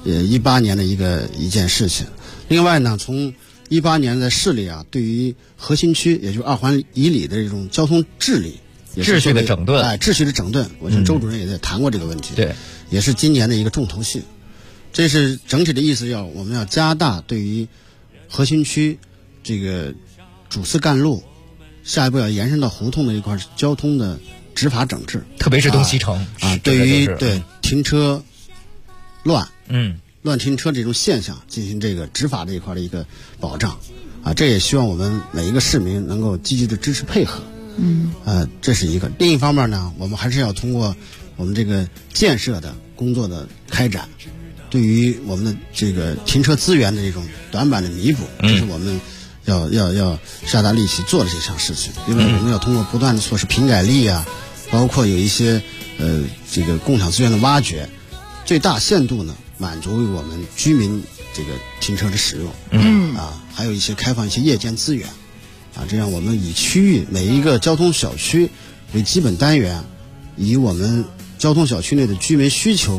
18年的一件事情。另外呢，从18年在市里对于核心区，也就是2环以里的这种交通治理。 秩序的整顿， 秩序的整顿，我觉得周主任也在谈过这个问题， 对， 也是今年的一个重头戏。这是整体的意思，我们要加大对于核心区这个主次干路，下一步要延伸到胡同的一块交通的执法整治， 特别是东西城对于停车乱停车这种现象进行这个执法这一块的一个保障这也希望我们每一个市民能够积极的支持配合。这是一个。另一方面呢，我们还是要通过我们这个建设的工作的开展，对于我们的这个停车资源的这种短板的弥补，这是我们要下大力气做的这项事情。因为我们要通过不断的措施平改力包括有一些这个共享资源的挖掘，最大限度呢满足于我们居民这个停车的使用。还有一些开放一些夜间资源。这样我们以区域每一个交通小区为基本单元，以我们交通小区内的居民需求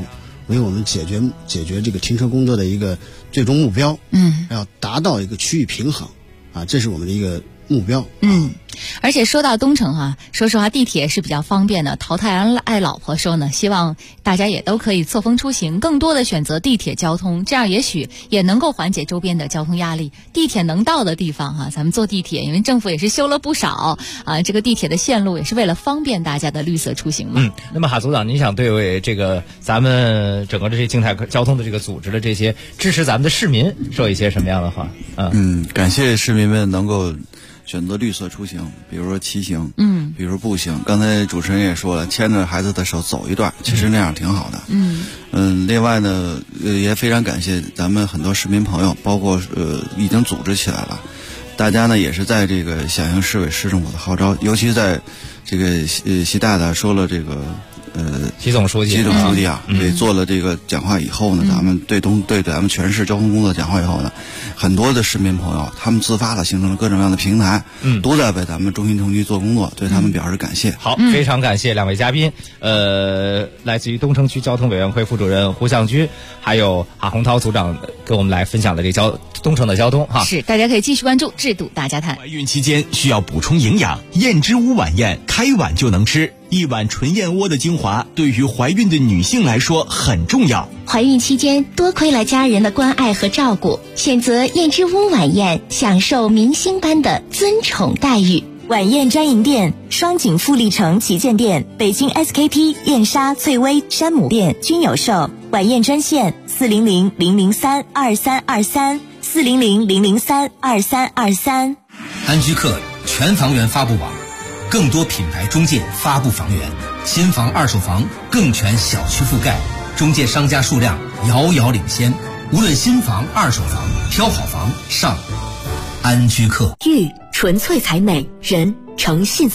为我们解决这个停车工作的一个最终目标。要达到一个区域平衡啊，这是我们的一个目标。 而且说到东城啊，说实话地铁是比较方便的。陶太安爱老婆说呢，希望大家也都可以错峰出行，更多的选择地铁交通，这样也许也能够缓解周边的交通压力。地铁能到的地方啊，咱们坐地铁，因为政府也是修了不少啊，这个地铁的线路也是为了方便大家的绿色出行嘛。 那么哈组长，您想对这个咱们整个这些静态交通的这个组织的这些支持咱们的市民说一些什么样的话？ 感谢市民们能够选择绿色出行，比如说骑行，比如步行。刚才主持人也说了，牵着孩子的手走一段，其实那样挺好的。另外呢，也非常感谢咱们很多市民朋友，包括已经组织起来了，大家呢也是在这个响应市委市政府的号召，尤其在这个习大大说了这个习总书记啊，对，做了这个讲话以后呢，咱们对咱们全市交通工作讲话以后呢，很多的市民朋友他们自发的形成了各种各样的平台，都在为咱们中心城区做工作，对他们表示感谢。 好，非常感谢两位嘉宾，来自于东城区交通委员会副主任胡向军，还有哈洪涛组长跟我们来分享的这东城的交通哈。 是，大家可以继续关注制度大家谈。 怀孕期间需要补充营养，燕之屋晚宴开碗就能吃。一碗纯燕窝的精华对于怀孕的女性来说很重要。 怀孕期间多亏了家人的关爱和照顾，选择燕之屋晚宴，享受明星般的尊宠待遇。 晚宴专营店：双井富力城旗舰店、北京 SKP、燕莎、翠微、山姆店均有售。晚宴专线：400-003-2323，400-003-2323。 安居客全房源发布网，更多品牌中介发布房源，新房二手房更全小区覆盖，中介商家数量遥遥领先。无论新房二手房，挑好房上安居客。 玉纯粹才美，人诚信。